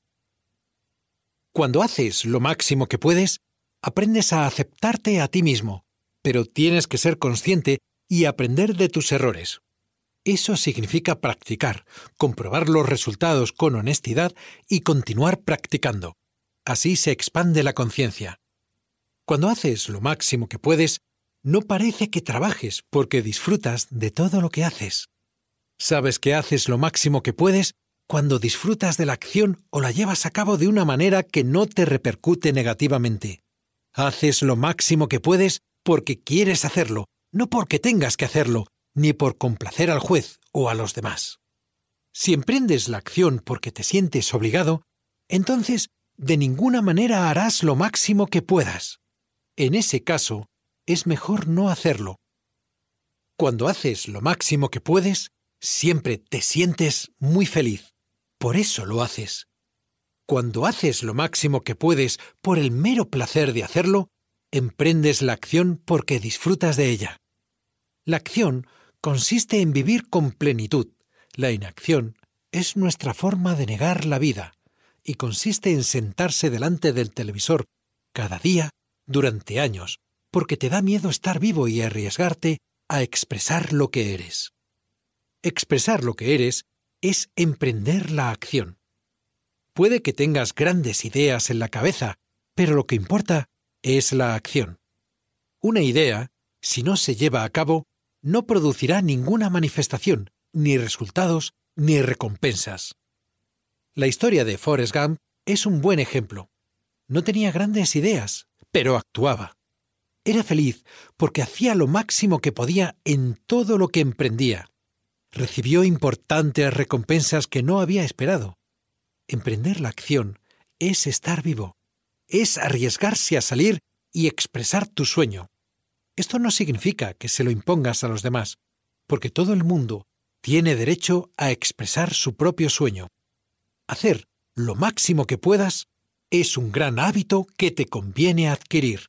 Cuando haces lo máximo que puedes, aprendes a aceptarte a ti mismo, pero tienes que ser consciente y aprender de tus errores. Eso significa practicar, comprobar los resultados con honestidad y continuar practicando. Así se expande la conciencia. Cuando haces lo máximo que puedes, no parece que trabajes porque disfrutas de todo lo que haces. Sabes que haces lo máximo que puedes cuando disfrutas de la acción o la llevas a cabo de una manera que no te repercute negativamente. Haces lo máximo que puedes porque quieres hacerlo, no porque tengas que hacerlo, ni por complacer al juez o a los demás. Si emprendes la acción porque te sientes obligado, entonces de ninguna manera harás lo máximo que puedas. En ese caso, es mejor no hacerlo. Cuando haces lo máximo que puedes, siempre te sientes muy feliz. Por eso lo haces. Cuando haces lo máximo que puedes por el mero placer de hacerlo, emprendes la acción porque disfrutas de ella. La acción consiste en vivir con plenitud. La inacción es nuestra forma de negar la vida y consiste en sentarse delante del televisor cada día durante años porque te da miedo estar vivo y arriesgarte a expresar lo que eres. Expresar lo que eres es emprender la acción. Puede que tengas grandes ideas en la cabeza, pero lo que importa es la acción. Una idea, si no se lleva a cabo, no producirá ninguna manifestación, ni resultados, ni recompensas. La historia de Forrest Gump es un buen ejemplo. No tenía grandes ideas, pero actuaba. Era feliz porque hacía lo máximo que podía en todo lo que emprendía. Recibió importantes recompensas que no había esperado. Emprender la acción es estar vivo, es arriesgarse a salir y expresar tu sueño. Esto no significa que se lo impongas a los demás, porque todo el mundo tiene derecho a expresar su propio sueño. Hacer lo máximo que puedas es un gran hábito que te conviene adquirir.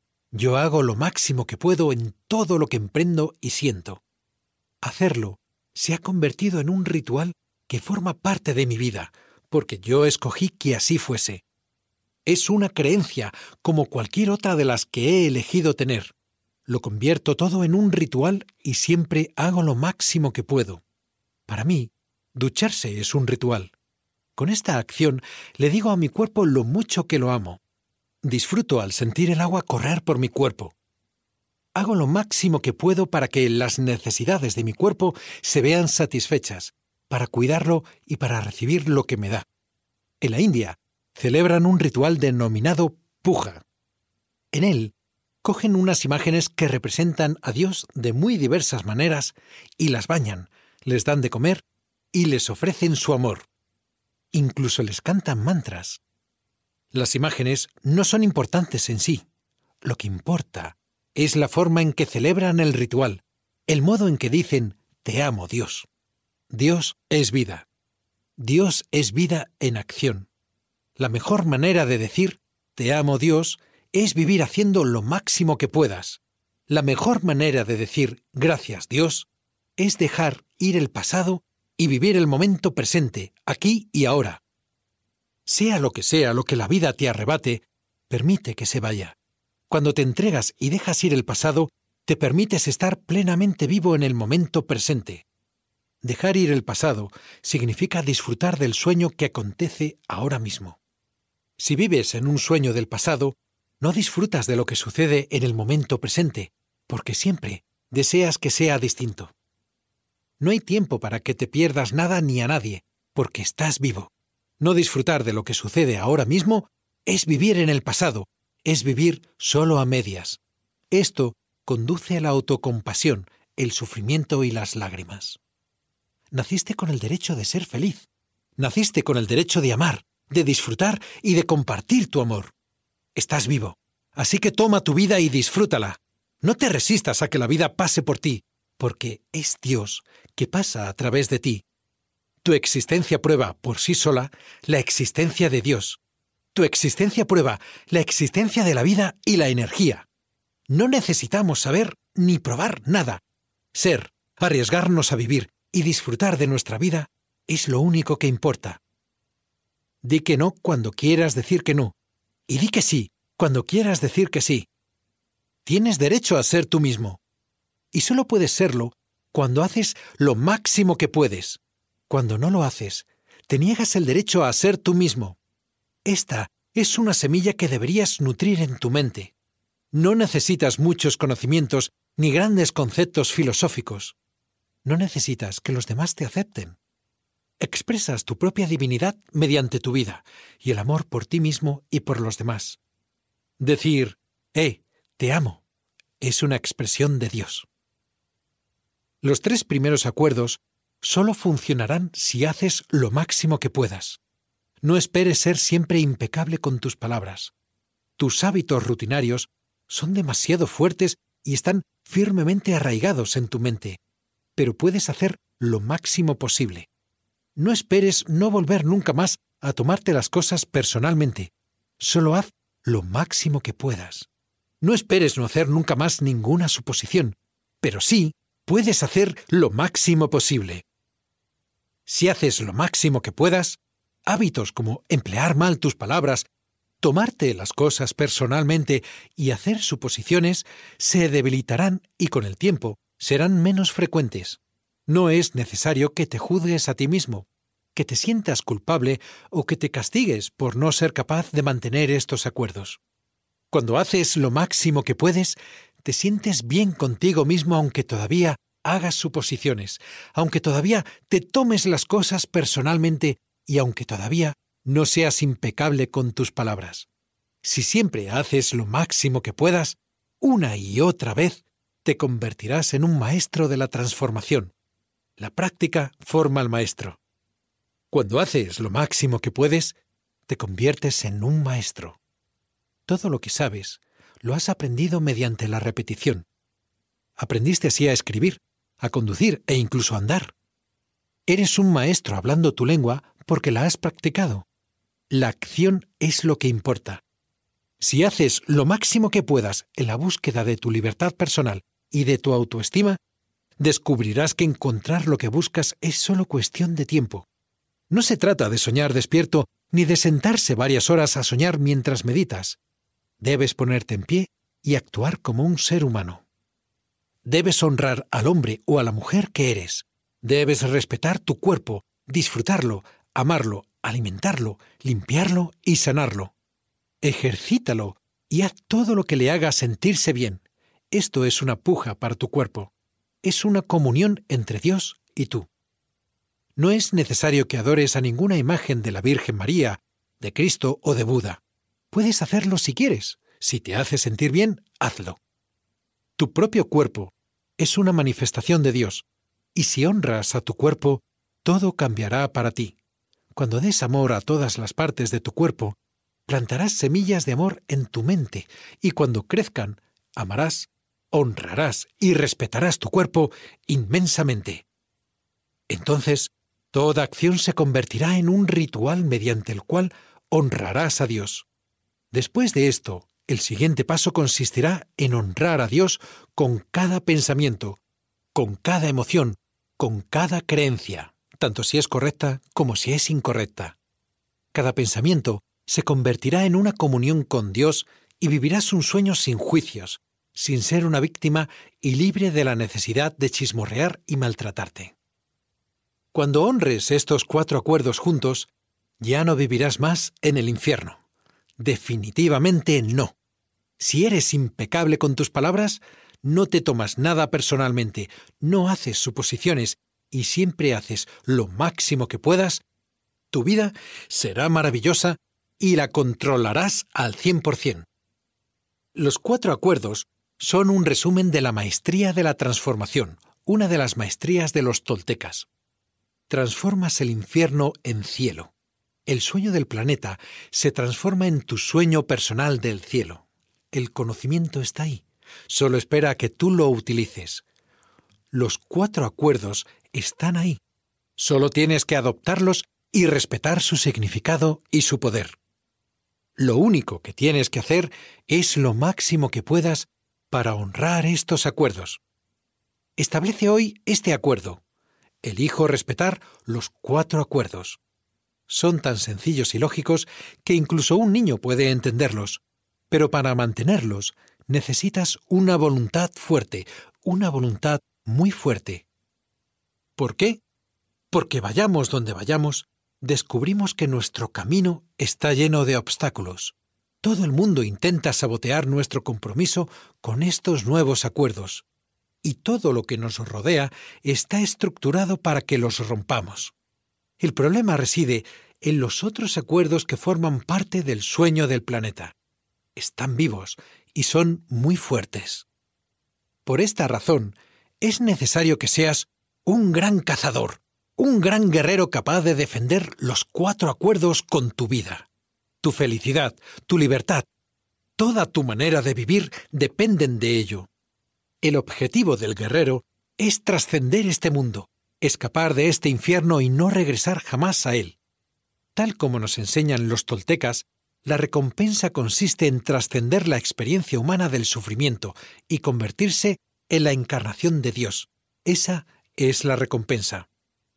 Yo hago lo máximo que puedo en todo lo que emprendo y siento. Hacerlo se ha convertido en un ritual que forma parte de mi vida, porque yo escogí que así fuese. Es una creencia como cualquier otra de las que he elegido tener. Lo convierto todo en un ritual y siempre hago lo máximo que puedo. Para mí, ducharse es un ritual. Con esta acción le digo a mi cuerpo lo mucho que lo amo. Disfruto al sentir el agua correr por mi cuerpo. Hago lo máximo que puedo para que las necesidades de mi cuerpo se vean satisfechas, para cuidarlo y para recibir lo que me da. En la India celebran un ritual denominado puja. En él, cogen unas imágenes que representan a Dios de muy diversas maneras y las bañan, les dan de comer y les ofrecen su amor. Incluso les cantan mantras. Las imágenes no son importantes en sí. Lo que importa es la forma en que celebran el ritual, el modo en que dicen «Te amo, Dios». Dios es vida. Dios es vida en acción. La mejor manera de decir «Te amo, Dios» es vivir haciendo lo máximo que puedas. La mejor manera de decir «Gracias, Dios» es dejar ir el pasado y vivir el momento presente, aquí y ahora. Sea lo que sea lo que la vida te arrebate, permite que se vaya. Cuando te entregas y dejas ir el pasado, te permites estar plenamente vivo en el momento presente. Dejar ir el pasado significa disfrutar del sueño que acontece ahora mismo. Si vives en un sueño del pasado, no disfrutas de lo que sucede en el momento presente, porque siempre deseas que sea distinto. No hay tiempo para que te pierdas nada ni a nadie, porque estás vivo. No disfrutar de lo que sucede ahora mismo es vivir en el pasado, es vivir solo a medias. Esto conduce a la autocompasión, el sufrimiento y las lágrimas. Naciste con el derecho de ser feliz. Naciste con el derecho de amar, de disfrutar y de compartir tu amor. Estás vivo, así que toma tu vida y disfrútala. No te resistas a que la vida pase por ti, porque es Dios que pasa a través de ti. Tu existencia prueba, por sí sola, la existencia de Dios. Tu existencia prueba la existencia de la vida y la energía. No necesitamos saber ni probar nada. Ser, arriesgarnos a vivir y disfrutar de nuestra vida es lo único que importa. Di que no cuando quieras decir que no, y di que sí cuando quieras decir que sí. Tienes derecho a ser tú mismo, y solo puedes serlo cuando haces lo máximo que puedes. Cuando no lo haces, te niegas el derecho a ser tú mismo. Esta es una semilla que deberías nutrir en tu mente. No necesitas muchos conocimientos ni grandes conceptos filosóficos. No necesitas que los demás te acepten. Expresas tu propia divinidad mediante tu vida y el amor por ti mismo y por los demás. Decir, eh, te amo, es una expresión de Dios. Los tres primeros acuerdos solo funcionarán si haces lo máximo que puedas. No esperes ser siempre impecable con tus palabras. Tus hábitos rutinarios son demasiado fuertes y están firmemente arraigados en tu mente, pero puedes hacer lo máximo posible. No esperes no volver nunca más a tomarte las cosas personalmente. Solo haz lo máximo que puedas. No esperes no hacer nunca más ninguna suposición, pero sí puedes hacer lo máximo posible. Si haces lo máximo que puedas, hábitos como emplear mal tus palabras, tomarte las cosas personalmente y hacer suposiciones se debilitarán y con el tiempo serán menos frecuentes. No es necesario que te juzgues a ti mismo, que te sientas culpable o que te castigues por no ser capaz de mantener estos acuerdos. Cuando haces lo máximo que puedes, te sientes bien contigo mismo aunque todavía hagas suposiciones, aunque todavía te tomes las cosas personalmente y aunque todavía no seas impecable con tus palabras. Si siempre haces lo máximo que puedas, una y otra vez, te convertirás en un maestro de la transformación. La práctica forma al maestro. Cuando haces lo máximo que puedes, te conviertes en un maestro. Todo lo que sabes, lo has aprendido mediante la repetición. Aprendiste así a escribir, a conducir e incluso a andar. Eres un maestro hablando tu lengua porque la has practicado. La acción es lo que importa. Si haces lo máximo que puedas en la búsqueda de tu libertad personal y de tu autoestima, descubrirás que encontrar lo que buscas es solo cuestión de tiempo. No se trata de soñar despierto ni de sentarse varias horas a soñar mientras meditas. Debes ponerte en pie y actuar como un ser humano. Debes honrar al hombre o a la mujer que eres. Debes respetar tu cuerpo, disfrutarlo, amarlo, alimentarlo, limpiarlo y sanarlo. Ejercítalo y haz todo lo que le haga sentirse bien. Esto es una puja para tu cuerpo. Es una comunión entre Dios y tú. No es necesario que adores a ninguna imagen de la Virgen María, de Cristo o de Buda. Puedes hacerlo si quieres. Si te hace sentir bien, hazlo. Tu propio cuerpo es una manifestación de Dios, y si honras a tu cuerpo, todo cambiará para ti. Cuando des amor a todas las partes de tu cuerpo, plantarás semillas de amor en tu mente, y cuando crezcan, amarás, honrarás y respetarás tu cuerpo inmensamente. Entonces, toda acción se convertirá en un ritual mediante el cual honrarás a Dios. Después de esto, el siguiente paso consistirá en honrar a Dios con cada pensamiento, con cada emoción, con cada creencia, tanto si es correcta como si es incorrecta. Cada pensamiento se convertirá en una comunión con Dios y vivirás un sueño sin juicios, sin ser una víctima y libre de la necesidad de chismorrear y maltratarte. Cuando honres estos cuatro acuerdos juntos, ya no vivirás más en el infierno. Definitivamente no. Si eres impecable con tus palabras, no te tomas nada personalmente, no haces suposiciones y siempre haces lo máximo que puedas, tu vida será maravillosa y la controlarás al cien por ciento. Los cuatro acuerdos son un resumen de la maestría de la transformación, una de las maestrías de los toltecas. Transformas el infierno en cielo. El sueño del planeta se transforma en tu sueño personal del cielo. El conocimiento está ahí. Solo espera a que tú lo utilices. Los cuatro acuerdos están ahí. Solo tienes que adoptarlos y respetar su significado y su poder. Lo único que tienes que hacer es lo máximo que puedas para honrar estos acuerdos. Establece hoy este acuerdo. Elijo respetar los cuatro acuerdos. Son tan sencillos y lógicos que incluso un niño puede entenderlos, pero para mantenerlos necesitas una voluntad fuerte, una voluntad muy fuerte. ¿Por qué? Porque vayamos donde vayamos, descubrimos que nuestro camino está lleno de obstáculos. Todo el mundo intenta sabotear nuestro compromiso con estos nuevos acuerdos, y todo lo que nos rodea está estructurado para que los rompamos. El problema reside en los otros acuerdos que forman parte del sueño del planeta. Están vivos y son muy fuertes. Por esta razón, es necesario que seas un gran cazador, un gran guerrero capaz de defender los cuatro acuerdos con tu vida. Tu felicidad, tu libertad, toda tu manera de vivir dependen de ello. El objetivo del guerrero es trascender este mundo, escapar de este infierno y no regresar jamás a él. Tal como nos enseñan los toltecas, la recompensa consiste en trascender la experiencia humana del sufrimiento y convertirse en la encarnación de Dios. Esa es la recompensa.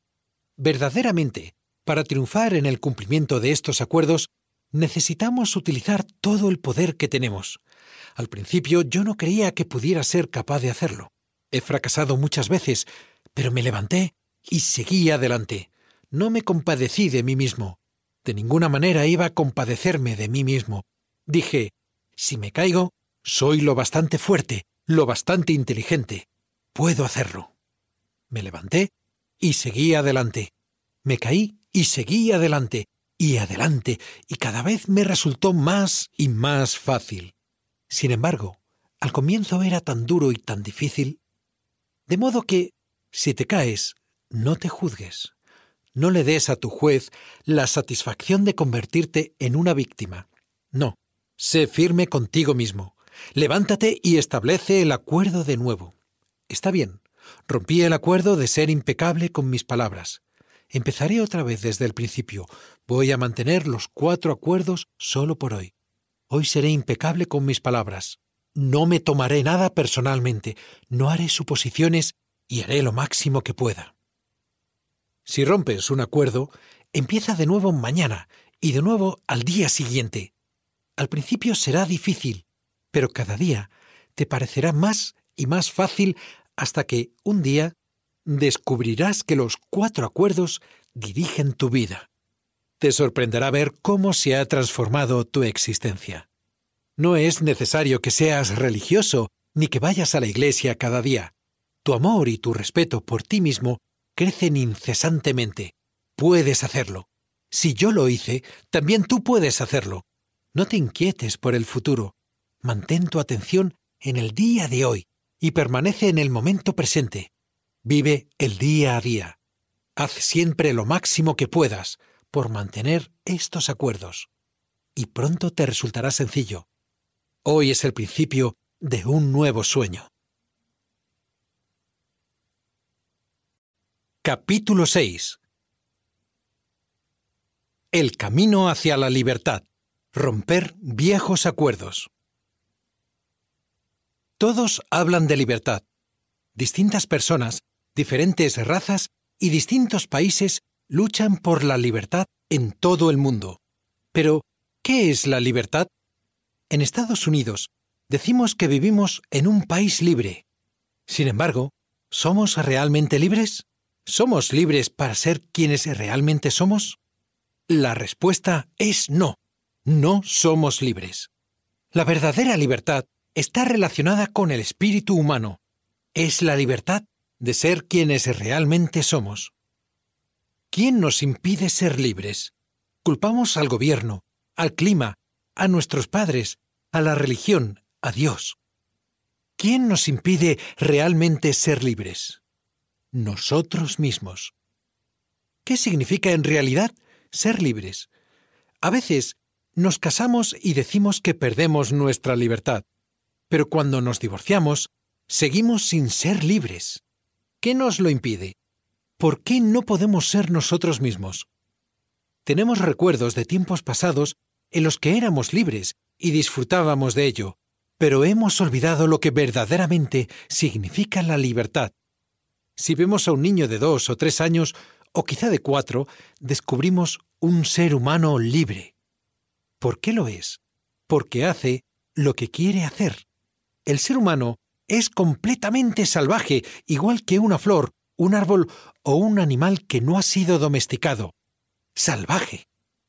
Verdaderamente, para triunfar en el cumplimiento de estos acuerdos, necesitamos utilizar todo el poder que tenemos. Al principio yo no creía que pudiera ser capaz de hacerlo. He fracasado muchas veces, pero me levanté y seguí adelante. No me compadecí de mí mismo. De ninguna manera iba a compadecerme de mí mismo. Dije, si me caigo, soy lo bastante fuerte, lo bastante inteligente. Puedo hacerlo. Me levanté y seguí adelante. Me caí y seguí adelante, y adelante, y cada vez me resultó más y más fácil. Sin embargo, al comienzo era tan duro y tan difícil, de modo que, si te caes, no te juzgues. No le des a tu juez la satisfacción de convertirte en una víctima. No, sé firme contigo mismo. Levántate y establece el acuerdo de nuevo. Está bien, rompí el acuerdo de ser impecable con mis palabras. Empezaré otra vez desde el principio. Voy a mantener los cuatro acuerdos solo por hoy. Hoy seré impecable con mis palabras. No me tomaré nada personalmente, no haré suposiciones y haré lo máximo que pueda. Si rompes un acuerdo, empieza de nuevo mañana y de nuevo al día siguiente. Al principio será difícil, pero cada día te parecerá más y más fácil hasta que, un día, descubrirás que los cuatro acuerdos dirigen tu vida. Te sorprenderá ver cómo se ha transformado tu existencia. No es necesario que seas religioso ni que vayas a la iglesia cada día. Tu amor y tu respeto por ti mismo crecen incesantemente. Puedes hacerlo. Si yo lo hice, también tú puedes hacerlo. No te inquietes por el futuro. Mantén tu atención en el día de hoy y permanece en el momento presente. Vive el día a día. Haz siempre lo máximo que puedas por mantener estos acuerdos. Y pronto te resultará sencillo. Hoy es el principio de un nuevo sueño. Capítulo seis. El camino hacia la libertad. Romper viejos acuerdos. Todos hablan de libertad. Distintas personas, diferentes razas y distintos países luchan por la libertad en todo el mundo. Pero, ¿qué es la libertad? En Estados Unidos, Decimos que vivimos en un país libre. Sin embargo, ¿somos realmente libres? ¿Somos libres para ser quienes realmente somos? La respuesta es no. No somos libres. La verdadera libertad está relacionada con el espíritu humano. Es la libertad de ser quienes realmente somos. ¿Quién nos impide ser libres? Culpamos al gobierno, al clima, a nuestros padres, a la religión, a Dios. ¿Quién nos impide realmente ser libres? Nosotros mismos. ¿Qué significa en realidad ser libres? A veces nos casamos y decimos que perdemos nuestra libertad, pero cuando nos divorciamos, seguimos sin ser libres. ¿Qué nos lo impide? ¿Por qué no podemos ser nosotros mismos? Tenemos recuerdos de tiempos pasados en los que éramos libres y disfrutábamos de ello, pero hemos olvidado lo que verdaderamente significa la libertad. Si vemos a un niño de dos o tres años, o quizá de cuatro, descubrimos un ser humano libre. ¿Por qué lo es? Porque hace lo que quiere hacer. El ser humano es completamente salvaje, igual que una flor, un árbol o un animal que no ha sido domesticado. Salvaje.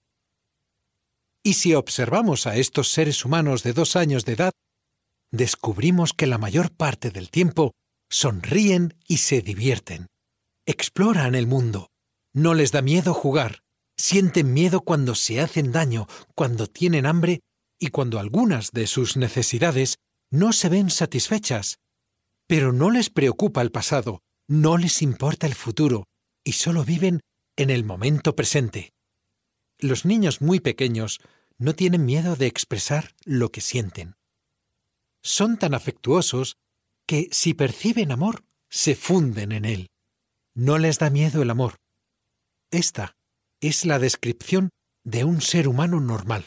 Y si observamos a estos seres humanos de dos años de edad, descubrimos que la mayor parte del tiempo sonríen y se divierten. Exploran el mundo. No les da miedo jugar. Sienten miedo cuando se hacen daño, cuando tienen hambre y cuando algunas de sus necesidades no se ven satisfechas. Pero no les preocupa el pasado, no les importa el futuro y solo viven en el momento presente. Los niños muy pequeños no tienen miedo de expresar lo que sienten. Son tan afectuosos que si perciben amor, se funden en él. No les da miedo el amor. Esta es la descripción de un ser humano normal.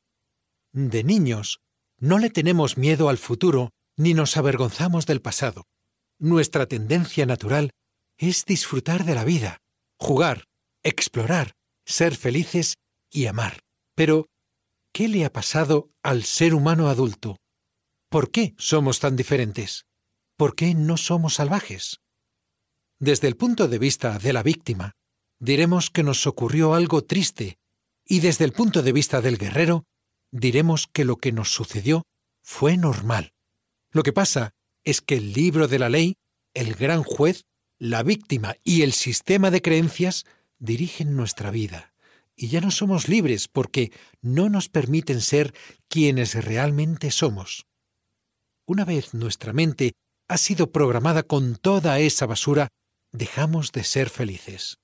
De niños, no le tenemos miedo al futuro ni nos avergonzamos del pasado. Nuestra tendencia natural es disfrutar de la vida, jugar, explorar, ser felices y amar. Pero, ¿qué le ha pasado al ser humano adulto? ¿Por qué somos tan diferentes? ¿Por qué no somos salvajes? Desde el punto de vista de la víctima, diremos que nos ocurrió algo triste, y desde el punto de vista del guerrero, diremos que lo que nos sucedió fue normal. Lo que pasa es que el libro de la ley, el gran juez, la víctima y el sistema de creencias dirigen nuestra vida, y ya no somos libres porque no nos permiten ser quienes realmente somos. Una vez nuestra mente ha sido programada con toda esa basura, dejamos de ser felices.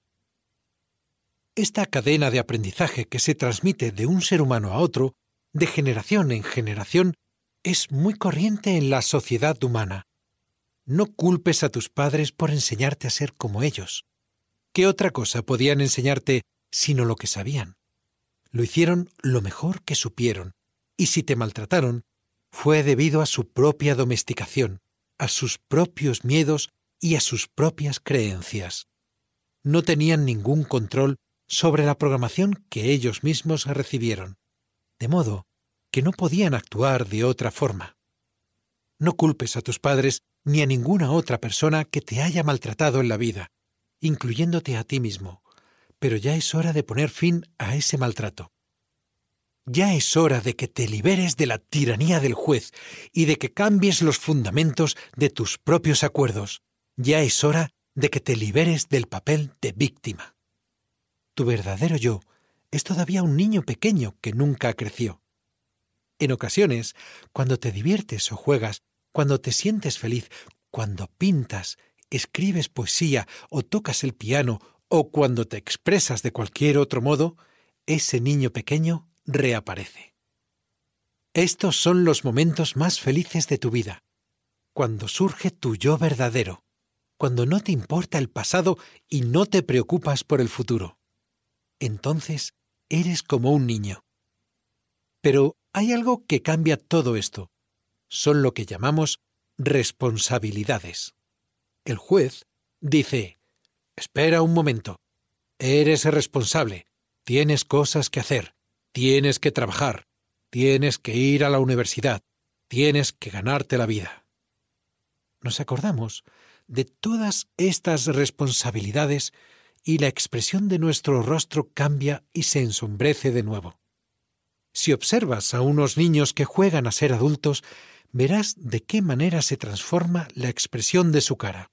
Esta cadena de aprendizaje que se transmite de un ser humano a otro, de generación en generación, es muy corriente en la sociedad humana. No culpes a tus padres por enseñarte a ser como ellos. ¿Qué otra cosa podían enseñarte sino lo que sabían? Lo hicieron lo mejor que supieron, y si te maltrataron, fue debido a su propia domesticación, a sus propios miedos y a sus propias creencias. No tenían ningún control sobre la programación que ellos mismos recibieron, de modo que no podían actuar de otra forma. No culpes a tus padres ni a ninguna otra persona que te haya maltratado en la vida, incluyéndote a ti mismo, pero ya es hora de poner fin a ese maltrato. Ya es hora de que te liberes de la tiranía del juez y de que cambies los fundamentos de tus propios acuerdos. Ya es hora de que te liberes del papel de víctima. Tu verdadero yo es todavía un niño pequeño que nunca creció. En ocasiones, cuando te diviertes o juegas, cuando te sientes feliz, cuando pintas, escribes poesía o tocas el piano o cuando te expresas de cualquier otro modo, ese niño pequeño reaparece. Estos son los momentos más felices de tu vida, cuando surge tu yo verdadero, cuando no te importa el pasado y no te preocupas por el futuro. Entonces eres como un niño. Pero hay algo que cambia todo esto. Son lo que llamamos responsabilidades. El juez dice: espera un momento, eres responsable, tienes cosas que hacer, tienes que trabajar, tienes que ir a la universidad, tienes que ganarte la vida. Nos acordamos de todas estas responsabilidades y la expresión de nuestro rostro cambia y se ensombrece de nuevo. Si observas a unos niños que juegan a ser adultos, verás de qué manera se transforma la expresión de su cara.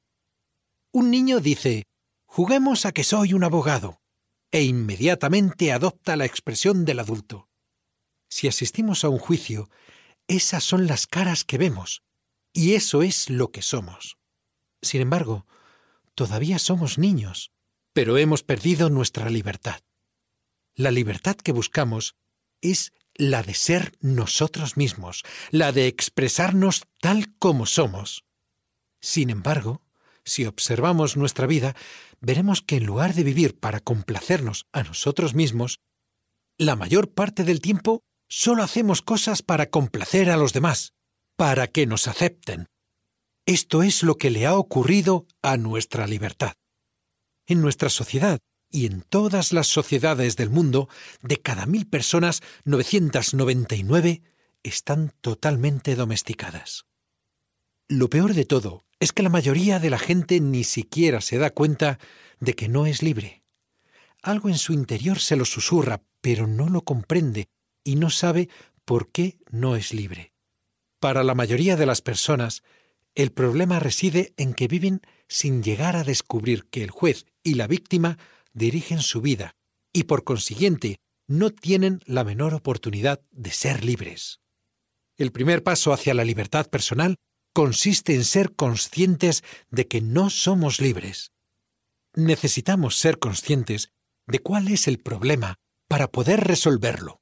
Un niño dice, «Juguemos a que soy un abogado», e inmediatamente adopta la expresión del adulto. Si asistimos a un juicio, esas son las caras que vemos, y eso es lo que somos. Sin embargo, todavía somos niños, pero hemos perdido nuestra libertad. La libertad que buscamos es la de ser nosotros mismos, la de expresarnos tal como somos. Sin embargo, si observamos nuestra vida, veremos que en lugar de vivir para complacernos a nosotros mismos, la mayor parte del tiempo solo hacemos cosas para complacer a los demás, para que nos acepten. Esto es lo que le ha ocurrido a nuestra libertad. En nuestra sociedad y en todas las sociedades del mundo, de cada mil personas, novecientas noventa y nueve están totalmente domesticadas. Lo peor de todo es que la mayoría de la gente ni siquiera se da cuenta de que no es libre. Algo en su interior se lo susurra, pero no lo comprende y no sabe por qué no es libre. Para la mayoría de las personas, el problema reside en que viven sin llegar a descubrir que el juez y la víctima dirigen su vida y, por consiguiente, no tienen la menor oportunidad de ser libres. El primer paso hacia la libertad personal consiste en ser conscientes de que no somos libres. Necesitamos ser conscientes de cuál es el problema para poder resolverlo.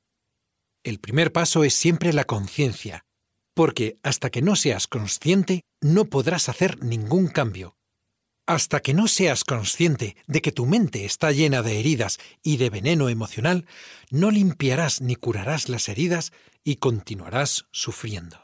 El primer paso es siempre la conciencia, porque hasta que no seas consciente no podrás hacer ningún cambio. Hasta que no seas consciente de que tu mente está llena de heridas y de veneno emocional, no limpiarás ni curarás las heridas y continuarás sufriendo.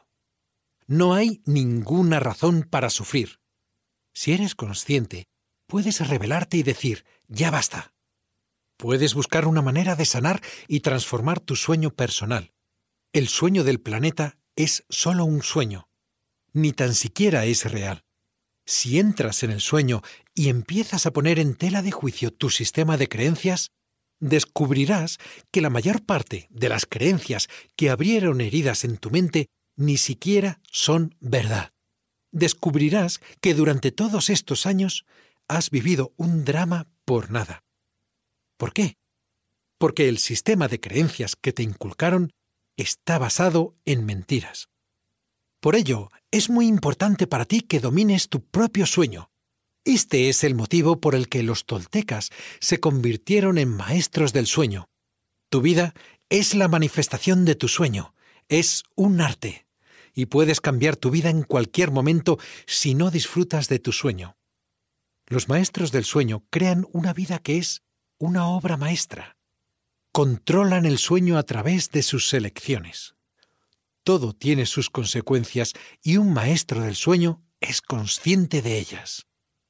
No hay ninguna razón para sufrir. Si eres consciente, puedes rebelarte y decir, ya basta. Puedes buscar una manera de sanar y transformar tu sueño personal. El sueño del planeta es solo un sueño. Ni tan siquiera es real. Si entras en el sueño y empiezas a poner en tela de juicio tu sistema de creencias, descubrirás que la mayor parte de las creencias que abrieron heridas en tu mente ni siquiera son verdad. Descubrirás que durante todos estos años has vivido un drama por nada. ¿Por qué? Porque el sistema de creencias que te inculcaron está basado en mentiras. Por ello, es muy importante para ti que domines tu propio sueño. Este es el motivo por el que los toltecas se convirtieron en maestros del sueño. Tu vida es la manifestación de tu sueño, es un arte, y puedes cambiar tu vida en cualquier momento si no disfrutas de tu sueño. Los maestros del sueño crean una vida que es una obra maestra. Controlan el sueño a través de sus elecciones. Todo tiene sus consecuencias y un maestro del sueño es consciente de ellas.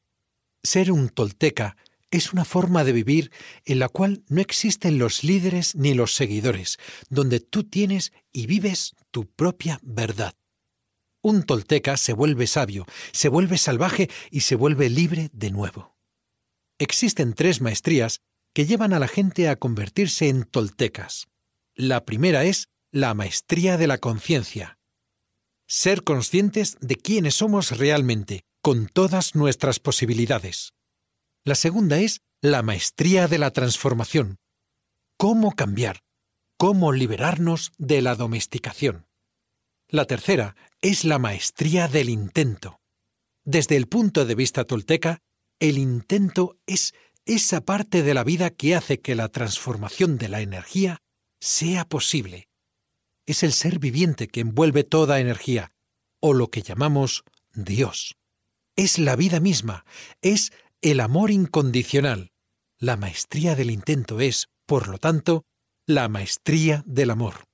Ser un tolteca es una forma de vivir en la cual no existen los líderes ni los seguidores, donde tú tienes y vives tu propia verdad. Un tolteca se vuelve sabio, se vuelve salvaje y se vuelve libre de nuevo. Existen tres maestrías que llevan a la gente a convertirse en toltecas. La primera es la maestría de la conciencia. Ser conscientes de quiénes somos realmente, con todas nuestras posibilidades. La segunda es la maestría de la transformación. Cómo cambiar, cómo liberarnos de la domesticación. La tercera es la maestría del intento. Desde el punto de vista tolteca, el intento es esa parte de la vida que hace que la transformación de la energía sea posible. Es el ser viviente que envuelve toda energía, o lo que llamamos Dios. Es la vida misma, es el amor incondicional. La maestría del intento es, por lo tanto, la maestría del amor.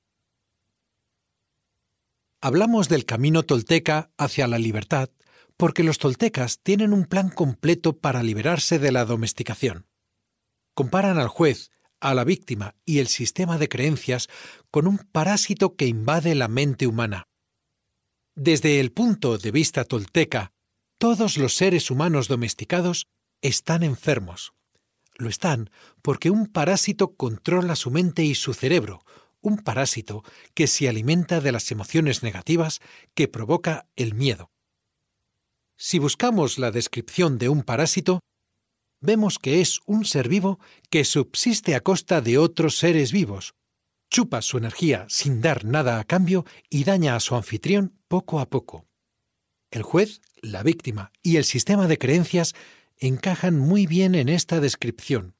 Hablamos del camino tolteca hacia la libertad porque los toltecas tienen un plan completo para liberarse de la domesticación. Comparan al juez, a la víctima y el sistema de creencias con un parásito que invade la mente humana. Desde el punto de vista tolteca, todos los seres humanos domesticados están enfermos. Lo están porque un parásito controla su mente y su cerebro, un parásito que se alimenta de las emociones negativas que provoca el miedo. Si buscamos la descripción de un parásito, vemos que es un ser vivo que subsiste a costa de otros seres vivos, chupa su energía sin dar nada a cambio y daña a su anfitrión poco a poco. El juez, la víctima y el sistema de creencias encajan muy bien en esta descripción.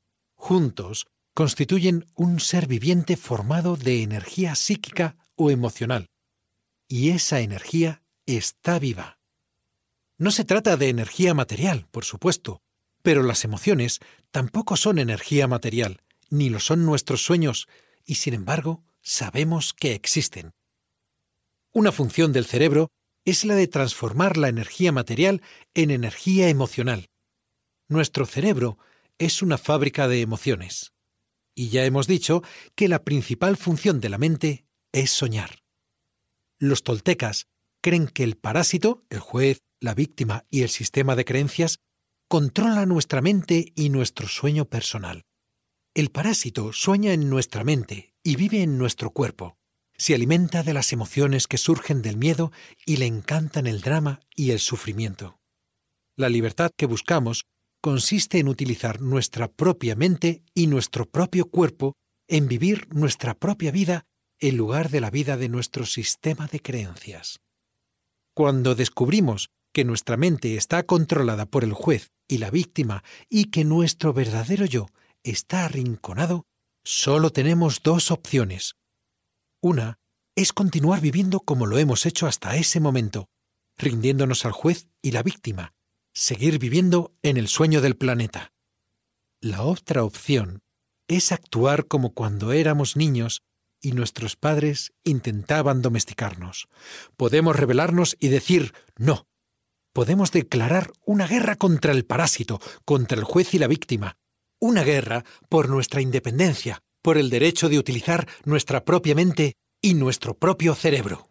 Juntos constituyen un ser viviente formado de energía psíquica o emocional. Y esa energía está viva. No se trata de energía material, por supuesto, pero las emociones tampoco son energía material, ni lo son nuestros sueños, y sin embargo, sabemos que existen. Una función del cerebro es la de transformar la energía material en energía emocional. Nuestro cerebro es una fábrica de emociones. Y ya hemos dicho que la principal función de la mente es soñar. Los toltecas creen que el parásito, el juez, la víctima y el sistema de creencias controla nuestra mente y nuestro sueño personal. El parásito sueña en nuestra mente y vive en nuestro cuerpo. Se alimenta de las emociones que surgen del miedo y le encantan el drama y el sufrimiento. La libertad que buscamos consiste en utilizar nuestra propia mente y nuestro propio cuerpo en vivir nuestra propia vida en lugar de la vida de nuestro sistema de creencias. Cuando descubrimos que nuestra mente está controlada por el juez y la víctima y que nuestro verdadero yo está arrinconado, solo tenemos dos opciones. Una es continuar viviendo como lo hemos hecho hasta ese momento, rindiéndonos al juez y la víctima, seguir viviendo en el sueño del planeta. La otra opción es actuar como cuando éramos niños y nuestros padres intentaban domesticarnos. Podemos rebelarnos y decir no. Podemos declarar una guerra contra el parásito, contra el juez y la víctima. Una guerra por nuestra independencia, por el derecho de utilizar nuestra propia mente y nuestro propio cerebro.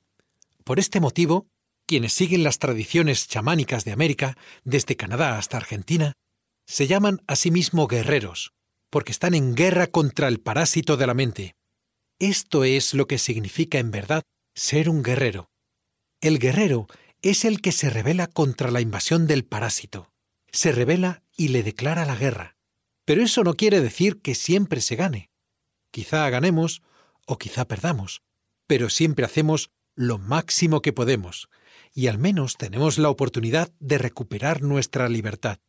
Por este motivo, quienes siguen las tradiciones chamánicas de América, desde Canadá hasta Argentina, se llaman a sí mismos guerreros, porque están en guerra contra el parásito de la mente. Esto es lo que significa en verdad ser un guerrero. El guerrero es el que se rebela contra la invasión del parásito. Se rebela y le declara la guerra. Pero eso no quiere decir que siempre se gane. Quizá ganemos o quizá perdamos, pero siempre hacemos lo máximo que podemos, y al menos tenemos la oportunidad de recuperar nuestra libertad.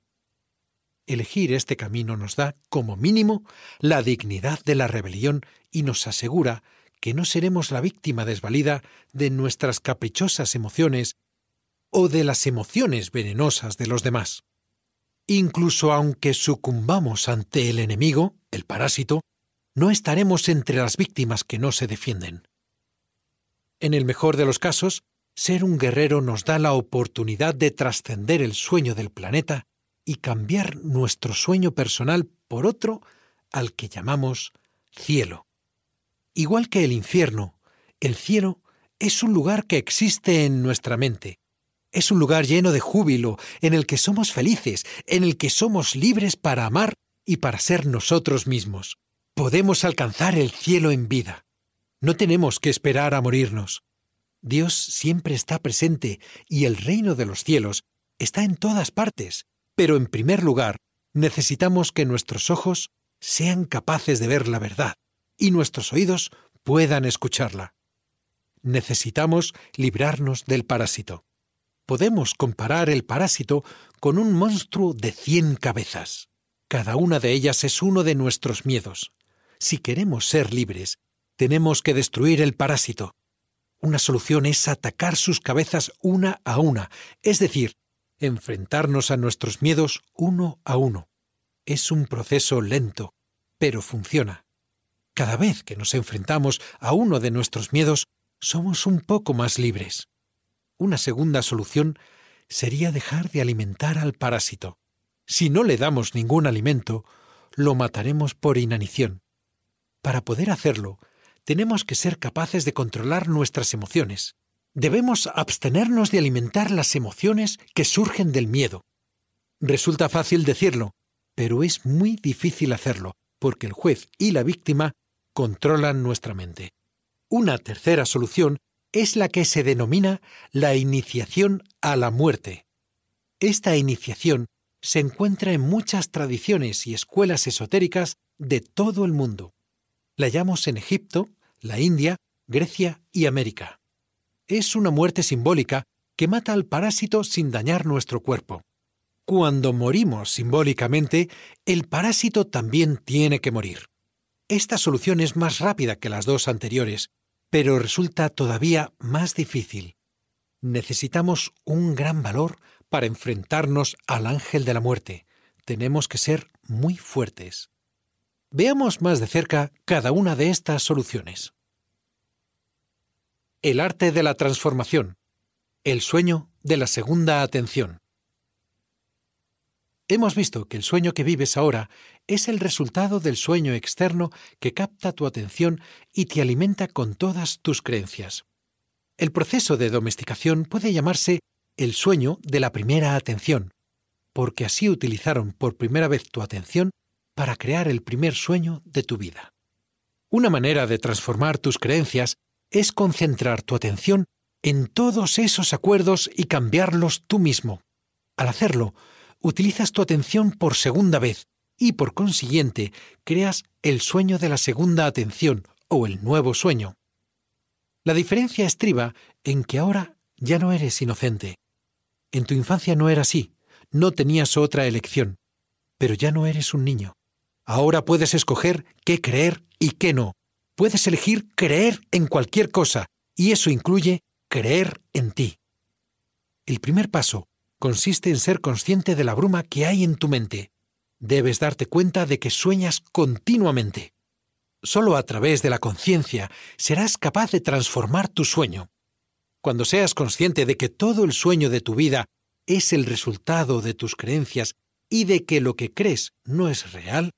Elegir este camino nos da, como mínimo, la dignidad de la rebelión y nos asegura que no seremos la víctima desvalida de nuestras caprichosas emociones o de las emociones venenosas de los demás. Incluso aunque sucumbamos ante el enemigo, el parásito, no estaremos entre las víctimas que no se defienden. En el mejor de los casos, ser un guerrero nos da la oportunidad de trascender el sueño del planeta y cambiar nuestro sueño personal por otro al que llamamos cielo. Igual que el infierno, el cielo es un lugar que existe en nuestra mente. Es un lugar lleno de júbilo, en el que somos felices, en el que somos libres para amar y para ser nosotros mismos. Podemos alcanzar el cielo en vida. No tenemos que esperar a morirnos. Dios siempre está presente y el reino de los cielos está en todas partes. Pero en primer lugar, necesitamos que nuestros ojos sean capaces de ver la verdad y nuestros oídos puedan escucharla. Necesitamos librarnos del parásito. Podemos comparar el parásito con un monstruo de cien cabezas. Cada una de ellas es uno de nuestros miedos. Si queremos ser libres, tenemos que destruir el parásito. Una solución es atacar sus cabezas una a una, es decir, enfrentarnos a nuestros miedos uno a uno. Es un proceso lento, pero funciona. Cada vez que nos enfrentamos a uno de nuestros miedos, somos un poco más libres. Una segunda solución sería dejar de alimentar al parásito. Si no le damos ningún alimento, lo mataremos por inanición. Para poder hacerlo, tenemos que ser capaces de controlar nuestras emociones. Debemos abstenernos de alimentar las emociones que surgen del miedo. Resulta fácil decirlo, pero es muy difícil hacerlo, porque el juez y la víctima controlan nuestra mente. Una tercera solución es la que se denomina la iniciación a la muerte. Esta iniciación se encuentra en muchas tradiciones y escuelas esotéricas de todo el mundo. La hallamos en Egipto, la India, Grecia y América. Es una muerte simbólica que mata al parásito sin dañar nuestro cuerpo. Cuando morimos simbólicamente, el parásito también tiene que morir. Esta solución es más rápida que las dos anteriores, pero resulta todavía más difícil. Necesitamos un gran valor para enfrentarnos al ángel de la muerte. Tenemos que ser muy fuertes. Veamos más de cerca cada una de estas soluciones. El arte de la transformación. El sueño de la segunda atención. Hemos visto que el sueño que vives ahora es el resultado del sueño externo que capta tu atención y te alimenta con todas tus creencias. El proceso de domesticación puede llamarse el sueño de la primera atención, porque así utilizaron por primera vez tu atención para crear el primer sueño de tu vida. Una manera de transformar tus creencias es concentrar tu atención en todos esos acuerdos y cambiarlos tú mismo. Al hacerlo, utilizas tu atención por segunda vez y, por consiguiente, creas el sueño de la segunda atención o el nuevo sueño. La diferencia estriba en que ahora ya no eres inocente. En tu infancia no era así, no tenías otra elección, pero ya no eres un niño. Ahora puedes escoger qué creer y qué no. Puedes elegir creer en cualquier cosa, y eso incluye creer en ti. El primer paso consiste en ser consciente de la bruma que hay en tu mente. Debes darte cuenta de que sueñas continuamente. Solo a través de la conciencia serás capaz de transformar tu sueño. Cuando seas consciente de que todo el sueño de tu vida es el resultado de tus creencias y de que lo que crees no es real,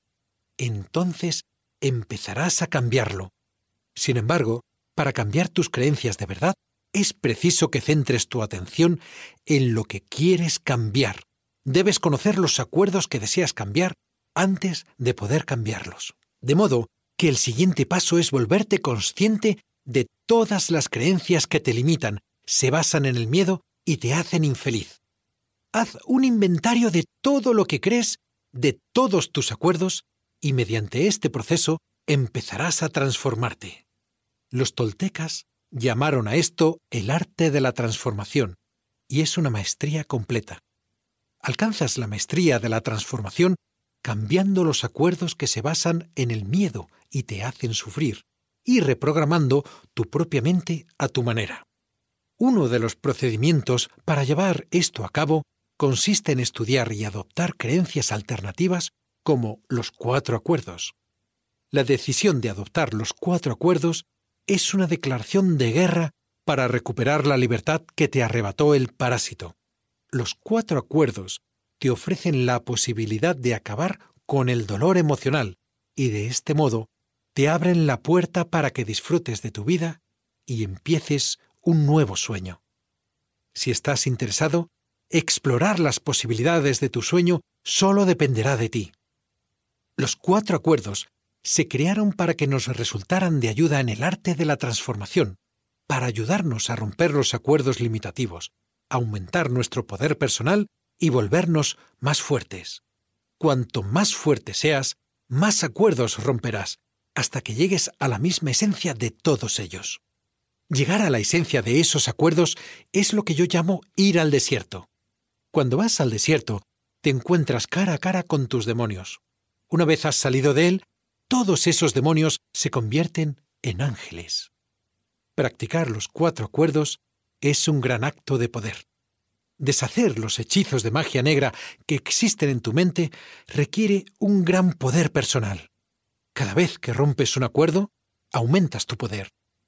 entonces empezarás a cambiarlo. Sin embargo, para cambiar tus creencias de verdad, es preciso que centres tu atención en lo que quieres cambiar. Debes conocer los acuerdos que deseas cambiar antes de poder cambiarlos. De modo que el siguiente paso es volverte consciente de todas las creencias que te limitan, se basan en el miedo y te hacen infeliz. Haz un inventario de todo lo que crees, de todos tus acuerdos, y mediante este proceso empezarás a transformarte. Los toltecas llamaron a esto el arte de la transformación, y es una maestría completa. Alcanzas la maestría de la transformación cambiando los acuerdos que se basan en el miedo y te hacen sufrir, y reprogramando tu propia mente a tu manera. Uno de los procedimientos para llevar esto a cabo consiste en estudiar y adoptar creencias alternativas como los cuatro acuerdos. La decisión de adoptar los cuatro acuerdos es una declaración de guerra para recuperar la libertad que te arrebató el parásito. Los cuatro acuerdos te ofrecen la posibilidad de acabar con el dolor emocional y de este modo te abren la puerta para que disfrutes de tu vida y empieces un nuevo sueño. Si estás interesado, explorar las posibilidades de tu sueño solo dependerá de ti. Los cuatro acuerdos se crearon para que nos resultaran de ayuda en el arte de la transformación, para ayudarnos a romper los acuerdos limitativos, aumentar nuestro poder personal y volvernos más fuertes. Cuanto más fuerte seas, más acuerdos romperás, hasta que llegues a la misma esencia de todos ellos. Llegar a la esencia de esos acuerdos es lo que yo llamo ir al desierto. Cuando vas al desierto, te encuentras cara a cara con tus demonios. Una vez has salido de él, todos esos demonios se convierten en ángeles. Practicar los cuatro acuerdos es un gran acto de poder. Deshacer los hechizos de magia negra que existen en tu mente requiere un gran poder personal. Cada vez que rompes un acuerdo, aumentas tu poder.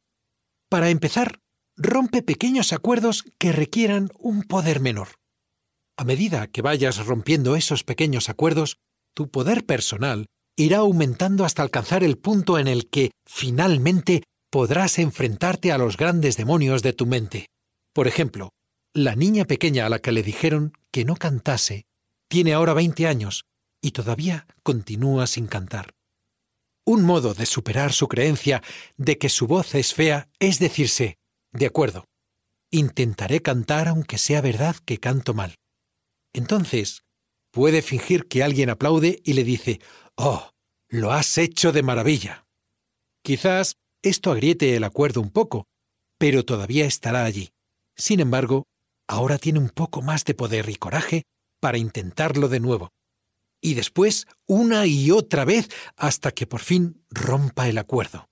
Para empezar, rompe pequeños acuerdos que requieran un poder menor. A medida que vayas rompiendo esos pequeños acuerdos, tu poder personal irá aumentando hasta alcanzar el punto en el que, finalmente, podrás enfrentarte a los grandes demonios de tu mente. Por ejemplo, la niña pequeña a la que le dijeron que no cantase tiene ahora veinte años y todavía continúa sin cantar. Un modo de superar su creencia de que su voz es fea es decirse, de acuerdo, intentaré cantar aunque sea verdad que canto mal. Entonces, puede fingir que alguien aplaude y le dice, «Oh, lo has hecho de maravilla». Quizás esto agriete el acuerdo un poco, pero todavía estará allí. Sin embargo, ahora tiene un poco más de poder y coraje para intentarlo de nuevo. Y después una y otra vez hasta que por fin rompa el acuerdo.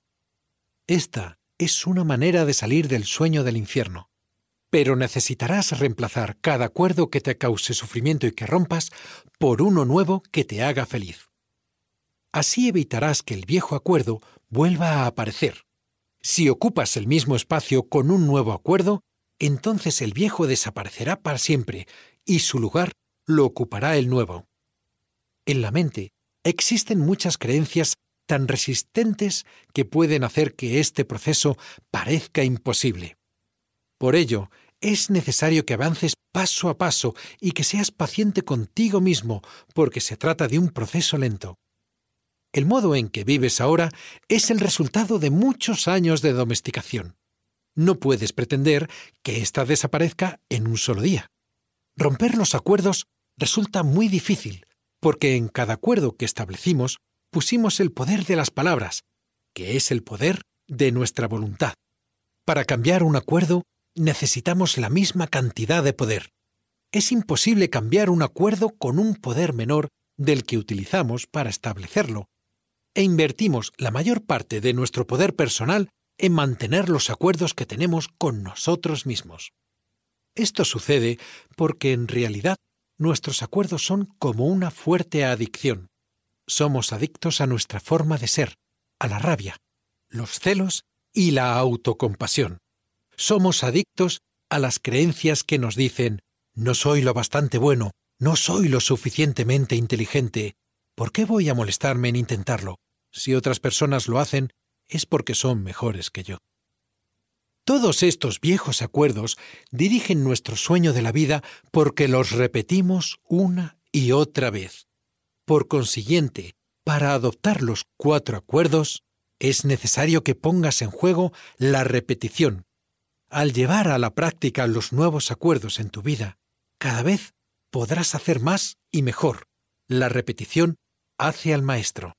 Esta es una manera de salir del sueño del infierno. Pero necesitarás reemplazar cada acuerdo que te cause sufrimiento y que rompas por uno nuevo que te haga feliz. Así evitarás que el viejo acuerdo vuelva a aparecer. Si ocupas el mismo espacio con un nuevo acuerdo, entonces el viejo desaparecerá para siempre y su lugar lo ocupará el nuevo. En la mente existen muchas creencias tan resistentes que pueden hacer que este proceso parezca imposible. Por ello, es necesario que avances paso a paso y que seas paciente contigo mismo, porque se trata de un proceso lento. El modo en que vives ahora es el resultado de muchos años de domesticación. No puedes pretender que ésta desaparezca en un solo día. Romper los acuerdos resulta muy difícil, porque en cada acuerdo que establecimos pusimos el poder de las palabras, que es el poder de nuestra voluntad. Para cambiar un acuerdo necesitamos la misma cantidad de poder. Es imposible cambiar un acuerdo con un poder menor del que utilizamos para establecerlo, e invertimos la mayor parte de nuestro poder personal en mantener los acuerdos que tenemos con nosotros mismos. Esto sucede porque en realidad nuestros acuerdos son como una fuerte adicción. Somos adictos a nuestra forma de ser, a la rabia, los celos y la autocompasión. Somos adictos a las creencias que nos dicen «No soy lo bastante bueno, no soy lo suficientemente inteligente. ¿Por qué voy a molestarme en intentarlo? Si otras personas lo hacen, es porque son mejores que yo». Todos estos viejos acuerdos dirigen nuestro sueño de la vida porque los repetimos una y otra vez. Por consiguiente, para adoptar los cuatro acuerdos, es necesario que pongas en juego la repetición. Al llevar a la práctica los nuevos acuerdos en tu vida, cada vez podrás hacer más y mejor. La repetición hace al maestro.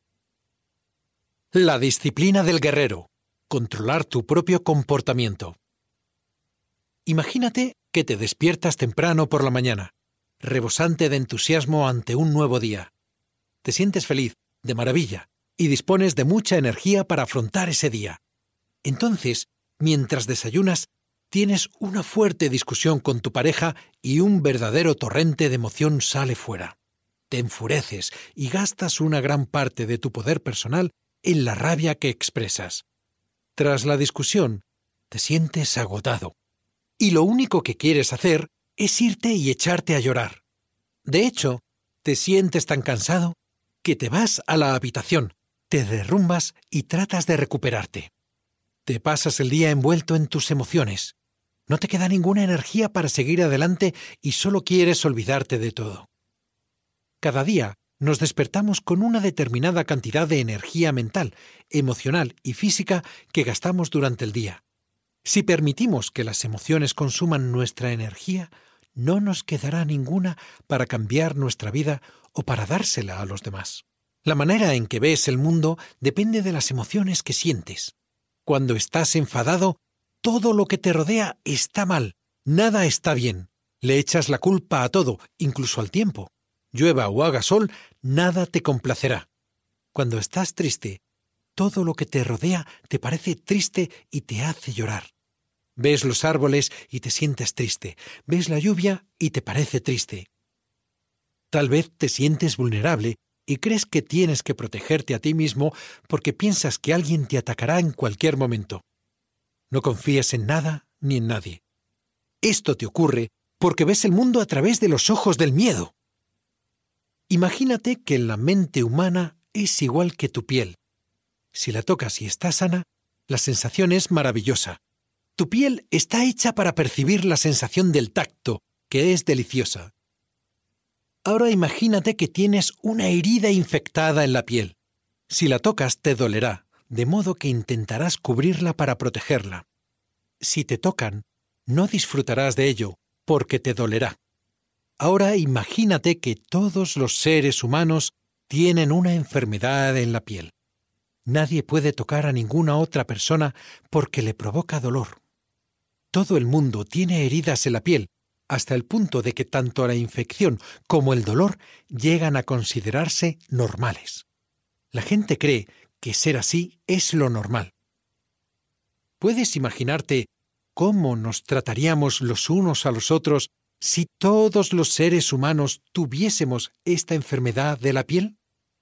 La disciplina del guerrero. Controlar tu propio comportamiento. Imagínate que te despiertas temprano por la mañana, rebosante de entusiasmo ante un nuevo día. Te sientes feliz, de maravilla, y dispones de mucha energía para afrontar ese día. Entonces, mientras desayunas, tienes una fuerte discusión con tu pareja y un verdadero torrente de emoción sale fuera. Te enfureces y gastas una gran parte de tu poder personal en la rabia que expresas. Tras la discusión, te sientes agotado, y lo único que quieres hacer es irte y echarte a llorar. De hecho, te sientes tan cansado que te vas a la habitación, te derrumbas y tratas de recuperarte. Te pasas el día envuelto en tus emociones. No te queda ninguna energía para seguir adelante y solo quieres olvidarte de todo. Cada día nos despertamos con una determinada cantidad de energía mental, emocional y física que gastamos durante el día. Si permitimos que las emociones consuman nuestra energía, no nos quedará ninguna para cambiar nuestra vida o para dársela a los demás. La manera en que ves el mundo depende de las emociones que sientes. Cuando estás enfadado, todo lo que te rodea está mal, nada está bien. Le echas la culpa a todo, incluso al tiempo. Llueva o haga sol, nada te complacerá. Cuando estás triste, todo lo que te rodea te parece triste y te hace llorar. Ves los árboles y te sientes triste. Ves la lluvia y te parece triste. Tal vez te sientes vulnerable y crees que tienes que protegerte a ti mismo porque piensas que alguien te atacará en cualquier momento. No confías en nada ni en nadie. Esto te ocurre porque ves el mundo a través de los ojos del miedo. Imagínate que en la mente humana es igual que tu piel. Si la tocas y está sana, la sensación es maravillosa. Tu piel está hecha para percibir la sensación del tacto, que es deliciosa. Ahora imagínate que tienes una herida infectada en la piel. Si la tocas te dolerá, de modo que intentarás cubrirla para protegerla. Si te tocan, no disfrutarás de ello, porque te dolerá. Ahora imagínate que todos los seres humanos tienen una enfermedad en la piel. Nadie puede tocar a ninguna otra persona porque le provoca dolor. Todo el mundo tiene heridas en la piel, hasta el punto de que tanto la infección como el dolor llegan a considerarse normales. La gente cree que ser así es lo normal. ¿Puedes imaginarte cómo nos trataríamos los unos a los otros si todos los seres humanos tuviésemos esta enfermedad de la piel?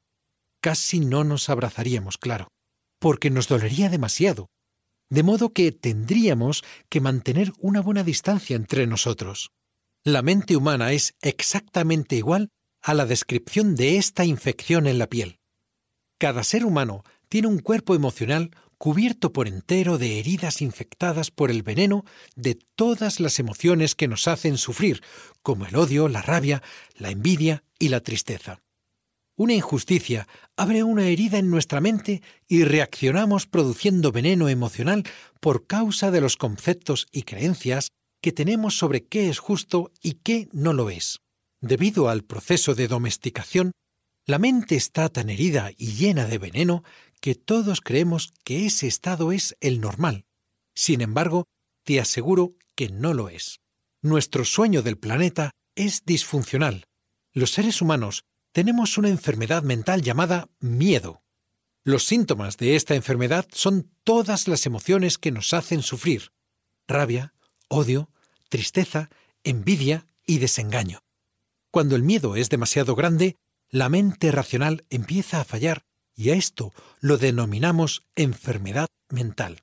Casi no nos abrazaríamos, claro, porque nos dolería demasiado, de modo que tendríamos que mantener una buena distancia entre nosotros. La mente humana es exactamente igual a la descripción de esta infección en la piel. Cada ser humano tiene un cuerpo emocional cubierto por entero de heridas infectadas por el veneno de todas las emociones que nos hacen sufrir, como el odio, la rabia, la envidia y la tristeza. Una injusticia abre una herida en nuestra mente y reaccionamos produciendo veneno emocional por causa de los conceptos y creencias que tenemos sobre qué es justo y qué no lo es. Debido al proceso de domesticación, la mente está tan herida y llena de veneno que todos creemos que ese estado es el normal. Sin embargo, te aseguro que no lo es. Nuestro sueño del planeta es disfuncional. Los seres humanos tenemos una enfermedad mental llamada miedo. Los síntomas de esta enfermedad son todas las emociones que nos hacen sufrir: rabia, odio, tristeza, envidia y desengaño. Cuando el miedo es demasiado grande, la mente racional empieza a fallar y a esto lo denominamos enfermedad mental.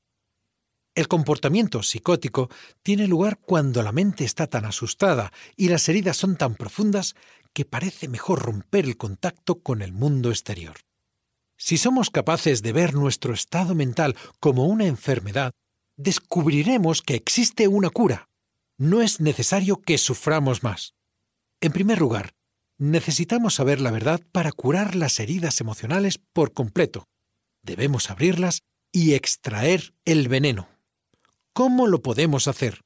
El comportamiento psicótico tiene lugar cuando la mente está tan asustada y las heridas son tan profundas que parece mejor romper el contacto con el mundo exterior. Si somos capaces de ver nuestro estado mental como una enfermedad, descubriremos que existe una cura. No es necesario que suframos más. En primer lugar, necesitamos saber la verdad para curar las heridas emocionales por completo. Debemos abrirlas y extraer el veneno. ¿Cómo lo podemos hacer?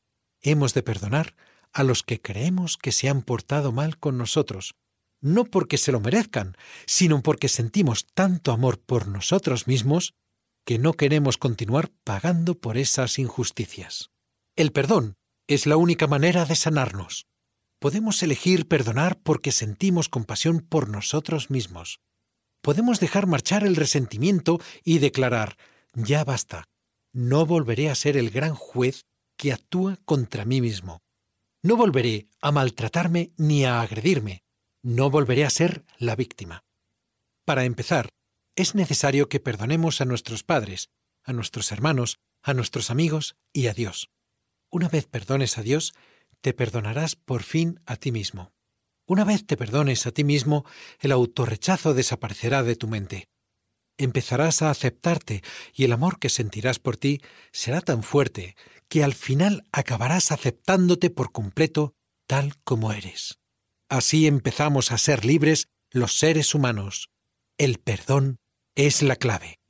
Hemos de perdonar a los que creemos que se han portado mal con nosotros, no porque se lo merezcan, sino porque sentimos tanto amor por nosotros mismos que no queremos continuar pagando por esas injusticias. El perdón es la única manera de sanarnos. Podemos elegir perdonar porque sentimos compasión por nosotros mismos. Podemos dejar marchar el resentimiento y declarar: ya basta, no volveré a ser el gran juez que actúa contra mí mismo. No volveré a maltratarme ni a agredirme. No volveré a ser la víctima. Para empezar, es necesario que perdonemos a nuestros padres, a nuestros hermanos, a nuestros amigos y a Dios. Una vez perdones a Dios, te perdonarás por fin a ti mismo. Una vez te perdones a ti mismo, el autorrechazo desaparecerá de tu mente. Empezarás a aceptarte y el amor que sentirás por ti será tan fuerte que al final acabarás aceptándote por completo tal como eres. Así empezamos a ser libres los seres humanos. El perdón es la clave.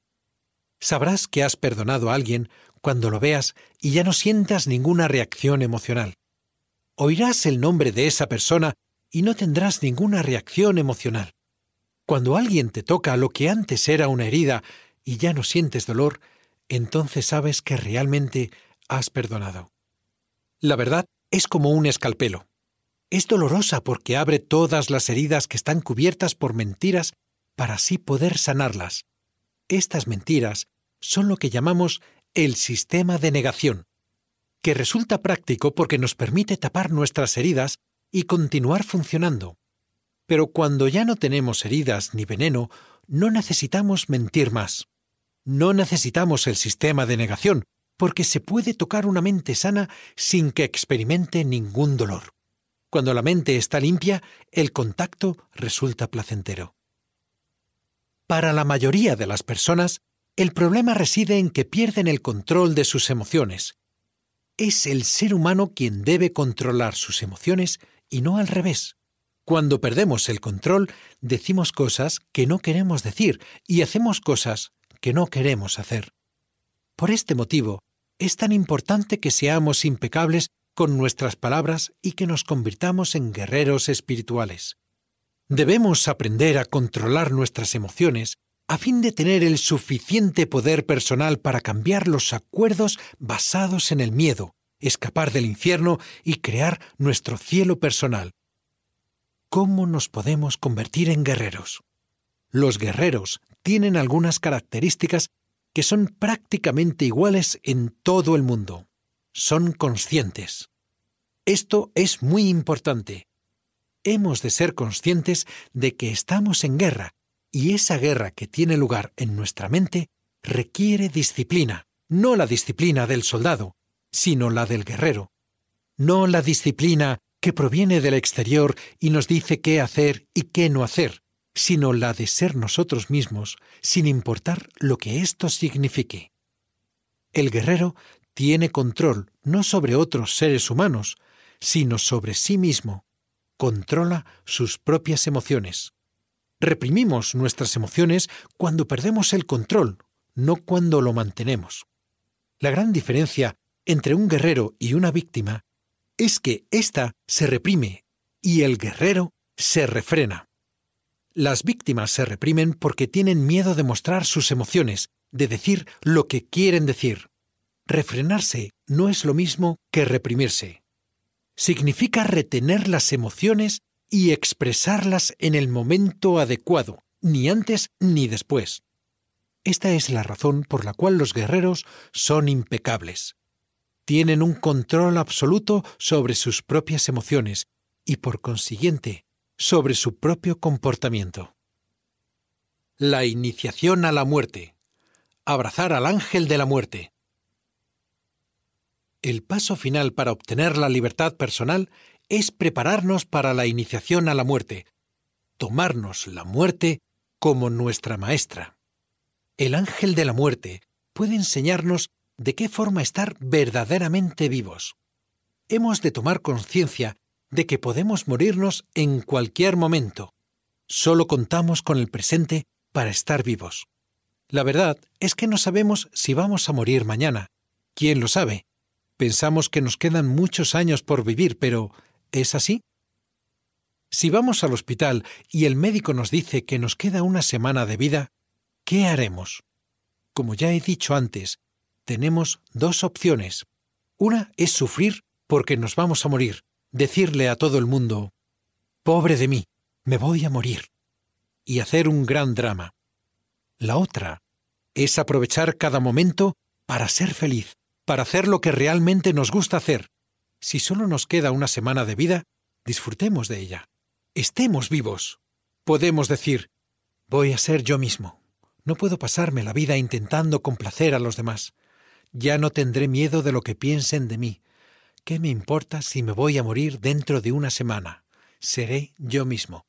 Sabrás que has perdonado a alguien cuando lo veas y ya no sientas ninguna reacción emocional. Oirás el nombre de esa persona y no tendrás ninguna reacción emocional. Cuando alguien te toca lo que antes era una herida y ya no sientes dolor, entonces sabes que realmente has perdonado. La verdad es como un escalpelo. Es dolorosa porque abre todas las heridas que están cubiertas por mentiras para así poder sanarlas. Estas mentiras son lo que llamamos el sistema de negación, que resulta práctico porque nos permite tapar nuestras heridas y continuar funcionando. Pero cuando ya no tenemos heridas ni veneno, no necesitamos mentir más. No necesitamos el sistema de negación, porque se puede tocar una mente sana sin que experimente ningún dolor. Cuando la mente está limpia, el contacto resulta placentero. Para la mayoría de las personas, el problema reside en que pierden el control de sus emociones. Es el ser humano quien debe controlar sus emociones y no al revés. Cuando perdemos el control, decimos cosas que no queremos decir y hacemos cosas que no queremos hacer. Por este motivo, es tan importante que seamos impecables con nuestras palabras y que nos convirtamos en guerreros espirituales. Debemos aprender a controlar nuestras emociones a fin de tener el suficiente poder personal para cambiar los acuerdos basados en el miedo, escapar del infierno y crear nuestro cielo personal. ¿Cómo nos podemos convertir en guerreros? Los guerreros tienen algunas características que son prácticamente iguales en todo el mundo. Son conscientes. Esto es muy importante. Hemos de ser conscientes de que estamos en guerra, y esa guerra que tiene lugar en nuestra mente requiere disciplina, no la disciplina del soldado, sino la del guerrero. No la disciplina que proviene del exterior y nos dice qué hacer y qué no hacer, sino la de ser nosotros mismos, sin importar lo que esto signifique. El guerrero tiene control no sobre otros seres humanos, sino sobre sí mismo. Controla sus propias emociones. Reprimimos nuestras emociones cuando perdemos el control, no cuando lo mantenemos. La gran diferencia entre un guerrero y una víctima es que ésta se reprime y el guerrero se refrena. Las víctimas se reprimen porque tienen miedo de mostrar sus emociones, de decir lo que quieren decir. Refrenarse no es lo mismo que reprimirse. Significa retener las emociones y expresarlas en el momento adecuado, ni antes ni después. Esta es la razón por la cual los guerreros son impecables. Tienen un control absoluto sobre sus propias emociones y, por consiguiente, sobre su propio comportamiento. La iniciación a la muerte. Abrazar al ángel de la muerte. El paso final para obtener la libertad personal es prepararnos para la iniciación a la muerte, tomarnos la muerte como nuestra maestra. El ángel de la muerte puede enseñarnos de qué forma estar verdaderamente vivos. Hemos de tomar conciencia de que podemos morirnos en cualquier momento. Solo contamos con el presente para estar vivos. La verdad es que no sabemos si vamos a morir mañana. ¿Quién lo sabe? Pensamos que nos quedan muchos años por vivir, pero ¿es así? Si vamos al hospital y el médico nos dice que nos queda una semana de vida, ¿qué haremos? Como ya he dicho antes, tenemos dos opciones. Una es sufrir porque nos vamos a morir, decirle a todo el mundo, «Pobre de mí, me voy a morir», y hacer un gran drama. La otra es aprovechar cada momento para ser feliz, para hacer lo que realmente nos gusta hacer. Si solo nos queda una semana de vida, disfrutemos de ella. Estemos vivos. Podemos decir, voy a ser yo mismo. No puedo pasarme la vida intentando complacer a los demás. Ya no tendré miedo de lo que piensen de mí. ¿Qué me importa si me voy a morir dentro de una semana? Seré yo mismo.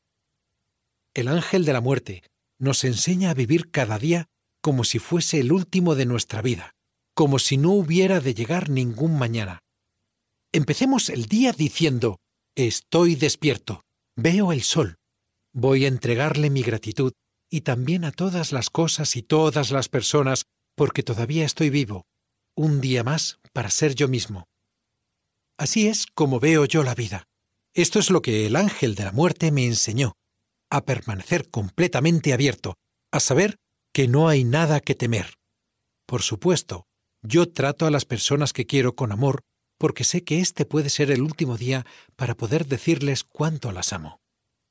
El ángel de la muerte nos enseña a vivir cada día como si fuese el último de nuestra vida, como si no hubiera de llegar ningún mañana. Empecemos el día diciendo, estoy despierto, veo el sol, voy a entregarle mi gratitud y también a todas las cosas y todas las personas porque todavía estoy vivo, un día más para ser yo mismo. Así es como veo yo la vida. Esto es lo que el ángel de la muerte me enseñó, a permanecer completamente abierto, a saber que no hay nada que temer. Por supuesto, yo trato a las personas que quiero con amor porque sé que este puede ser el último día para poder decirles cuánto las amo.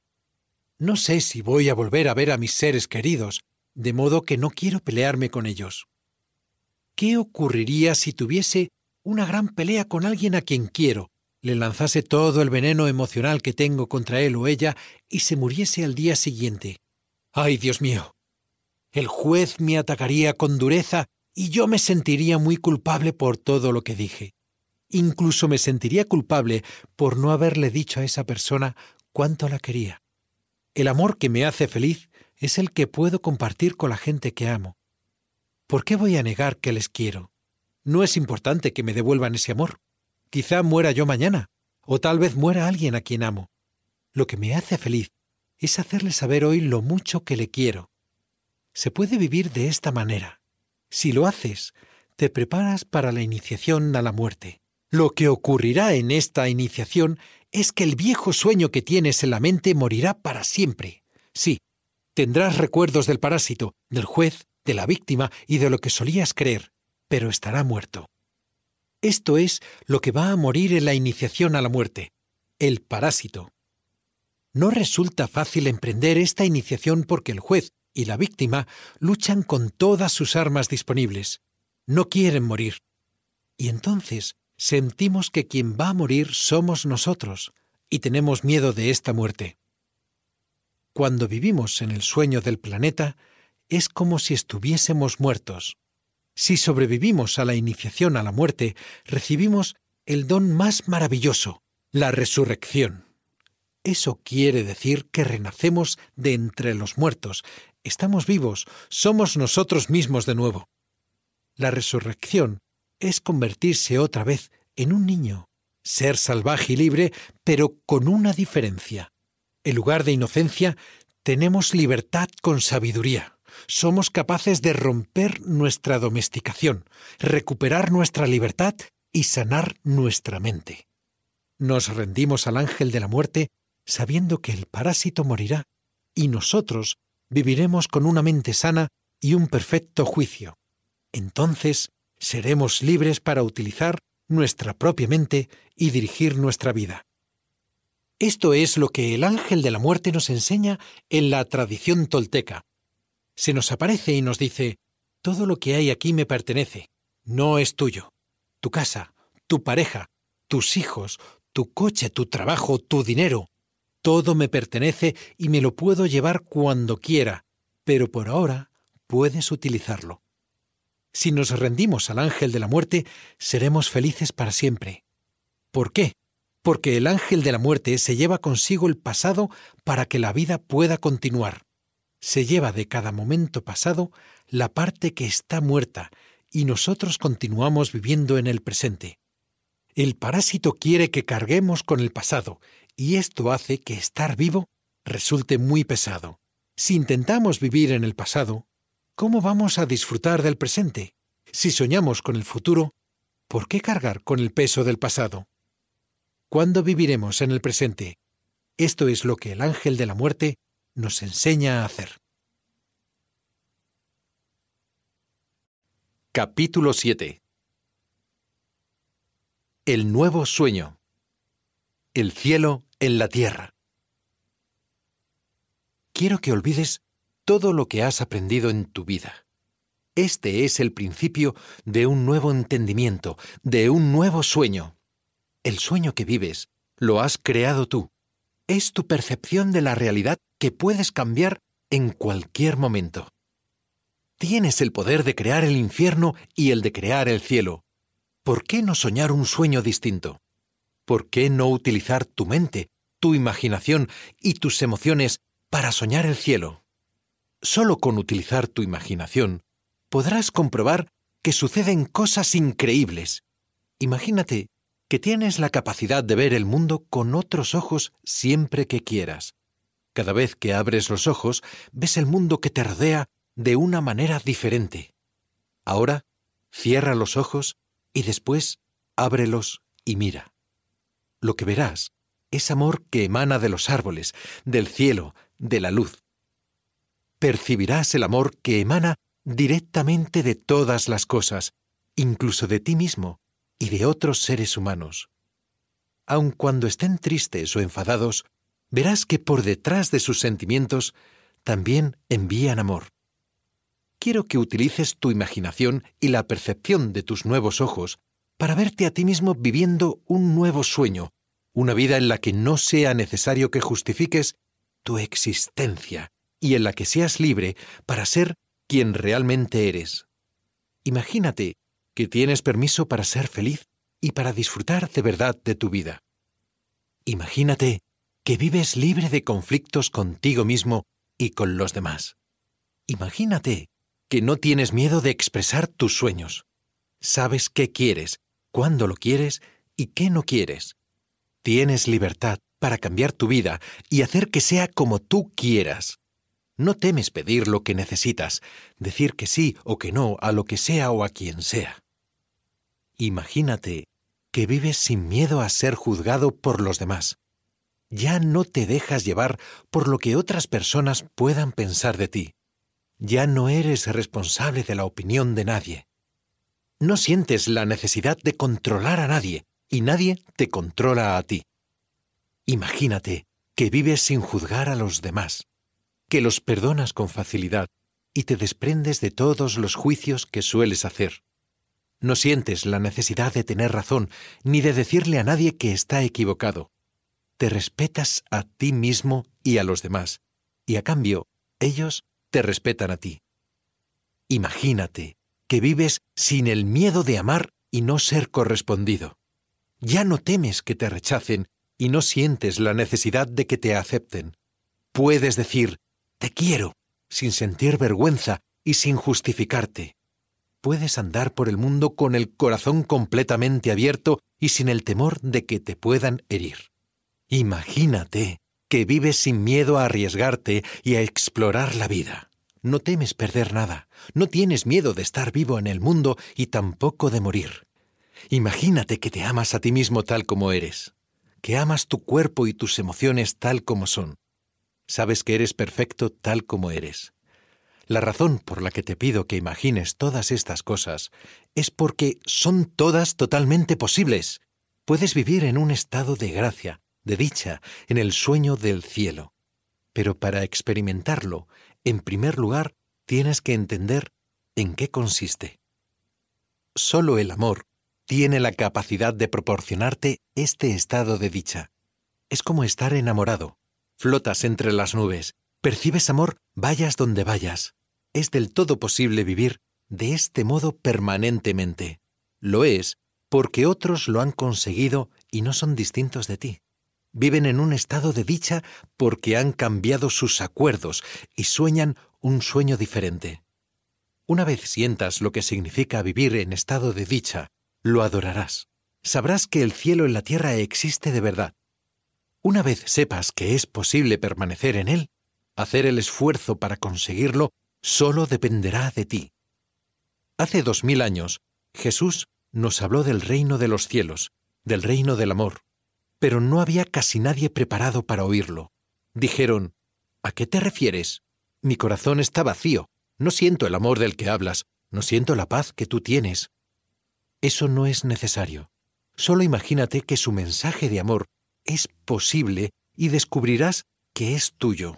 No sé si voy a volver a ver a mis seres queridos, de modo que no quiero pelearme con ellos. ¿Qué ocurriría si tuviese una gran pelea con alguien a quien quiero, le lanzase todo el veneno emocional que tengo contra él o ella y se muriese al día siguiente? ¡Ay, Dios mío! El juez me atacaría con dureza y yo me sentiría muy culpable por todo lo que dije. Incluso me sentiría culpable por no haberle dicho a esa persona cuánto la quería. El amor que me hace feliz es el que puedo compartir con la gente que amo. ¿Por qué voy a negar que les quiero? No es importante que me devuelvan ese amor. Quizá muera yo mañana, o tal vez muera alguien a quien amo. Lo que me hace feliz es hacerle saber hoy lo mucho que le quiero. Se puede vivir de esta manera. Si lo haces, te preparas para la iniciación a la muerte. Lo que ocurrirá en esta iniciación es que el viejo sueño que tienes en la mente morirá para siempre. Sí, tendrás recuerdos del parásito, del juez, de la víctima y de lo que solías creer, pero estará muerto. Esto es lo que va a morir en la iniciación a la muerte, el parásito. No resulta fácil emprender esta iniciación porque el juez y la víctima luchan con todas sus armas disponibles. No quieren morir. Y entonces sentimos que quien va a morir somos nosotros, y tenemos miedo de esta muerte. Cuando vivimos en el sueño del planeta, es como si estuviésemos muertos. Si sobrevivimos a la iniciación a la muerte, recibimos el don más maravilloso, la resurrección. Eso quiere decir que renacemos de entre los muertos. Estamos vivos, somos nosotros mismos de nuevo. La resurrección es convertirse otra vez en un niño, ser salvaje y libre, pero con una diferencia. En lugar de inocencia, tenemos libertad con sabiduría. Somos capaces de romper nuestra domesticación, recuperar nuestra libertad y sanar nuestra mente. Nos rendimos al ángel de la muerte sabiendo que el parásito morirá y nosotros viviremos con una mente sana y un perfecto juicio. Entonces seremos libres para utilizar nuestra propia mente y dirigir nuestra vida. Esto es lo que el ángel de la muerte nos enseña en la tradición tolteca. Se nos aparece y nos dice: todo lo que hay aquí me pertenece, no es tuyo. Tu casa, tu pareja, tus hijos, tu coche, tu trabajo, tu dinero, todo me pertenece y me lo puedo llevar cuando quiera, pero por ahora puedes utilizarlo. Si nos rendimos al ángel de la muerte, seremos felices para siempre. ¿Por qué? Porque el ángel de la muerte se lleva consigo el pasado para que la vida pueda continuar. Se lleva de cada momento pasado la parte que está muerta y nosotros continuamos viviendo en el presente. El parásito quiere que carguemos con el pasado y esto hace que estar vivo resulte muy pesado. Si intentamos vivir en el pasado, ¿cómo vamos a disfrutar del presente? Si soñamos con el futuro, ¿por qué cargar con el peso del pasado? ¿Cuándo viviremos en el presente? Esto es lo que el ángel de la muerte nos enseña a hacer. Capítulo siete. El nuevo sueño. El cielo en la tierra. Quiero que olvides todo lo que has aprendido en tu vida. Este es el principio de un nuevo entendimiento, de un nuevo sueño. El sueño que vives lo has creado tú. Es tu percepción de la realidad que puedes cambiar en cualquier momento. Tienes el poder de crear el infierno y el de crear el cielo. ¿Por qué no soñar un sueño distinto? ¿Por qué no utilizar tu mente, tu imaginación y tus emociones para soñar el cielo? Solo con utilizar tu imaginación podrás comprobar que suceden cosas increíbles. Imagínate que tienes la capacidad de ver el mundo con otros ojos siempre que quieras. Cada vez que abres los ojos, ves el mundo que te rodea de una manera diferente. Ahora, cierra los ojos y después ábrelos y mira. Lo que verás es amor que emana de los árboles, del cielo, de la luz. Percibirás el amor que emana directamente de todas las cosas, incluso de ti mismo y de otros seres humanos. Aun cuando estén tristes o enfadados, verás que por detrás de sus sentimientos también envían amor. Quiero que utilices tu imaginación y la percepción de tus nuevos ojos para verte a ti mismo viviendo un nuevo sueño, una vida en la que no sea necesario que justifiques tu existencia y en la que seas libre para ser quien realmente eres. Imagínate que tienes permiso para ser feliz y para disfrutar de verdad de tu vida. Imagínate que vives libre de conflictos contigo mismo y con los demás. Imagínate que no tienes miedo de expresar tus sueños. Sabes qué quieres, cuándo lo quieres y qué no quieres. Tienes libertad para cambiar tu vida y hacer que sea como tú quieras. No temes pedir lo que necesitas, decir que sí o que no a lo que sea o a quien sea. Imagínate que vives sin miedo a ser juzgado por los demás. Ya no te dejas llevar por lo que otras personas puedan pensar de ti. Ya no eres responsable de la opinión de nadie. No sientes la necesidad de controlar a nadie y nadie te controla a ti. Imagínate que vives sin juzgar a los demás, que los perdonas con facilidad y te desprendes de todos los juicios que sueles hacer. No sientes la necesidad de tener razón ni de decirle a nadie que está equivocado. Te respetas a ti mismo y a los demás, y a cambio, ellos te respetan a ti. Imagínate que vives sin el miedo de amar y no ser correspondido. Ya no temes que te rechacen y no sientes la necesidad de que te acepten. Puedes decir, te quiero, sin sentir vergüenza y sin justificarte. Puedes andar por el mundo con el corazón completamente abierto y sin el temor de que te puedan herir. Imagínate que vives sin miedo a arriesgarte y a explorar la vida. No temes perder nada, no tienes miedo de estar vivo en el mundo y tampoco de morir. Imagínate que te amas a ti mismo tal como eres, que amas tu cuerpo y tus emociones tal como son. Sabes que eres perfecto tal como eres. La razón por la que te pido que imagines todas estas cosas es porque son todas totalmente posibles. Puedes vivir en un estado de gracia, de dicha, en el sueño del cielo. Pero para experimentarlo, en primer lugar, tienes que entender en qué consiste. Solo el amor tiene la capacidad de proporcionarte este estado de dicha. Es como estar enamorado. Flotas entre las nubes, percibes amor vayas donde vayas. Es del todo posible vivir de este modo permanentemente. Lo es porque otros lo han conseguido y no son distintos de ti. Viven en un estado de dicha porque han cambiado sus acuerdos y sueñan un sueño diferente. Una vez sientas lo que significa vivir en estado de dicha, lo adorarás. Sabrás que el cielo en la tierra existe de verdad. Una vez sepas que es posible permanecer en él, hacer el esfuerzo para conseguirlo solo dependerá de ti. Hace dos mil años, Jesús nos habló del reino de los cielos, del reino del amor, pero no había casi nadie preparado para oírlo. Dijeron, ¿a qué te refieres? Mi corazón está vacío, no siento el amor del que hablas, no siento la paz que tú tienes. Eso no es necesario. Solo imagínate que su mensaje de amor es posible y descubrirás que es tuyo.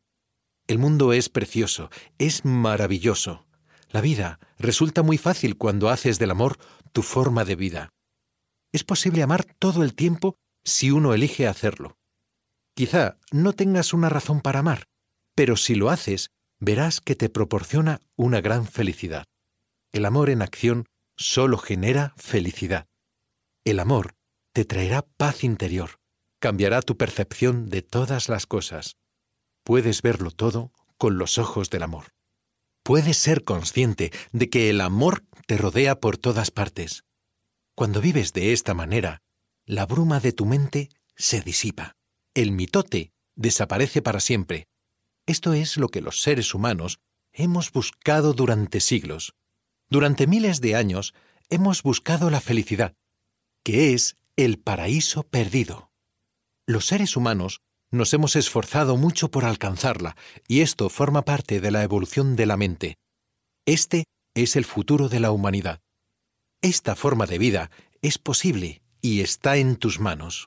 El mundo es precioso, es maravilloso. La vida resulta muy fácil cuando haces del amor tu forma de vida. Es posible amar todo el tiempo si uno elige hacerlo. Quizá no tengas una razón para amar, pero si lo haces, verás que te proporciona una gran felicidad. El amor en acción solo genera felicidad. El amor te traerá paz interior, cambiará tu percepción de todas las cosas. Puedes verlo todo con los ojos del amor. Puedes ser consciente de que el amor te rodea por todas partes. Cuando vives de esta manera, la bruma de tu mente se disipa. El mitote desaparece para siempre. Esto es lo que los seres humanos hemos buscado durante siglos. Durante miles de años hemos buscado la felicidad, que es el paraíso perdido. Los seres humanos nos hemos esforzado mucho por alcanzarla, y esto forma parte de la evolución de la mente. Este es el futuro de la humanidad. Esta forma de vida es posible y está en tus manos.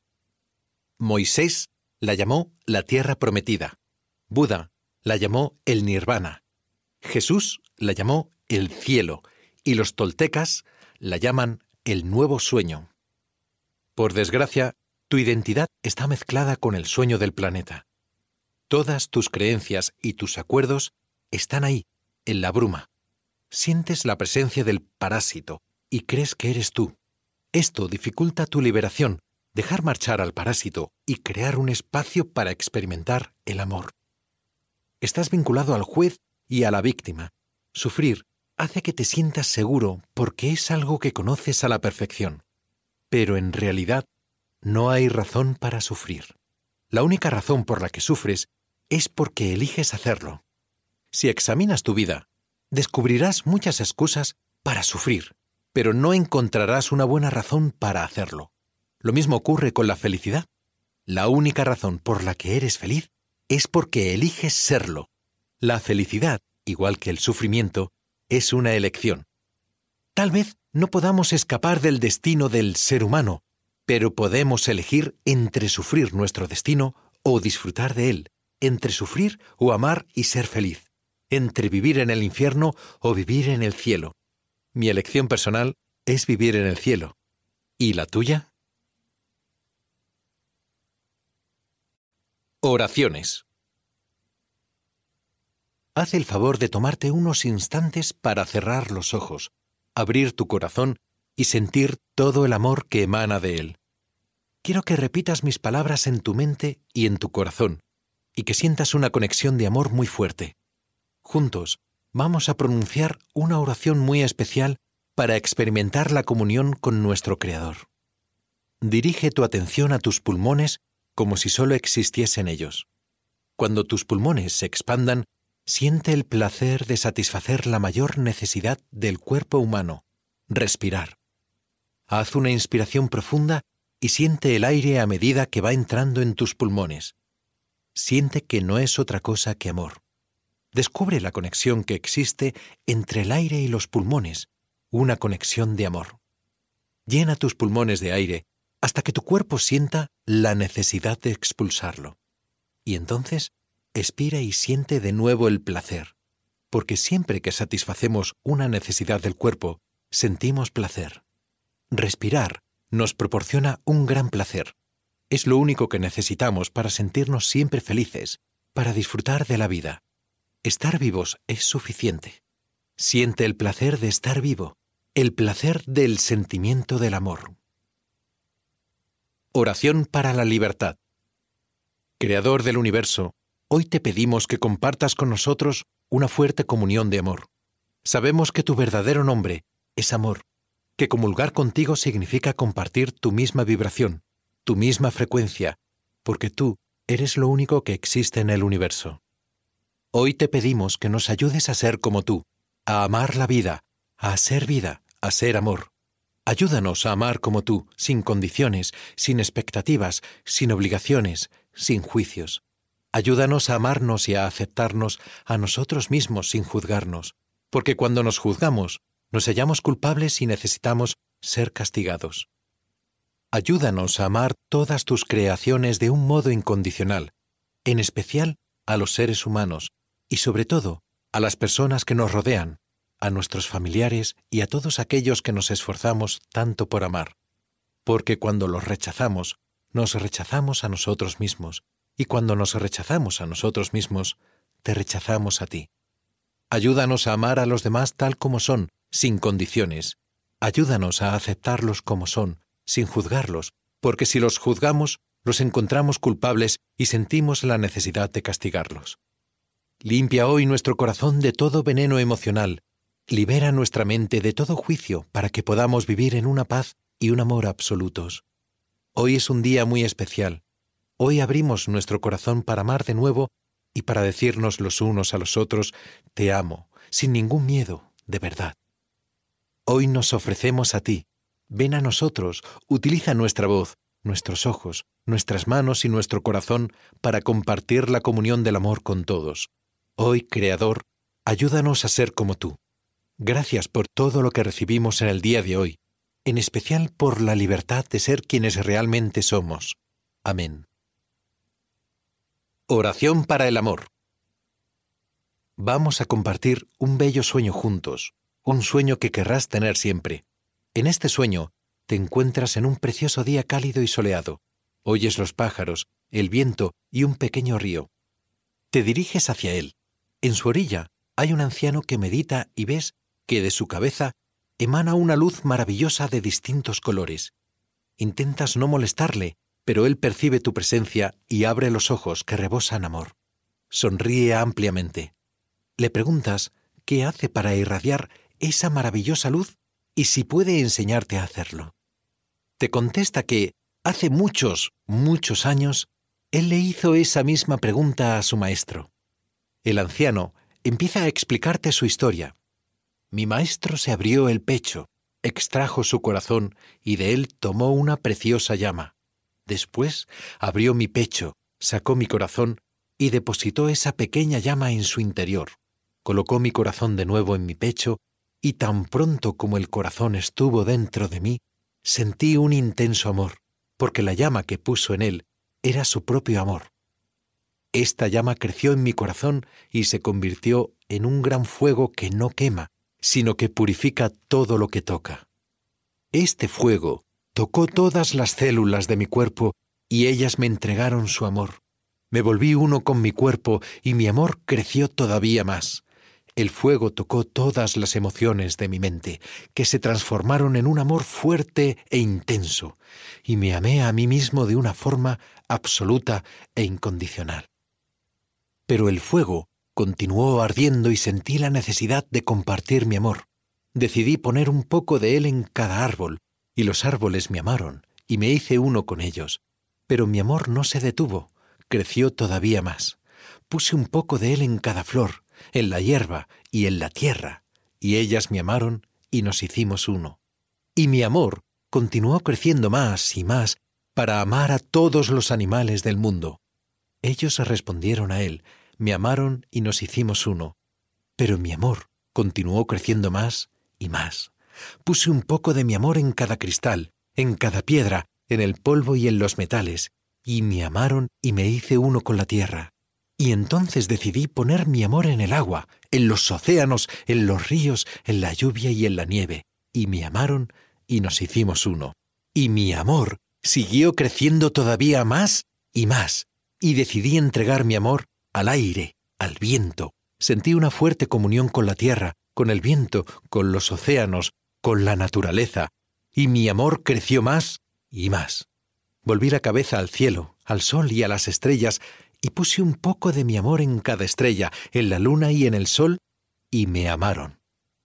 Moisés la llamó la tierra prometida. Buda la llamó el nirvana. Jesús la llamó el cielo, y los toltecas la llaman el nuevo sueño. Por desgracia, tu identidad está mezclada con el sueño del planeta. Todas tus creencias y tus acuerdos están ahí, en la bruma. Sientes la presencia del parásito y crees que eres tú. Esto dificulta tu liberación, dejar marchar al parásito y crear un espacio para experimentar el amor. Estás vinculado al juez y a la víctima. Sufrir hace que te sientas seguro porque es algo que conoces a la perfección. Pero en realidad no hay razón para sufrir. La única razón por la que sufres es porque eliges hacerlo. Si examinas tu vida, descubrirás muchas excusas para sufrir, pero no encontrarás una buena razón para hacerlo. Lo mismo ocurre con la felicidad. La única razón por la que eres feliz es porque eliges serlo. La felicidad, igual que el sufrimiento, es una elección. Tal vez no podamos escapar del destino del ser humano, pero podemos elegir entre sufrir nuestro destino o disfrutar de él, entre sufrir o amar y ser feliz, entre vivir en el infierno o vivir en el cielo. Mi elección personal es vivir en el cielo. ¿Y la tuya? Oraciones. Haz el favor de tomarte unos instantes para cerrar los ojos, abrir tu corazón y sentir todo el amor que emana de él. Quiero que repitas mis palabras en tu mente y en tu corazón, y que sientas una conexión de amor muy fuerte. Juntos, vamos a pronunciar una oración muy especial para experimentar la comunión con nuestro Creador. Dirige tu atención a tus pulmones como si solo existiesen ellos. Cuando tus pulmones se expandan, siente el placer de satisfacer la mayor necesidad del cuerpo humano, respirar. Haz una inspiración profunda y siente el aire a medida que va entrando en tus pulmones. Siente que no es otra cosa que amor. Descubre la conexión que existe entre el aire y los pulmones, una conexión de amor. Llena tus pulmones de aire hasta que tu cuerpo sienta la necesidad de expulsarlo. Y entonces, expira y siente de nuevo el placer, porque siempre que satisfacemos una necesidad del cuerpo, sentimos placer. Respirar nos proporciona un gran placer. Es lo único que necesitamos para sentirnos siempre felices, para disfrutar de la vida. Estar vivos es suficiente. Siente el placer de estar vivo, el placer del sentimiento del amor. Oración para la libertad. Creador del universo, hoy te pedimos que compartas con nosotros una fuerte comunión de amor. Sabemos que tu verdadero nombre es amor, que comulgar contigo significa compartir tu misma vibración, tu misma frecuencia, porque tú eres lo único que existe en el universo. Hoy te pedimos que nos ayudes a ser como tú, a amar la vida, a ser vida, a ser amor. Ayúdanos a amar como tú, sin condiciones, sin expectativas, sin obligaciones, sin juicios. Ayúdanos a amarnos y a aceptarnos a nosotros mismos sin juzgarnos, porque cuando nos juzgamos, nos hallamos culpables y necesitamos ser castigados. Ayúdanos a amar todas tus creaciones de un modo incondicional, en especial a los seres humanos y sobre todo a las personas que nos rodean, a nuestros familiares y a todos aquellos que nos esforzamos tanto por amar, porque cuando los rechazamos, nos rechazamos a nosotros mismos, y cuando nos rechazamos a nosotros mismos, te rechazamos a ti. Ayúdanos a amar a los demás tal como son, sin condiciones. Ayúdanos a aceptarlos como son, sin juzgarlos, porque si los juzgamos, los encontramos culpables y sentimos la necesidad de castigarlos. Limpia hoy nuestro corazón de todo veneno emocional. Libera nuestra mente de todo juicio para que podamos vivir en una paz y un amor absolutos. Hoy es un día muy especial. Hoy abrimos nuestro corazón para amar de nuevo y para decirnos los unos a los otros, te amo, sin ningún miedo, de verdad. Hoy nos ofrecemos a ti. Ven a nosotros, utiliza nuestra voz, nuestros ojos, nuestras manos y nuestro corazón para compartir la comunión del amor con todos. Hoy, Creador, ayúdanos a ser como tú. Gracias por todo lo que recibimos en el día de hoy, en especial por la libertad de ser quienes realmente somos. Amén. Oración para el amor. Vamos a compartir un bello sueño juntos, un sueño que querrás tener siempre. En este sueño te encuentras en un precioso día cálido y soleado. Oyes los pájaros, el viento y un pequeño río. Te diriges hacia él. En su orilla hay un anciano que medita y ves que de su cabeza emana una luz maravillosa de distintos colores. Intentas no molestarle, pero él percibe tu presencia y abre los ojos que rebosan amor. Sonríe ampliamente. Le preguntas qué hace para irradiar esa maravillosa luz y si puede enseñarte a hacerlo. Te contesta que, hace muchos, muchos años, él le hizo esa misma pregunta a su maestro. El anciano empieza a explicarte su historia. Mi maestro se abrió el pecho, extrajo su corazón y de él tomó una preciosa llama. Después abrió mi pecho, sacó mi corazón y depositó esa pequeña llama en su interior. Colocó mi corazón de nuevo en mi pecho y tan pronto como el corazón estuvo dentro de mí, sentí un intenso amor, porque la llama que puso en él era su propio amor. Esta llama creció en mi corazón y se convirtió en un gran fuego que no quema, sino que purifica todo lo que toca. Este fuego tocó todas las células de mi cuerpo y ellas me entregaron su amor. Me volví uno con mi cuerpo y mi amor creció todavía más. El fuego tocó todas las emociones de mi mente, que se transformaron en un amor fuerte e intenso, y me amé a mí mismo de una forma absoluta e incondicional. Pero el fuego continuó ardiendo y sentí la necesidad de compartir mi amor. Decidí poner un poco de él en cada árbol, y los árboles me amaron, y me hice uno con ellos. Pero mi amor no se detuvo, creció todavía más. Puse un poco de él en cada flor, en la hierba y en la tierra, y ellas me amaron y nos hicimos uno. Y mi amor continuó creciendo más y más para amar a todos los animales del mundo. Ellos respondieron a él, me amaron y nos hicimos uno. Pero mi amor continuó creciendo más y más. Puse un poco de mi amor en cada cristal, en cada piedra, en el polvo y en los metales, y me amaron y me hice uno con la tierra. Y entonces decidí poner mi amor en el agua, en los océanos, en los ríos, en la lluvia y en la nieve, y me amaron y nos hicimos uno. Y mi amor siguió creciendo todavía más y más, y decidí entregar mi amor al aire, al viento. Sentí una fuerte comunión con la tierra, con el viento, con los océanos, con la naturaleza, y mi amor creció más y más. Volví la cabeza al cielo, al sol y a las estrellas, y puse un poco de mi amor en cada estrella, en la luna y en el sol, y me amaron.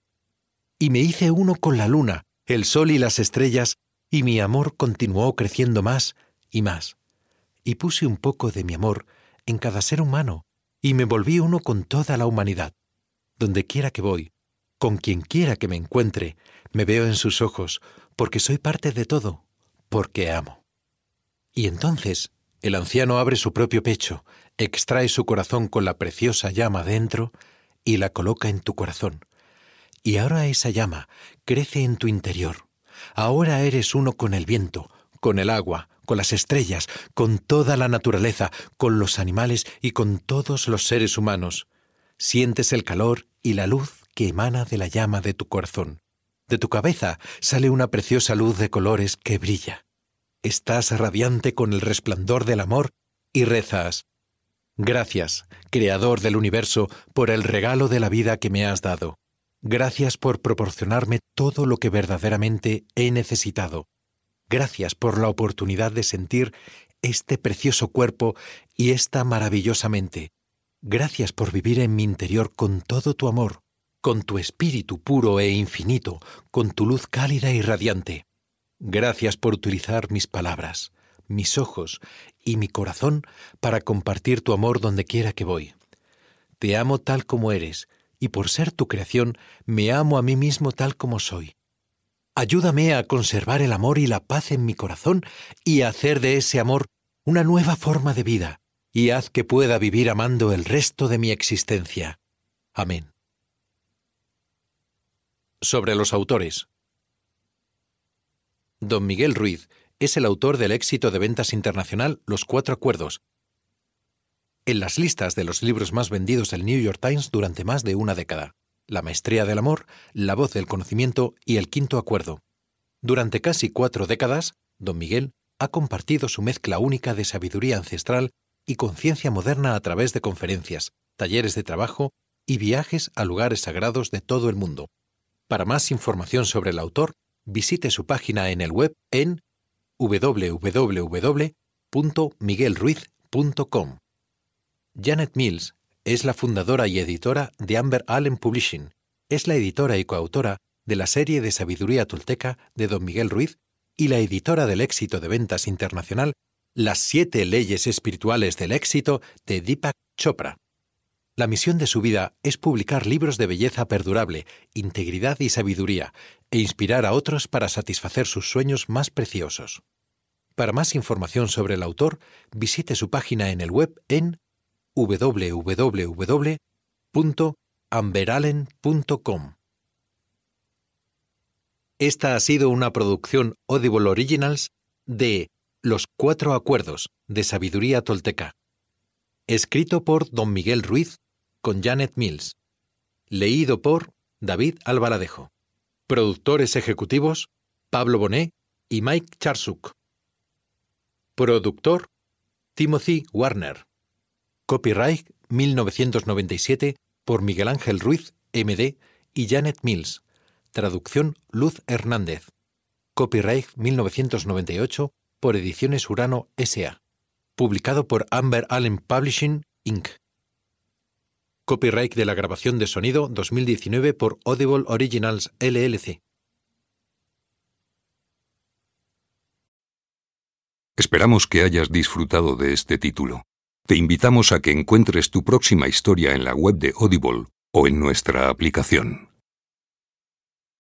Y me hice uno con la luna, el sol y las estrellas, y mi amor continuó creciendo más y más. Y puse un poco de mi amor en cada ser humano, y me volví uno con toda la humanidad. Donde quiera que voy, con quien quiera que me encuentre, me veo en sus ojos, porque soy parte de todo, porque amo. Y entonces el anciano abre su propio pecho, extrae su corazón con la preciosa llama dentro y la coloca en tu corazón. Y ahora esa llama crece en tu interior. Ahora eres uno con el viento, con el agua, con las estrellas, con toda la naturaleza, con los animales y con todos los seres humanos. Sientes el calor y la luz que emana de la llama de tu corazón. De tu cabeza sale una preciosa luz de colores que brilla. Estás radiante con el resplandor del amor y rezas: gracias, Creador del universo, por el regalo de la vida que me has dado. Gracias por proporcionarme todo lo que verdaderamente he necesitado. Gracias por la oportunidad de sentir este precioso cuerpo y esta maravillosa mente. Gracias por vivir en mi interior con todo tu amor, con tu espíritu puro e infinito, con tu luz cálida y radiante. Gracias por utilizar mis palabras, mis ojos y mi corazón para compartir tu amor donde quiera que voy. Te amo tal como eres, y por ser tu creación, me amo a mí mismo tal como soy. Ayúdame a conservar el amor y la paz en mi corazón y a hacer de ese amor una nueva forma de vida, y haz que pueda vivir amando el resto de mi existencia. Amén. Sobre los autores. Don Miguel Ruiz es el autor del éxito de ventas internacional Los Cuatro Acuerdos, en las listas de los libros más vendidos del New York Times durante más de una década. La maestría del amor, La voz del conocimiento y El quinto acuerdo. Durante casi cuatro décadas, don Miguel ha compartido su mezcla única de sabiduría ancestral y conciencia moderna a través de conferencias, talleres de trabajo y viajes a lugares sagrados de todo el mundo. Para más información sobre el autor, visite su página en el web en doble u doble u doble u punto miguel ruiz punto com. Janet Mills es la fundadora y editora de Amber Allen Publishing. Es la editora y coautora de la serie de Sabiduría Tolteca de Don Miguel Ruiz y la editora del éxito de ventas internacional Las siete leyes espirituales del éxito de Deepak Chopra. La misión de su vida es publicar libros de belleza perdurable, integridad y sabiduría, e inspirar a otros para satisfacer sus sueños más preciosos. Para más información sobre el autor, visite su página en el web en doble u doble u doble u punto amber allen punto com. Esta ha sido una producción Audible Originals de Los Cuatro Acuerdos de Sabiduría Tolteca. Escrito por Don Miguel Ruiz con Janet Mills. Leído por David Albaladejo. Productores ejecutivos Pablo Bonet y Mike Charsuk. Productor Timothy Warner. Copyright mil novecientos noventa y siete por Miguel Ángel Ruiz, M D y Janet Mills. Traducción Luz Hernández. Copyright mil novecientos noventa y ocho por Ediciones Urano S A Publicado por Amber Allen Publishing, incorporated. Copyright de la grabación de sonido dos mil diecinueve por Audible Originals L L C. Esperamos que hayas disfrutado de este título. Te invitamos a que encuentres tu próxima historia en la web de Audible o en nuestra aplicación.